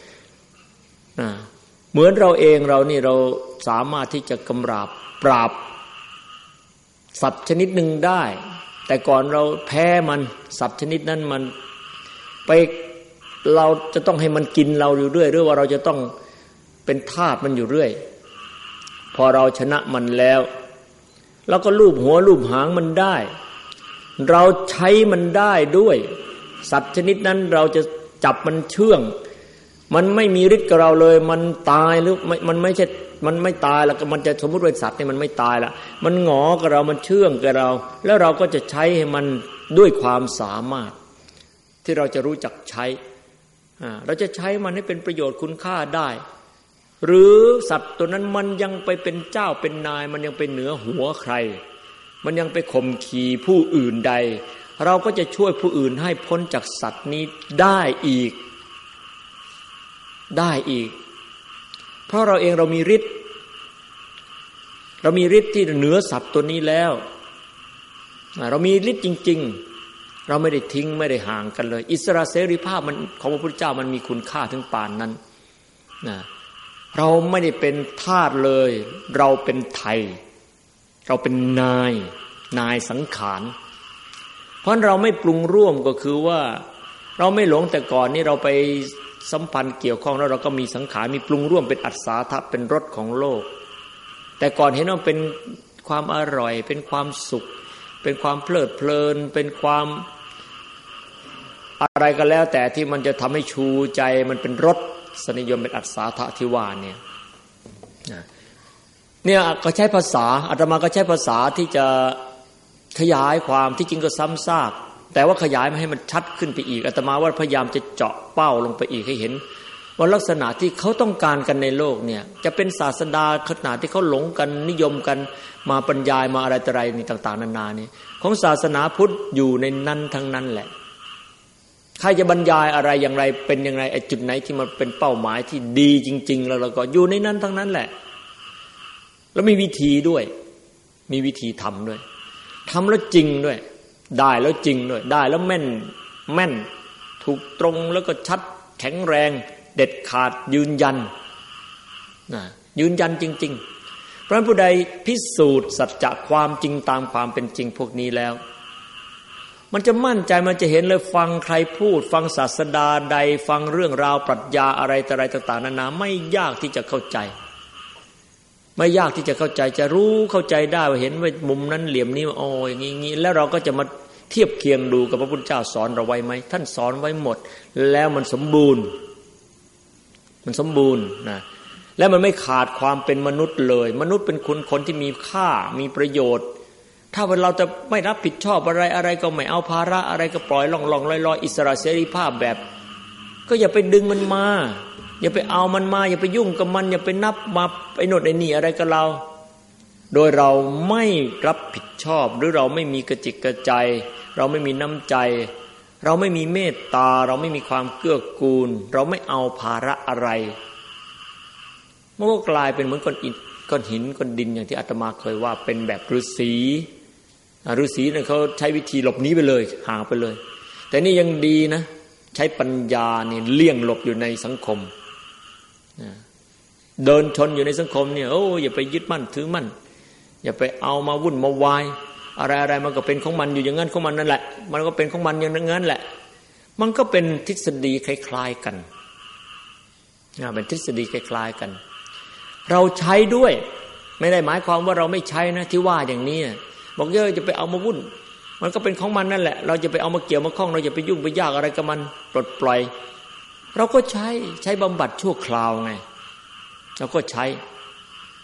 เหมือนเราเองเรานี่เราสามารถที่จะกำราบปราบสัตว์ชนิดหนึ่งได้แต่ก่อนเราแพ้มันสัตว์ชนิดนั้นมันไปเราจะต้องให้มันกินเราอยู่เรื่อยหรือว่าเราจะต้องเป็นทาสมันอยู่เรื่อยพอเราชนะมันแล้วเราก็ลูบหัวลูบหางมันได้เราใช้มันได้ด้วยสัตว์ชนิดนั้นเราจะจับมันเชื่องมันไม่มีฤทธิ์กับเราเลยมันตายหรือมันไม่ใช่มันไม่ตายแล้วมันจะสมมุติว่าสัตว์นี่มันไม่ตายละมันหงอกับเรามันเชื่องกับเราแล้วเราก็จะใช้ให้มันด้วยความสามารถที่เราจะรู้จักใช้เราจะใช้มันให้เป็นประโยชน์คุณค่าได้หรือสัตว์ตัวนั้นมันยังไปเป็นเจ้าเป็นนายมันยังไปเหนือหัวใครมันยังไปข่มขีผู้อื่นใดเราก็จะช่วยผู้อื่นให้พ้นจากสัตว์นี้ได้อีกเพราะเราเองเรามีฤทธิ์ที่เหนือสัตว์ตัวนี้แล้วเรามีฤทธิ์จริงๆเราไม่ได้ทิ้งไม่ได้ห่างกันเลยอิสระเสรีภาพมันของพระพุทธเจ้ามันมีคุณค่าถึงปานนั้นนะเราไม่ได้เป็นทาสเลยเราเป็นไทยเราเป็นนายสังขารเพราะเราไม่ปรุงร่วมก็คือว่าเราไม่หลงแต่ก่อนนี่เราไปสัมพันธ์เกี่ยวข้องแล้วเราก็มีสังขารมีปรุงร่วมเป็นอัศสาทะเป็นรสของโลกแต่ก่อนเห็นว่าเป็นความอร่อยเป็นความสุขเป็นความเพลิดเพลินเป็นความอะไรก็แล้วแต่ที่มันจะทำให้ชูใจมันเป็นรสสนิยมเป็นอัศสาทะที่ว่าเนี่ยก็ใช้ภาษาอาตมาก็ใช้ภาษาที่จะขยายความที่จริงก็ซ้ำซากแต่ว่าขยายมาให้มันชัดขึ้นไปอีกอาตมาว่าพยายามจะเจาะเป้าลงไปอีกให้เห็นว่าลักษณะที่เขาต้องการกันในโลกเนี่ยจะเป็นศาสดาขนาดที่เขาหลงกันนิยมกันมาบรรยายมาอะไรต่ออะไรนี่ต่างๆนานานี่ของศาสนาพุทธอยู่ในนั้นทั้งนั้นแหละใครจะบรรยายอะไรอย่างไรเป็นอย่างไรไอ้จุดไหนที่มันเป็นเป้าหมายที่ดีจริงๆแล้วเราก็อยู่ในนั้นทั้งนั้นแหละแล้วมีวิธีด้วยมีวิธีทำด้วยทำแล้วจริงด้วยได้แล้วจริงด้วยได้แล้วแม่นถูกตรงแล้วก็ชัดแข็งแรงเด็ดขาดยืนยันยืนยันจริงๆเพราะฉะนั้นผู้ใดพิสูจน์สัจจะความจริงตามความเป็นจริงพวกนี้แล้วมันจะมั่นใจมันจะเห็นเลยฟังใครพูดฟังศาสดาใดฟังเรื่องราวปรัชญาอะไรต่างๆนานาไม่ยากที่จะเข้าใจไม่ยากที่จะเข้าใจจะรู้เข้าใจได้ว่าเห็นว่ามุมนั้นเหลี่ยมนี้โอ้อย่างงี้แล้วเราก็จะมาเทียบเคียงดูกับพระพุทธเจ้าสอนเราไว้ไหมท่านสอนไว้หมดแล้วมันสมบูรณ์นะและมันไม่ขาดความเป็นมนุษย์เลยมนุษย์เป็นคนที่มีค่ามีประโยชน์ถ้าเราจะไม่รับผิดชอบอะไรก็ไม่เอาภาระอะไรก็ปล่อยล่องๆลอยๆอิสระเสรีภาพแบบก็อย่าไปดึงมันมาอย่าไปเอามันมาอย่าไปยุ่งกับมันอย่าไปนับมาไปโน่นไอ้นี่อะไรกับเราโดยเราไม่รับผิดชอบหรือเราไม่มีกระจิกกระใจเราไม่มีน้ำใจเราไม่มีเมตตาเราไม่มีความเกื้อกูลเราไม่เอาภาระอะไรมันก็กลายเป็นเหมือนก้อนหินก้อนดินอย่างที่อาตมาเคยว่าเป็นแบบฤาษีเนี่ยเขาใช้วิธีหลบหนีไปเลยห่างไปเลยแต่นี่ยังดีนะใช้ปัญญานี่เลี่ยงหลบอยู่ในสังคมเดินชนอยู่ในสังคมเนี่ยโอ้อย่าไปยึดมั่นถือมั่นอย่าไปเอามาวุ่นมาวายอะไรมันก็เป็นของมันอยู่อย่างนั้นของมันนั่นแหละมันก็เป็นของมันอย่างนั้นแหละมันก็เป็นทฤษฎีคล้ายๆกันเป็นทฤษฎีคล้ายๆกันเราใช้ด้วยไม่ได้หมายความว่าเราไม่ใช้นะที่ว่าอย่างนี้บอกเยอะจะไปเอามาวุ่นมันก็เป็นของมันนั่นแหละเราจะไปเอามาเกี่ยวมาข้องเราอย่าไปยุ่งไปยากอะไรกับมันปลดปล่อยเราก็ใช้บำบัดชั่วคราวไงเราก็ใช้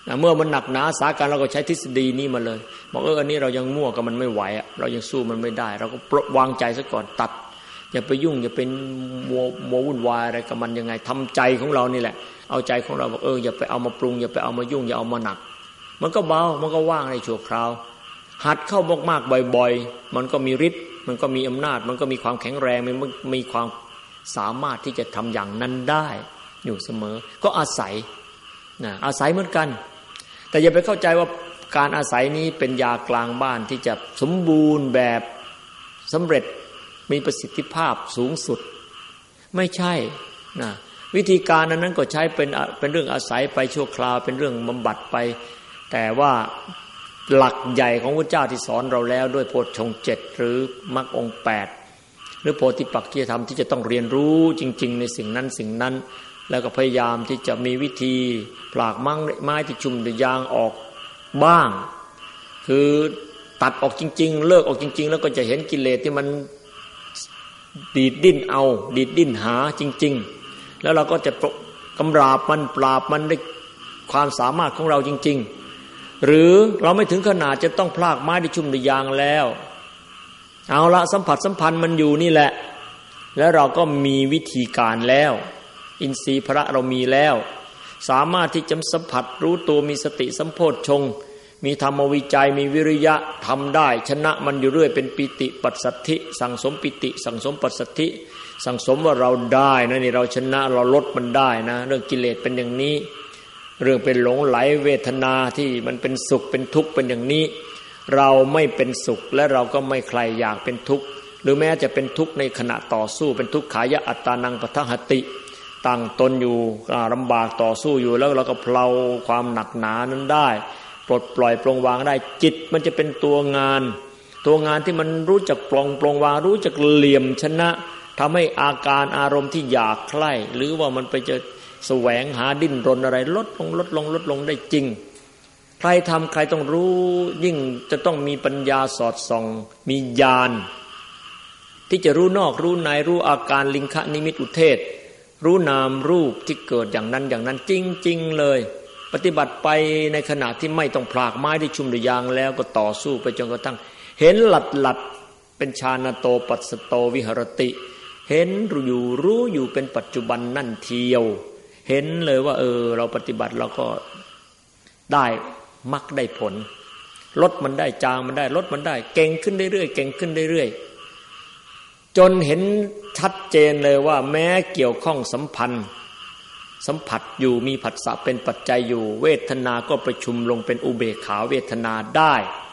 เมื่อมันหนักหนาสาการเราก็ใช้ทฤษฎีนี้มาเลยบอกอันนี้เรายังมั่วกับมันไม่ไหวเรายังสู้มันไม่ได้เราก็วางใจซะก่อนตัดอย่าไปยุ่งอย่าเป็นมัววุ่นวายอะไรกับมันยังไงทำใจของเรานี่แหละเอาใจของเราบอกอย่าไปเอามาปรุงอย่าไปเอามายุ่งอย่าเอามาหนักมันก็เบามันก็ว่างในชั่วคราวหัดเข้ามากๆบ่อยๆมันก็มีฤทธิ์มันก็มีอำนาจมันก็มีความแข็งแรงมันมีความสามารถที่จะทำอย่างนั้นได้อยู่เสมอก็อาศัยอาศัยเหมือนกันแต่อย่าไปเข้าใจว่าการอาศัยนี้เป็นยากลางบ้านที่จะสมบูรณ์แบบสำเร็จมีประสิทธิภาพสูงสุดไม่ใช่นะวิธีการนั้นก็ใช้เป็นเรื่องอาศัยไปชั่วคราวเป็นเรื่องบำบัดไปแต่ว่าหลักใหญ่ของพระเจ้าที่สอนเราแล้วด้วยโพชฌงค์7หรือมรรคองค์8หรือโพธิปักขิยธรรมที่จะต้องเรียนรู้จริงๆในสิ่งนั้นแล้วก็พยายามที่จะมีวิธีปลากไม้ที่ชุ่มด้วยยางออกบ้างคือตัดออกจริงๆเลิกออกจริงๆแล้วก็จะเห็นกิเลสที่มันดีดดิ้นเอาดีดดิ้นหาจริงๆแล้วเราก็จะกำราบมันปราบมันด้วยความสามารถของเราจริงๆหรือเราไม่ถึงขนาดจะต้องพลากไม้ที่ชุ่มด้วยยางแล้วเอาละสัมผัสสัมพันธ์มันอยู่นี่แหละแล้วเราก็มีวิธีการแล้วอินทรีย์พระเรามีแล้วสามารถที่จะสัมผัสรู้ตัวมีสติสัมโพชฌงค์มีธรรมวิจัยมีวิริยะทำได้ชนะมันอยู่เรื่อยเป็นปิติปัสสัทธิสั่งสมปิติสั่งสมปัสสัทธิสั่งสมว่าเราได้นะนี่เราชนะเราลดมันได้นะเรื่องกิเลสเป็นอย่างนี้เรื่องเป็นหลงไหลเวทนาที่มันเป็นสุขเป็นทุกข์เป็นอย่างนี้เราไม่เป็นสุขและเราก็ไม่ใครอยากเป็นทุกข์หรือแม้จะเป็นทุกข์ในขณะต่อสู้เป็นทุกขายะอัตตานังปะทะหติตั้งตนอยู่ลำบากต่อสู้อยู่แล้วเราก็เพลาความหนักหนานั้นได้ปลดปล่อยปลงวางได้จิตมันจะเป็นตัวงานที่มันรู้จักปลงวางรู้จักเหลี่ยมชนะทำให้อาการอารมณ์ที่อยากใคร่หรือว่ามันไปจะแสวงหาดิ้นรนอะไรลดลงได้จริงใครทำใครต้องรู้ยิ่งจะต้องมีปัญญาสอดส่องมีญาณที่จะรู้นอกรู้ในรู้อาการลิงคะนิมิตอุเทศรู้นามรูปที่เกิดอย่างนั้นจริงๆเลยปฏิบัติไปในขณะที่ไม่ต้องพลากไม้ที่ชุ่มด้วยยางแล้วก็ต่อสู้ไปจนกระทั่งเห็นหลัดเป็นฌานโตปัสสโตวิหรติเห็นอยู่รู้อยู่เป็นปัจจุบันนั่นเทียวเห็นเลยว่าเราปฏิบัติเราก็ได้มรรคได้ผลลดมันได้จางมันได้ลดมันได้เก่งขึ้นเรื่อยๆเก่งขึ้นเรื่อยๆจนเห็นชัดเจนเลยว่าแม้เกี่ยวข้องสัมผัสอยู่มีผัสสะเป็นปัจจัยอยู่เวทนาก็ประชุมลงเป็นอุเบกขาเวทนาได้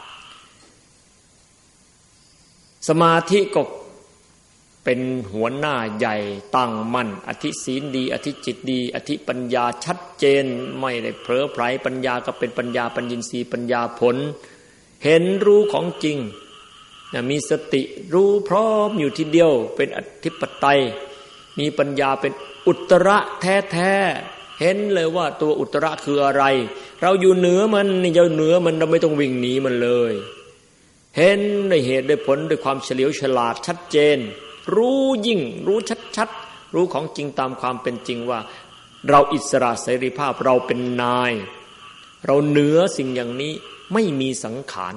สมาธิก็เป็นหัวหน้าใหญ่ตั้งมั่นอธิศีลดีอธิจิตดีอธิปัญญาชัดเจนไม่ได้เผลอไผลปัญญาก็เป็นปัญญาปัญญินทรีย์ปัญญาผลเห็นรู้ของจริงมีสติรู้พร้อมอยู่ทีเดียวเป็นอธิปไตยมีปัญญาเป็นอุตระแท้ๆเห็นเลยว่าตัวอุตระคืออะไรเราอยู่เหนือมันนี่เราเหนือมันเราไม่ต้องวิ่งหนีมันเลยเห็นด้วยเหตุด้วยผลด้วยความเฉลียวฉลาดชัดเจนรู้ยิ่งรู้ชัดๆรู้ของจริงตามความเป็นจริงว่าเราอิสระเสรีภาพเราเป็นนายเราเหนือสิ่งอย่างนี้ไม่มีสังขาร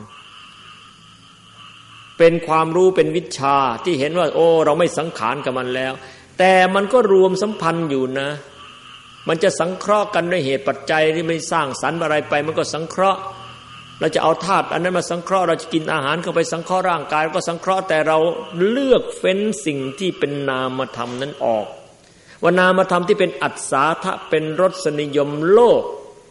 เป็นความรู้เป็นวิชาที่เห็นว่าเราไม่สังขารกับมันแล้วแต่มันก็รวมสัมพันธ์อยู่นะมันจะสังเคราะห์กันด้วยเหตุปัจจัยที่ไม่สร้างสรรค์อะไรไปมันก็สังเคราะห์เราจะเอาธาตุอันนั้นมาสังเคราะห์เราจะกินอาหารเข้าไปสังเคราะห์ร่างกายก็สังเคราะห์แต่เราเลือกเฟ้นสิ่งที่เป็นนามธรรมนั้นออกว่านามธรรมที่เป็นอัศสาทะเป็นรสนิยมโลก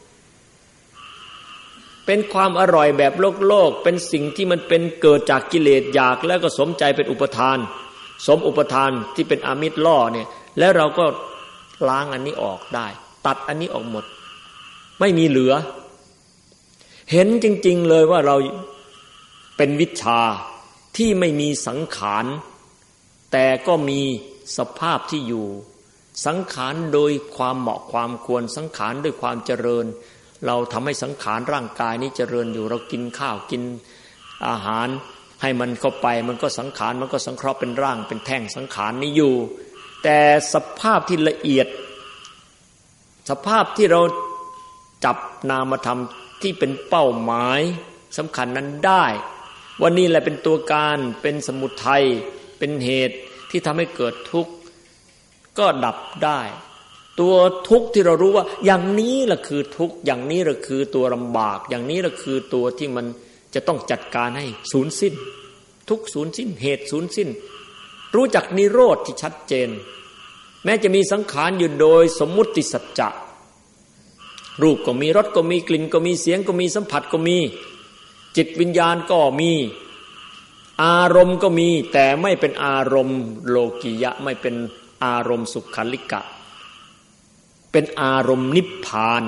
เป็นความอร่อยแบบโลกเป็นสิ่งที่มันเป็นเกิดจากกิเลสอยากแล้วก็สมใจเป็นอุปทานสมอุปทานที่เป็นอามิตรล่อเนี่ยแล้วเราก็ล้างอันนี้ออกได้ตัดอันนี้ออกหมดไม่มีเหลือเห็นจริงๆเลยว่าเราเป็นวิชาที่ไม่มีสังขารแต่ก็มีสภาพที่อยู่สังขารโดยความเหมาะความควรสังขารด้วยความเจริญเราทำให้สังขารร่างกายนี้เจริญอยู่เรากินข้าวกินอาหารให้มันเข้าไปมันก็สังขารมันก็สังเคราะห์เป็นร่างเป็นแท่งสังขารนี้อยู่แต่สภาพที่ละเอียดสภาพที่เราจับนามธรรมที่เป็นเป้าหมายสำคัญนั้นได้ว่านี่แหละเป็นตัวการเป็นสมุทัยเป็นเหตุที่ทำให้เกิดทุกข์ก็ดับได้ตัวทุกข์ที่เรารู้ว่าอย่างนี้แหละคือทุกข์อย่างนี้แหละคือตัวลำบากอย่างนี้แหละคือตัวที่มันจะต้องจัดการให้สูญสิ้นทุกข์สูญสิ้นเหตุสูญสิ้นรู้จักนิโรธที่ชัดเจนแม้จะมีสังขารอยู่โดยสมมุติสัจจะรูปก็มีรสก็มีกลิ่นก็มีเสียงก็มีสัมผัสก็มีจิตวิญญาณก็มีอารมณ์ก็มีแต่ไม่เป็นอารมณ์โลกิยะไม่เป็นอารมณ์สุขัลลิกะเป็นอารมณ์นิพพาน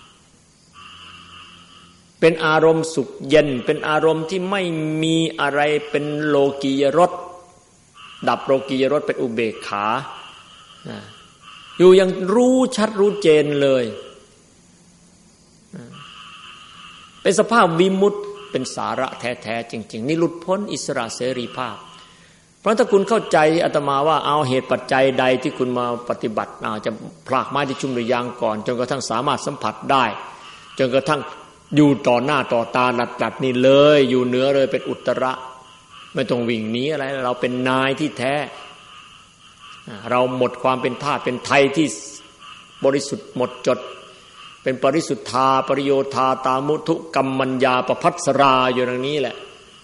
เป็นอารมณ์สุขเย็นเป็นอารมณ์ที่ไม่มีอะไรเป็นโลกียรสดับโลกียรสเป็นอุเบกขาอยู่ยังรู้ชัดรู้เจนเลยเป็นสภาพวิมุตติเป็นสาระแท้ๆจริงๆนี่หลุดพ้นอิสระเสรีภาพเพราะถ้าคุณเข้าใจอาตมาว่าเอาเหตุปัจจัยใดที่คุณมาปฏิบัติจะพรากไม้ที่ชุ่มด้วยยางก่อนจนกระทั่งสามารถสัมผัสได้จนกระทั่งอยู่ต่อหน้าต่อตาหลัดๆนี่เลยอยู่เหนือเลยเป็นอุตระไม่ต้องวิ่งหนีอะไรเราเป็นนายที่แท้เราหมดความเป็นทาสเป็นไทยที่บริสุทธิ์หมดจดเป็นปริสุทธาปริโยธาตามุทุกัมมัญญาประภัสสราอยู่อย่างนี้แหละ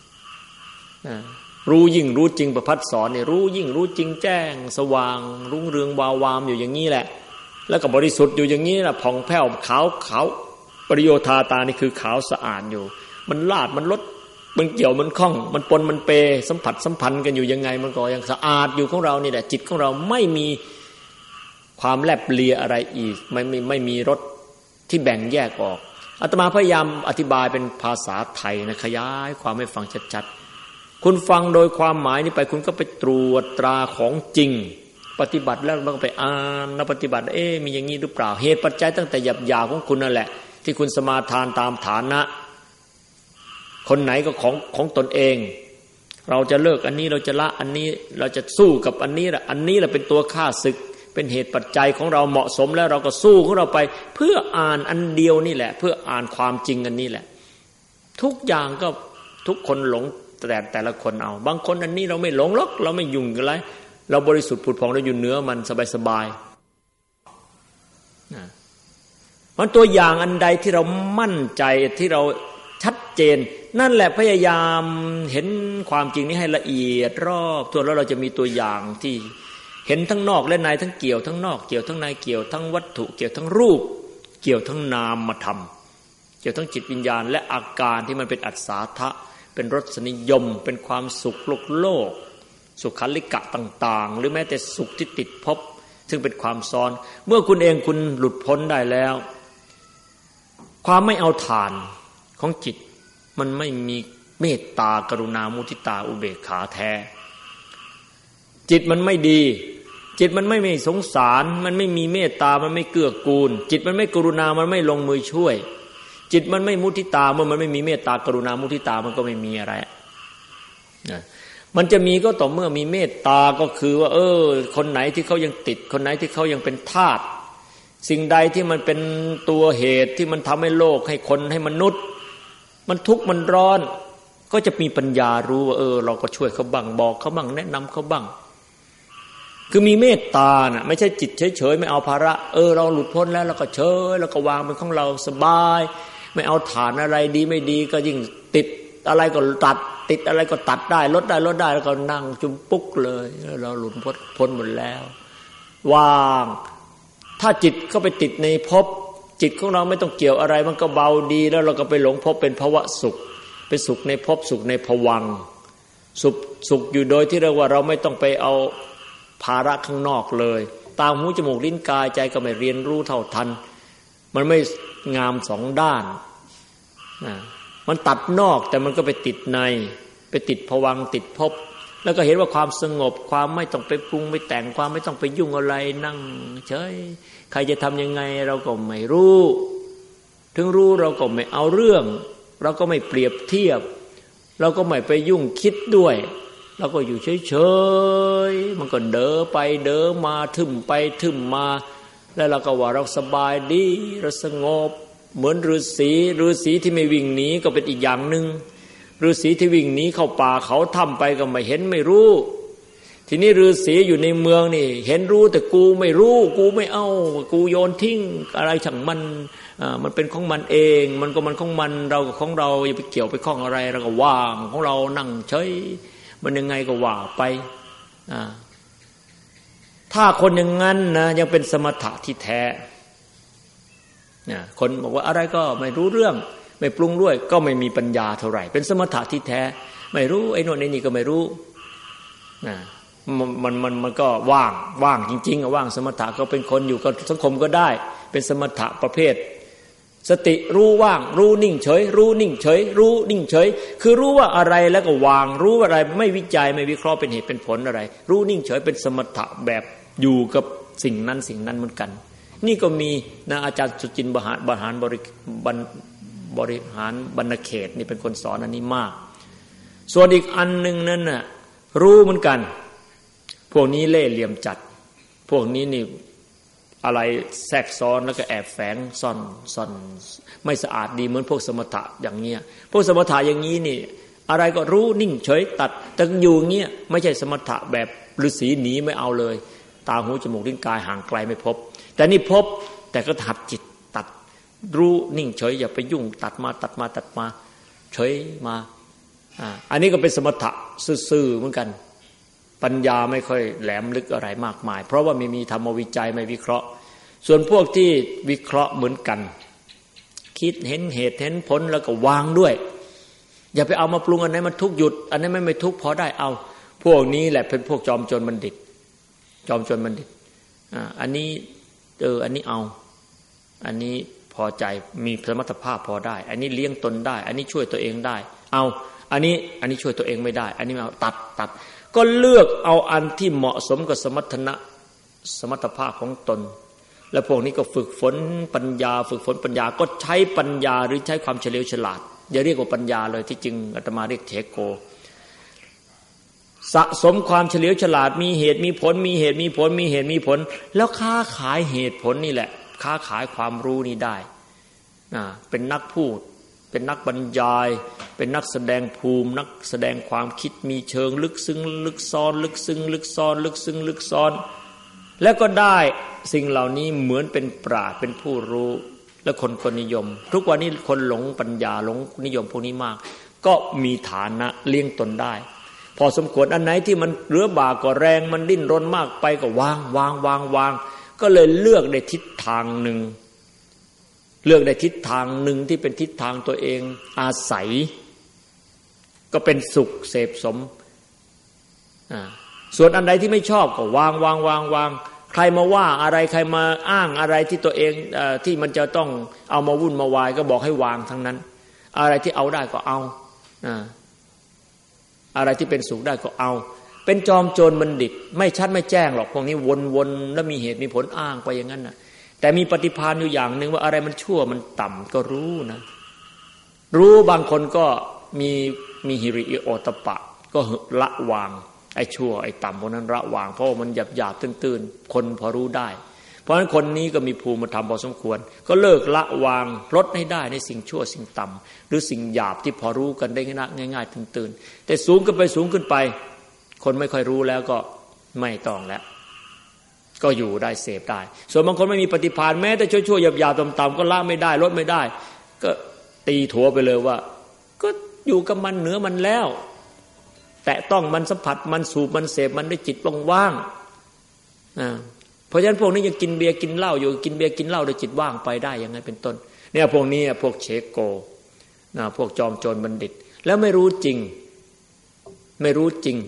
รู้ยิ่งรู้จริงประภัสสรเนี่ยรู้ยิ่งรู้จริงแจ้งสว่างรุ่งเรืองวาววามอยู่อย่างนี้แหละแล้วก็บริสุทธิ์อยู่อย่างนี้แหละผ่องแผ้วขาวปริโยธาตานี่คือขาวสะอาดอยู่มันลาดมันลดมันเกี่ยวมันคล้องมันปนมันเปสัมผัสสัมพันธ์กันอยู่ยังไงมันก็ยังสะอาดอยู่ของเรานี่แหละจิตของเราไม่มีความแลบเลียอะไรอีกไม่มีรสที่แบ่งแยกออกอาตมาพยายามอธิบายเป็นภาษาไทยนะขยายความให้ฟังชัดๆคุณฟังโดยความหมายนี้ไปคุณก็ไปตรวจตราของจริงปฏิบัติแล้วมันก็ไปอ่านแล้วปฏิบัติมีอย่างนี้หรือเปล่าเหตุปัจจัยตั้งแต่หยาบๆของคุณนั่นแหละที่คุณสมาทานตามฐานะคนไหนก็ของตนเองเราจะเลิกอันนี้เราจะละอันนี้เราจะสู้กับอันนี้แหละอันนี้แหละเป็นตัวฆ่าศึกเป็นเหตุปัจจัยของเราเหมาะสมแล้วเราก็สู้ของเราไปเพื่ออ่านอันเดียวนี่แหละเพื่ออ่านความจริงอันนี้แหละทุกอย่างก็ทุกคนหลงแต่ละคนเอาบางคนอันนี้เราไม่หลงหรอกเราไม่ยุ่งกันเลยเราบริสุทธิ์ผุดผ่องเราอยู่เหนือมันสบายๆมันตัวอย่างอันใดที่เรามั่นใจที่เราชัดเจนนั่นแหละพยายามเห็นความจริงนี้ให้ละเอียดรอบตัวแล้วเราจะมีตัวอย่างที่เห็นทั้งนอกและในทั้งเกี่ยวทั้งนอกเกี่ยวทั้งในเกี่ยวทั้งวัตถุเกี่ยวทั้งรูปเกี่ยวทั้งนามธรรมเกี่ยวทั้งจิตวิญญาณและอาการที่มันเป็นอัศสาทะเป็นรสนิยมเป็นความสุขโลกสุขัลลิกะต่างๆหรือแม้แต่สุขที่ติดภพซึ่งเป็นความซ้อนเมื่อคุณเองคุณหลุดพ้นได้แล้วความไม่เอาทานของจิตมันไม่มีเมตตากรุณามุทิตาอุเบกขาแท้จิตมันไม่ดีจิตมันไม่สงสารมันไม่มีเมตตามันไม่เกื้อกูลจิตมันไม่กรุณามันไม่ลงมือช่วยจิตมันไม่มุทิตาเมื่อมันไม่มีเมตตากรุณามุทิตามันก็ไม่มีอะไรมันจะมีก็ต่อเมื่อมีเมตตาก็คือว่าคนไหนที่เขายังติดคนไหนที่เขายังเป็นทาสสิ่งใดที่มันเป็นตัวเหตุที่มันทำให้โลกให้คนให้มนุษย์มันทุกข์มันร้อนก็จะมีปัญญารู้ว่าเราก็ช่วยเขาบ้างบอกเขาบ้างแนะนำเขาบ้างคือมีเมตตาน่ะไม่ใช่จิตเฉยๆไม่เอาภาระเราหลุดพ้นแล้วเราก็เฉยแล้วก็วางเป็นของเราสบายไม่เอาฐานอะไรดีไม่ดีก็ยิ่งติดอะไรก็ตัดติดอะไรก็ตัดได้ลดได้แล้วก็นั่งจุ่มปุ๊กเลยเราหลุดพ้นหมดแล้วว่างถ้าจิตเข้าไปติดในภพจิตของเราไม่ต้องเกี่ยวอะไรมันก็เบาดีแล้วเราก็ไปหลงภพเป็นภวะสุขเป็นสุขในภพสุขในภวังค์สุขอยู่โดยที่เรียกว่าเราไม่ต้องไปเอาภาระข้างนอกเลยตาหูจมูกลิ้นกายใจก็ไม่เรียนรู้เท่าทันมันไม่งามสองด้านมันตัดนอกแต่มันก็ไปติดในไปติดภวังค์ติดภพแล้วก็เห็นว่าความสงบความไม่ต้องไปปรุงไปแต่งความไม่ต้องไปยุ่งอะไรนั่งเฉยใครจะทำยังไงเราก็ไม่รู้ถึงรู้เราก็ไม่เอาเรื่องเราก็ไม่เปรียบเทียบเราก็ไม่ไปยุ่งคิดด้วยเราก็อยู่เฉยๆมันก็เด้อไปเด้อมาทึมไปทึมมาแล้วเราก็ว่าเราสบายดีเราสงบเหมือนฤาษีที่ไม่วิ่งหนีก็เป็นอีกอย่างนึงฤาษีที่วิ่งหนีเข้าป่าเขาถ้ำไปก็ไม่เห็นไม่รู้ทีนี้ฤาษีอยู่ในเมืองนี่เห็นรู้แต่กูไม่รู้กูไม่เอากูโยนทิ้งอะไรช่างมันเป็นของมันเองมันก็มันของมันเรากับของเราอย่าไปเกี่ยวไปข้องอะไรเราก็ว่างของเรานั่งเฉยมันยังไงก็ว่าไปถ้าคนอย่างนั้นนะยังเป็นสมถะที่แท้คนบอกว่าอะไรก็ไม่รู้เรื่องไม่ปรุงด้วยก็ไม่มีปัญญาเท่าไหร่เป็นสมถะที่แท้ไม่รู้ไอ้โน่นไอ้นี่ก็ไม่รู้มันก็ว่างจริงๆว่างสมถะก็เป็นคนอยู่กับสังคมก็ได้เป็นสมถะประเภทสติรู้ว่างรู้นิ่งเฉยรู้นิ่งเฉยรู้นิ่งเฉยคือรู้ว่าอะไรแล้วก็วางรู้ว่าอะไรไม่วิจัยไม่วิเคราะห์เป็นเหตุเป็นผลอะไรรู้นิ่งเฉยเป็นสมถะแบบอยู่กับสิ่งนั้นเหมือนกันนี่ก็มีนะอาจารย์สุจินต์บริหารบรรณเขตนี่เป็นคนสอนอันนี้มากส่วนอีกอันนึงนั่นน่ะรู้เหมือนกันพวกนี้เล่ห์เหลี่ยมจัดพวกนี้นี่อะไรแทรกซ้อนแล้วก็แอบแฝงซ่อนไม่สะอาดดีเหมือนพวกสมถะอย่างเงี้ยพวกสมถะอย่างนี้นี่อะไรก็รู้นิ่งเฉยตัดแต่อยู่เงี้ยไม่ใช่สมถะแบบฤาษีหนีไม่เอาเลยตาหูจมูกลิ้นกายห่างไกลไม่พบแต่นี่พบแต่ก็หัดจิตตัดรู้นิ่งเฉยอย่าไปยุ่งตัดมาเฉยมาอันนี้ก็เป็นสมถะซื่อๆเหมือนกันปัญญาไม่ค่อยแหลมลึกอะไรมากมายเพราะว่าไม่มีธรรมวิจัยไม่วิเคราะห์ส่วนพวกที่วิเคราะห์เหมือนกันคิดเห็นเหตุเห็นผลแล้วก็วางด้วยอย่าไปเอามาปรุงอันไหนมันทุกข์หยุดอันนั้นไม่ทุกข์พอได้เอาพวกนี้แหละเป็นพวกจอมโจรบัณฑิตอันนี้อันนี้เอาอันนี้พอใจมีสมรรถภาพพอได้อันนี้เลี้ยงตนได้อันนี้ช่วยตัวเองได้เอาอันนี้ช่วยตัวเองไม่ได้อันนี้เอาตัดก็เลือกเอาอันที่เหมาะสมกับสมรรถภาพของตนและพวกนี้ก็ฝึกฝนปัญญาก็ใช้ปัญญาหรือใช้ความเฉลียวฉลาดอย่าเรียกว่าปัญญาเลยที่จริงอาตมาเรียกเทโกสะสมความเฉลียวฉลาดมีเหตุมีผลแล้วค้าขายเหตุผลนี่แหละค้าขายความรู้นี้ได้เป็นนักพูดเป็นนักบรรยายเป็นนักแสดงภูมินักแสดงความคิดมีเชิงลึกซึ้งลึกซ้อนแล้วก็ได้สิ่งเหล่านี้เหมือนเป็นปราชญ์เป็นผู้รู้และคนนิยมทุกวันนี้คนหลงปัญญาหลงนิยมพวกนี้มากก็มีฐานะเลี้ยงตนได้พอสมควรอันไหนที่มันเรือบ่าก็แรงมันดิ้นรนมากไปก็วางก็เลยเลือกในทิศทางหนึ่งที่เป็นทิศทางตัวเองอาศัยก็เป็นสุขเสพสมส่วนอันใดที่ไม่ชอบก็วางใครมาว่าอะไรใครมาอ้างอะไรที่ตัวเองที่มันจะต้องเอามาวุ่นมาวายก็บอกให้วางทั้งนั้นอะไรที่เอาได้ก็เอาอะไรที่เป็นสุขได้ก็เอาเป็นจอมโจรบัณฑิตไม่ชัดไม่แจ้งหรอกพวกนี้วนแล้วมีเหตุมีผลอ้างไปอย่างนั้นน่ะแต่มีปฏิภาณอยู่อย่างหนึ่งว่าอะไรมันชั่วมันต่ำก็รู้นะรู้บางคนก็มีหิริโอตปะก็ละวางไอ้ชั่วไอ้ต่ำพวกนั้นละวางเพราะมันหยาบตื้นคนพอรู้ได้เพราะฉะนั้นคนนี้ก็มีภูมิธรรมพอสมควรก็เลิกละวางลดให้ได้ในสิ่งชั่วสิ่งต่ำหรือสิ่งหยาบที่พอรู้กันได้ง่ายๆตื้นแต่สูงขึ้นไปคนไม่ค่อยรู้แล้วก็ไม่ต้องแล้วก็อยู่ได้เสพได้ส่วนบางคนไม่มีปฏิภาณแม้แต่ชั่วๆหยาบๆต่ำๆก็ละไม่ได้ลดไม่ได้ก็ตีถั่วไปเลยว่าก็อยู่กับมันเหนือมันแล้วแต่ต้องมันสัมผัสมันสูบมันเสพมันด้วยจิตว่างเพราะฉะนั้นพวกนี้ยังกินเบียร์กินเหล้าอยู่กินเบียร์กินเหล้าโดยจิตว่างไปได้ยังไงเป็นต้นเนี่ยพวกนี้พวกเชโกพวกจอมโจรบัณฑิตแล้วไม่รู้จริงไม่หลุดจริง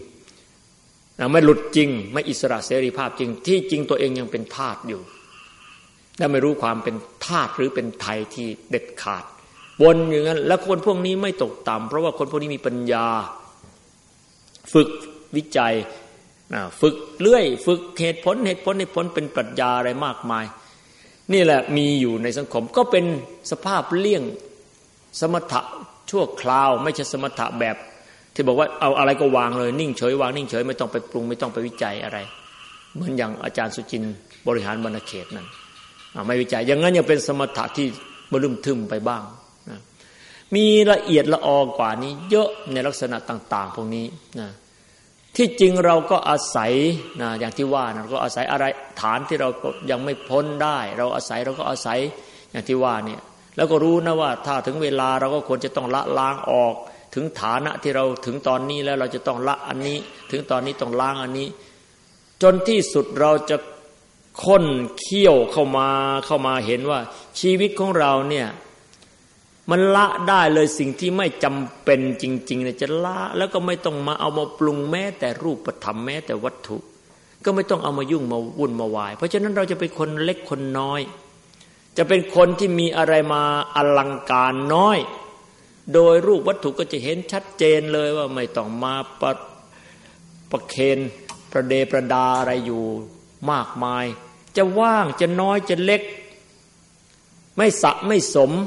ไม่อิสระเสรีภาพจริงที่จริงตัวเองยังเป็นทาสอยู่และไม่รู้ความเป็นทาสหรือเป็นไทยที่เด็ดขาดวนอย่างนั้นแล้วคนพวกนี้ไม่ตกต่ำเพราะว่าคนพวกนี้มีปัญญาฝึกวิจัยฝึกเรื่อยฝึกเหตุผลเป็นปรัชญาอะไรมากมายนี่แหละมีอยู่ในสังคมก็เป็นสภาพเลี่ยงสมถะชั่วคราวไม่ใช่สมถะแบบที่บอกว่าเอาอะไรก็วางเลยนิ่งเฉยวางนิ่งเฉยไม่ต้องไปปรุงไม่ต้องไปวิจัยอะไรเหมือนอย่างอาจารย์สุจินต์บริหารบรรณเขตนั่นไม่วิจัยอย่างนั้นยังเป็นสมถะที่ลึมทึมไปบ้างนะมีละเอียดละออกว่านี้เยอะในลักษณะต่างๆพวกนี้นะที่จริงเราก็อาศัยนะอย่างที่ว่านะก็อาศัยอะไรฐานที่เรายังไม่พ้นได้เราก็อาศัยอย่างที่ว่าเนี่ยแล้วก็รู้นะว่าถ้าถึงเวลาเราก็ควรจะต้องละล้างออกถึงฐานะที่เราถึงตอนนี้แล้วเราจะต้องละอันนี้ถึงตอนนี้ต้องล้างอันนี้จนที่สุดเราจะค้นเคี่ยวเข้ามาเห็นว่าชีวิตของเราเนี่ยมันละได้เลยสิ่งที่ไม่จำเป็นจริงๆเนี่ยจะละแล้วก็ไม่ต้องมาเอามาปรุงแม้แต่รูปธรรมแม้แต่วัตถุก็ไม่ต้องเอามายุ่งมาวุ่นมาวายเพราะฉะนั้นเราจะเป็นคนเล็กคนน้อยจะเป็นคนที่มีอะไรมาอลังการน้อยโดยรูปวัตถุก็จะเห็นชัดเจนเลยว่าไม่ต้องมาประเคนประเดประดาอะไรอยู่มากมายจะว่างจะน้อยจะเล็กไม่สะไม่สม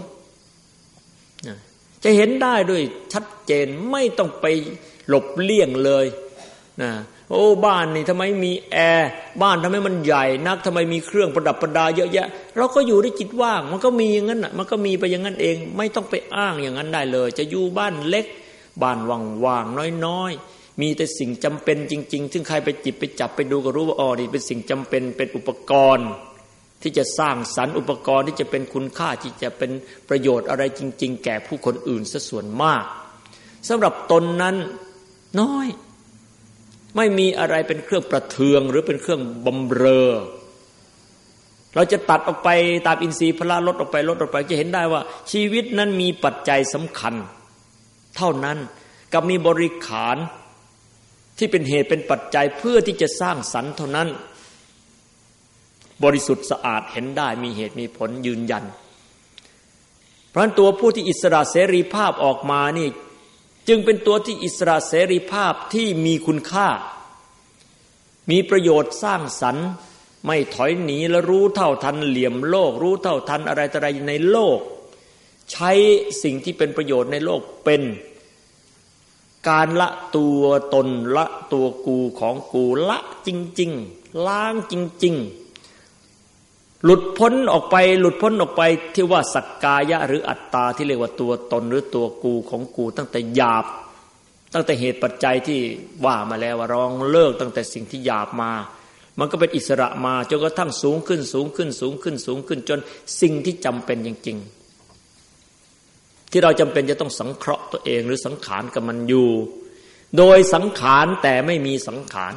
จะเห็นได้ด้วยชัดเจนไม่ต้องไปหลบเลี่ยงเลยนะโอ้บ้านนี่ทำไมมีแอร์บ้านทำไมมันใหญ่นักทำไมมีเครื่องประดับประดาเยอะแยะเราก็อยู่ด้วยจิตว่างมันก็มีอย่างนั้นน่ะมันก็มีไปอย่างนั้นเองไม่ต้องไปอ้างอย่างนั้นได้เลยจะอยู่บ้านเล็กบ้านว่างๆน้อยๆมีแต่สิ่งจำเป็นจริงๆซึ่งใครไปจิบไปจับไปดูก็รู้ว่าอ๋อนี่เป็นสิ่งจำเป็นเป็นอุปกรณ์ที่จะสร้างสรรค์อุปกรณ์ที่จะเป็นคุณค่าที่จะเป็นประโยชน์อะไรจริงๆแก่ผู้คนอื่นซะส่วนมากสำหรับตนนั้นน้อยไม่มีอะไรเป็นเครื่องประเทืองหรือเป็นเครื่องบำเรอเราจะตัดออกไปตามอินทรีย์พละลดออกไปจะเห็นได้ว่าชีวิตนั้นมีปัจจัยสำคัญเท่านั้นกับมีบริขารที่เป็นเหตุเป็นปัจจัยเพื่อที่จะสร้างสรรค์เท่านั้นบริสุทธิ์สะอาดเห็นได้มีเหตุมีผลยืนยันเพราะฉะนั้นตัวผู้ที่อิสระเสรีภาพออกมานี่จึงเป็นตัวที่อิสระเสรีภาพที่มีคุณค่ามีประโยชน์สร้างสรรค์ไม่ถอยหนีและรู้เท่าทันเหลี่ยมโลกรู้เท่าทันอะไรต่ออะไรในโลกใช้สิ่งที่เป็นประโยชน์ในโลกเป็นการละตัวตนละตัวกูของกูละจริงๆล้างจริงๆหลุดพ้นออกไปที่ว่าสักกายะหรืออัตตาที่เรียกว่าตัวตนหรือตัวกูของกูตั้งแต่หยาบตั้งแต่เหตุปัจจัยที่ว่ามาแล้วว่าลองเลิกตั้งแต่สิ่งที่หยาบมามันก็เป็นอิสระมาจนกระทั่งสูงขึ้นจนสิ่งที่จำเป็นจริงๆที่เราจำเป็นจะต้องสังเคราะห์ตัวเองหรือสังขารกับมันอยู่โดยสังขารแต่ไม่มีสังขาร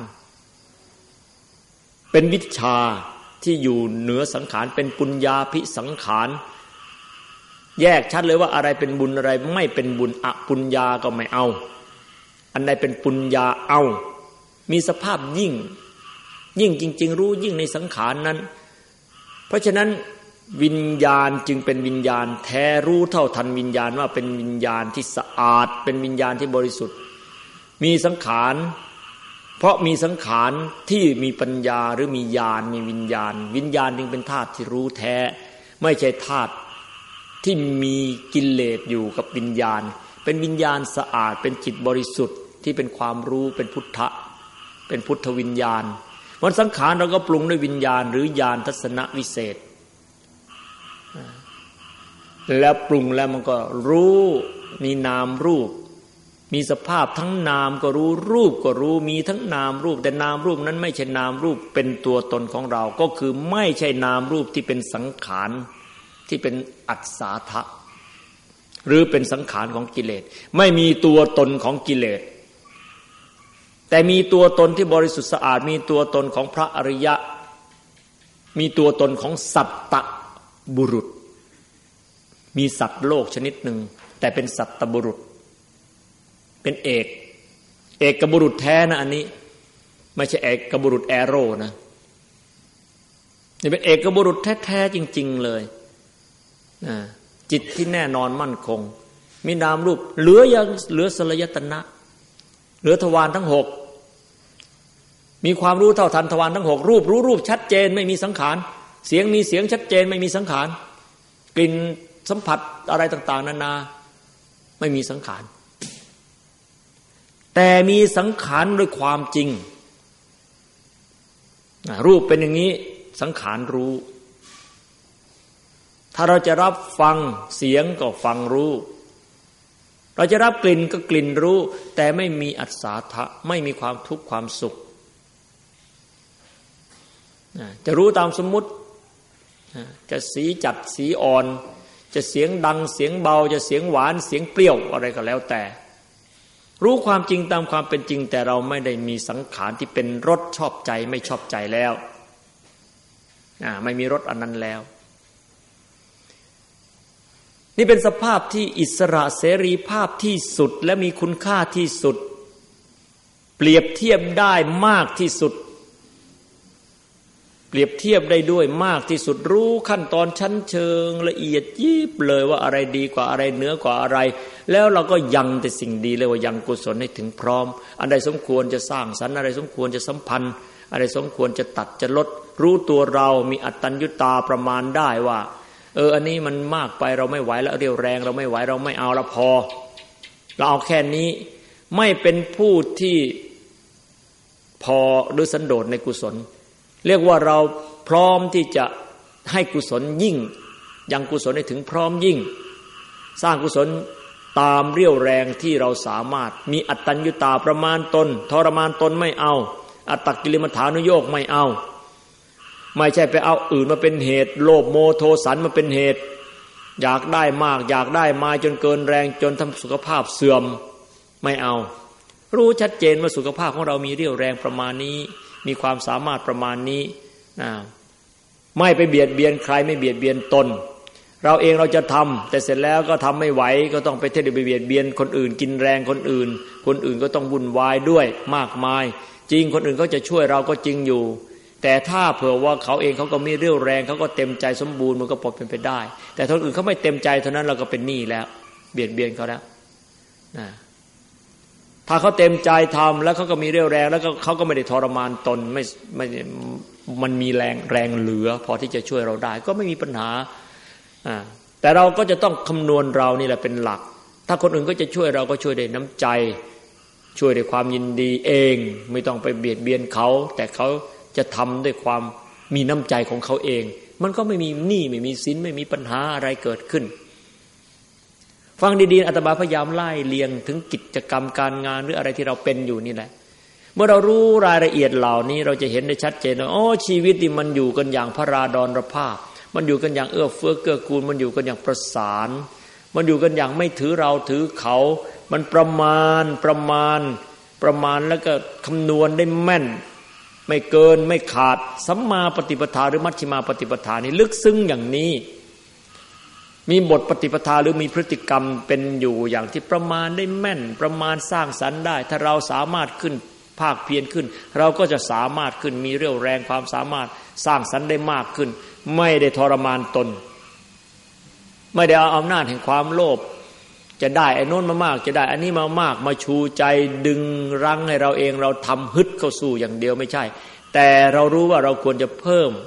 เป็นวิชาที่อยู่เหนือสังขารเป็นปุญญาภิสังขารแยกชัดเลยว่าอะไรเป็นบุญอะไรไม่เป็นบุญอปุญญาก็ไม่เอาอันใดเป็นปุญญาเอามีสภาพยิ่งจริงๆรู้ยิ่งในสังขารนั้นเพราะฉะนั้นวิญญาณจึงเป็นวิญญาณแท้รู้เท่าทันวิญญาณว่าเป็นวิญญาณที่สะอาดเป็นวิญญาณที่บริสุทธิ์มีสังขารเพราะมีสังขารที่มีปัญญาหรือมีญาณมีวิญญาณจึงเป็นธาตุที่รู้แท้ไม่ใช่ธาตุที่มีกิเลสอยู่กับวิญญาณเป็นวิญญาณสะอาดเป็นจิตบริสุทธิ์ที่เป็นความรู้เป็นพุทธะเป็นพุทธวิญญาณวันสังขารเราก็ปรุงด้วยวิญญาณหรือญาณทัศนวิเศษแล้วปรุงแล้วมันก็รู้มีนามรูปมีสภาพทั้งนามก็รู้รูปก็รู้มีทั้งนามรูปแต่นามรูปนั้นไม่ใช่นามรูปเป็นตัวตนของเราก็คือไม่ใช่นามรูปที่เป็นสังขารที่เป็นอัศาทะหรือเป็นสังขารของกิเลสไม่มีตัวตนของกิเลสแต่มีตัวตนที่บริสุทธิ์สะอาดมีตัวตนของพระอริยะมีตัวตนของสัตตบุรุษมีสัตว์โลกชนิดหนึ่งแต่เป็นสัตตบุรุษเป็นเอกบุรุษแท้นะอันนี้ไม่ใช่เอกบุรุษแอโร่นะนี่เป็นเอกบุรุษแท้ๆจริงๆเลยจิตที่แน่นอนมั่นคงมีนามรูปเหลือสลายตนะเหลือทวารทั้ง6มีความรู้เท่าทันทวารทั้ง6รูปรู้รูปชัดเจนไม่มีสังขารเสียงมีเสียงชัดเจนไม่มีสังขารกลิ่นสัมผัสอะไรต่างๆนานาไม่มีสังขารแต่มีสังขารด้วยความจริงรูปเป็นอย่างนี้สังขารรู้ถ้าเราจะรับฟังเสียงก็ฟังรู้เราจะรับกลิ่นก็กลิ่นรู้แต่ไม่มีอัศทะไม่มีความทุกข์ความสุขจะรู้ตามสมมุติจะสีจัดสีอ่อนจะเสียงดังเสียงเบาจะเสียงหวานเสียงเปรี้ยวอะไรก็แล้วแต่รู้ความจริงตามความเป็นจริงแต่เราไม่ได้มีสังขารที่เป็นรสชอบใจไม่ชอบใจแล้วไม่มีรสอันนั้นแล้วนี่เป็นสภาพที่อิสระเสรีภาพที่สุดและมีคุณค่าที่สุดเปรียบเทียบได้มากที่สุดเปรียบเทียบได้ด้วยมากที่สุดรู้ขั้นตอนชั้นเชิงละเอียดยิบเลยว่าอะไรดีกว่าอะไรเหนือกว่าอะไรแล้วเราก็ยังแต่สิ่งดีเลยว่ายังกุศลให้ถึงพร้อมอันใดสมควรจะสร้างสรรค์อะไรสมควรจะสัมพันธ์อะไรสมควรจะตัดจะลดรู้ตัวเรามีอัตตัญญุตาประมาณได้ว่าอันนี้มันมากไปเราไม่ไหวแล้วเรี่ยวแรงเราไม่ไหวเราไม่เอาละพอเราเอาแค่นี้ไม่เป็นผู้ที่พอหรือสันโดษในกุศลเรียกว่าเราพร้อมที่จะให้กุศลยิ่งยังกุศลให้ถึงพร้อมยิ่งสร้างกุศลตามเรี่ยวแรงที่เราสามารถมีอัตตัญญุตาประมาณตนทรมานตนไม่เอาอัตตกิลมัฏฐานุโยคไม่เอาไม่ใช่ไปเอาอื่นมาเป็นเหตุโลภโมโทสันมาเป็นเหตุอยากได้มากอยากได้มาจนเกินแรงจนทำสุขภาพเสื่อมไม่เอารู้ชัดเจนว่าสุขภาพของเรามีเรี่ยวแรงประมาณนี้มีความสามารถประมาณนี้ไม่ไปเบียดเบียนใครไม่เบียดเบียนตนเราเองเราจะทำแต่เสร็จแล้วก็ทำไม่ไหวก็ต้องไปเที่ยวไปเบียดเบียนคนอื่นกินแรงคนอื่นคนอื่นก็ต้องวุ่นวายด้วยมากมายจริงคนอื่นเขาจะช่วยเราก็จริงอยู่แต่ถ้าเผื่อว่าเขาเองเขาก็มีเรี่ยวแรงเขาก็เต็มใจสมบูรณ์มันก็พอเป็นไปได้แต่คนอื่นเขาไม่เต็มใจเท่านั้นเราก็เป็นหนี้แล้วเบียดเบียนเขาแล้วถ้าเขาเต็มใจทำแล้วเขาก็มีเรี่ยวแรงแล้วก็เขาก็ไม่ได้ทรมานตนไม่มันมีแรงเหลือพอที่จะช่วยเราได้ก็ไม่มีปัญหาแต่เราก็จะต้องคำนวณเรานี่แหละเป็นหลักถ้าคนอื่นก็จะช่วยเราก็ช่วยด้วยน้ำใจช่วยด้วยความยินดีเองไม่ต้องไปเบียดเบียนเขาแต่เขาจะทำด้วยความมีน้ำใจของเขาเองมันก็ไม่มีหนี้ไม่มีสินไม่มีปัญหาอะไรเกิดขึ้นฟังดีๆอาตมาพยายามไล่เรียงถึงกิจกรรมการงานหรืออะไรที่เราเป็นอยู่นี่แหละเมื่อเรารู้รายละเอียดเหล่านี้เราจะเห็นได้ชัดเจนว่าชีวิตนี่มันอยู่กันอย่างพระราดรภาพมันอยู่กันอย่างเอื้อเฟื้อเกื้อกูลมันอยู่กันอย่างประสานมันอยู่กันอย่างไม่ถือเราถือเขามันประมาณแล้วก็คำนวณได้แม่นไม่เกินไม่ขาดสัมมาปฏิปทาหรือมัชฌิมาปฏิปทานี่ลึกซึ้งอย่างนี้มีบทปฏิปทาหรือมีพฤติกรรมเป็นอยู่อย่างที่ประมาณได้แม่นประมาณสร้างสรรค์ได้ถ้าเราสามารถขึ้นภาคเพียรขึ้นเราก็จะสามารถขึ้นมีเรี่ยวแรงความสามารถสร้างสรรค์ได้มากขึ้นไม่ได้ทรมานตนไม่ได้เอาอำนาจแห่งความโลภจะได้ไอ้โน้นมามากจะได้อันนี้มามากมาชูใจดึงรั้งให้เราเองเราทำฮึดเข้าสู้อย่างเดียวไม่ใช่แต่เรารู้ว่าเราควรจะเพิ่ม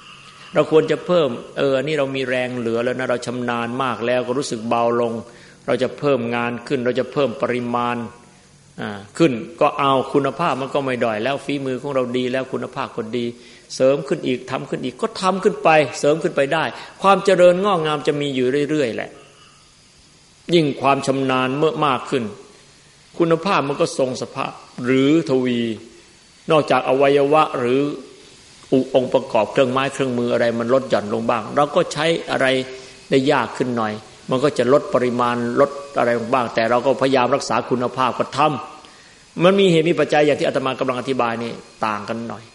อันนี้เรามีแรงเหลือแล้วนะเราชำนาญมากแล้วก็รู้สึกเบาลงเราจะเพิ่มงานขึ้นเราจะเพิ่มปริมาณขึ้นก็เอาคุณภาพมันก็ไม่ด้อยแล้วฝีมือของเราดีแล้วคุณภาพก็ดีเสริมขึ้นอีกทำขึ้นอีกก็ทำขึ้นไปเสริมขึ้นไปได้ความเจริญงอกงามจะมีอยู่เรื่อยๆแหละยิ่งความชำนาญเมื่อมากขึ้นคุณภาพมันก็ทรงสภาพหรือทวีนอกจากอวัยวะหรือองค์ประกอบเครื่องไม้เครื่องมืออะไรมันลดหย่อนลงบ้างเราก็ใช้อะไรได้ยากขึ้นหน่อยมันก็จะลดปริมาณลดอะไรลงบ้างแต่เราก็พยายามรักษาคุณภาพก็ทำมันมีเหตุมีปัจจัยอย่างที่อาตมากำลังอธิบายนี่ต่างกันหน่อย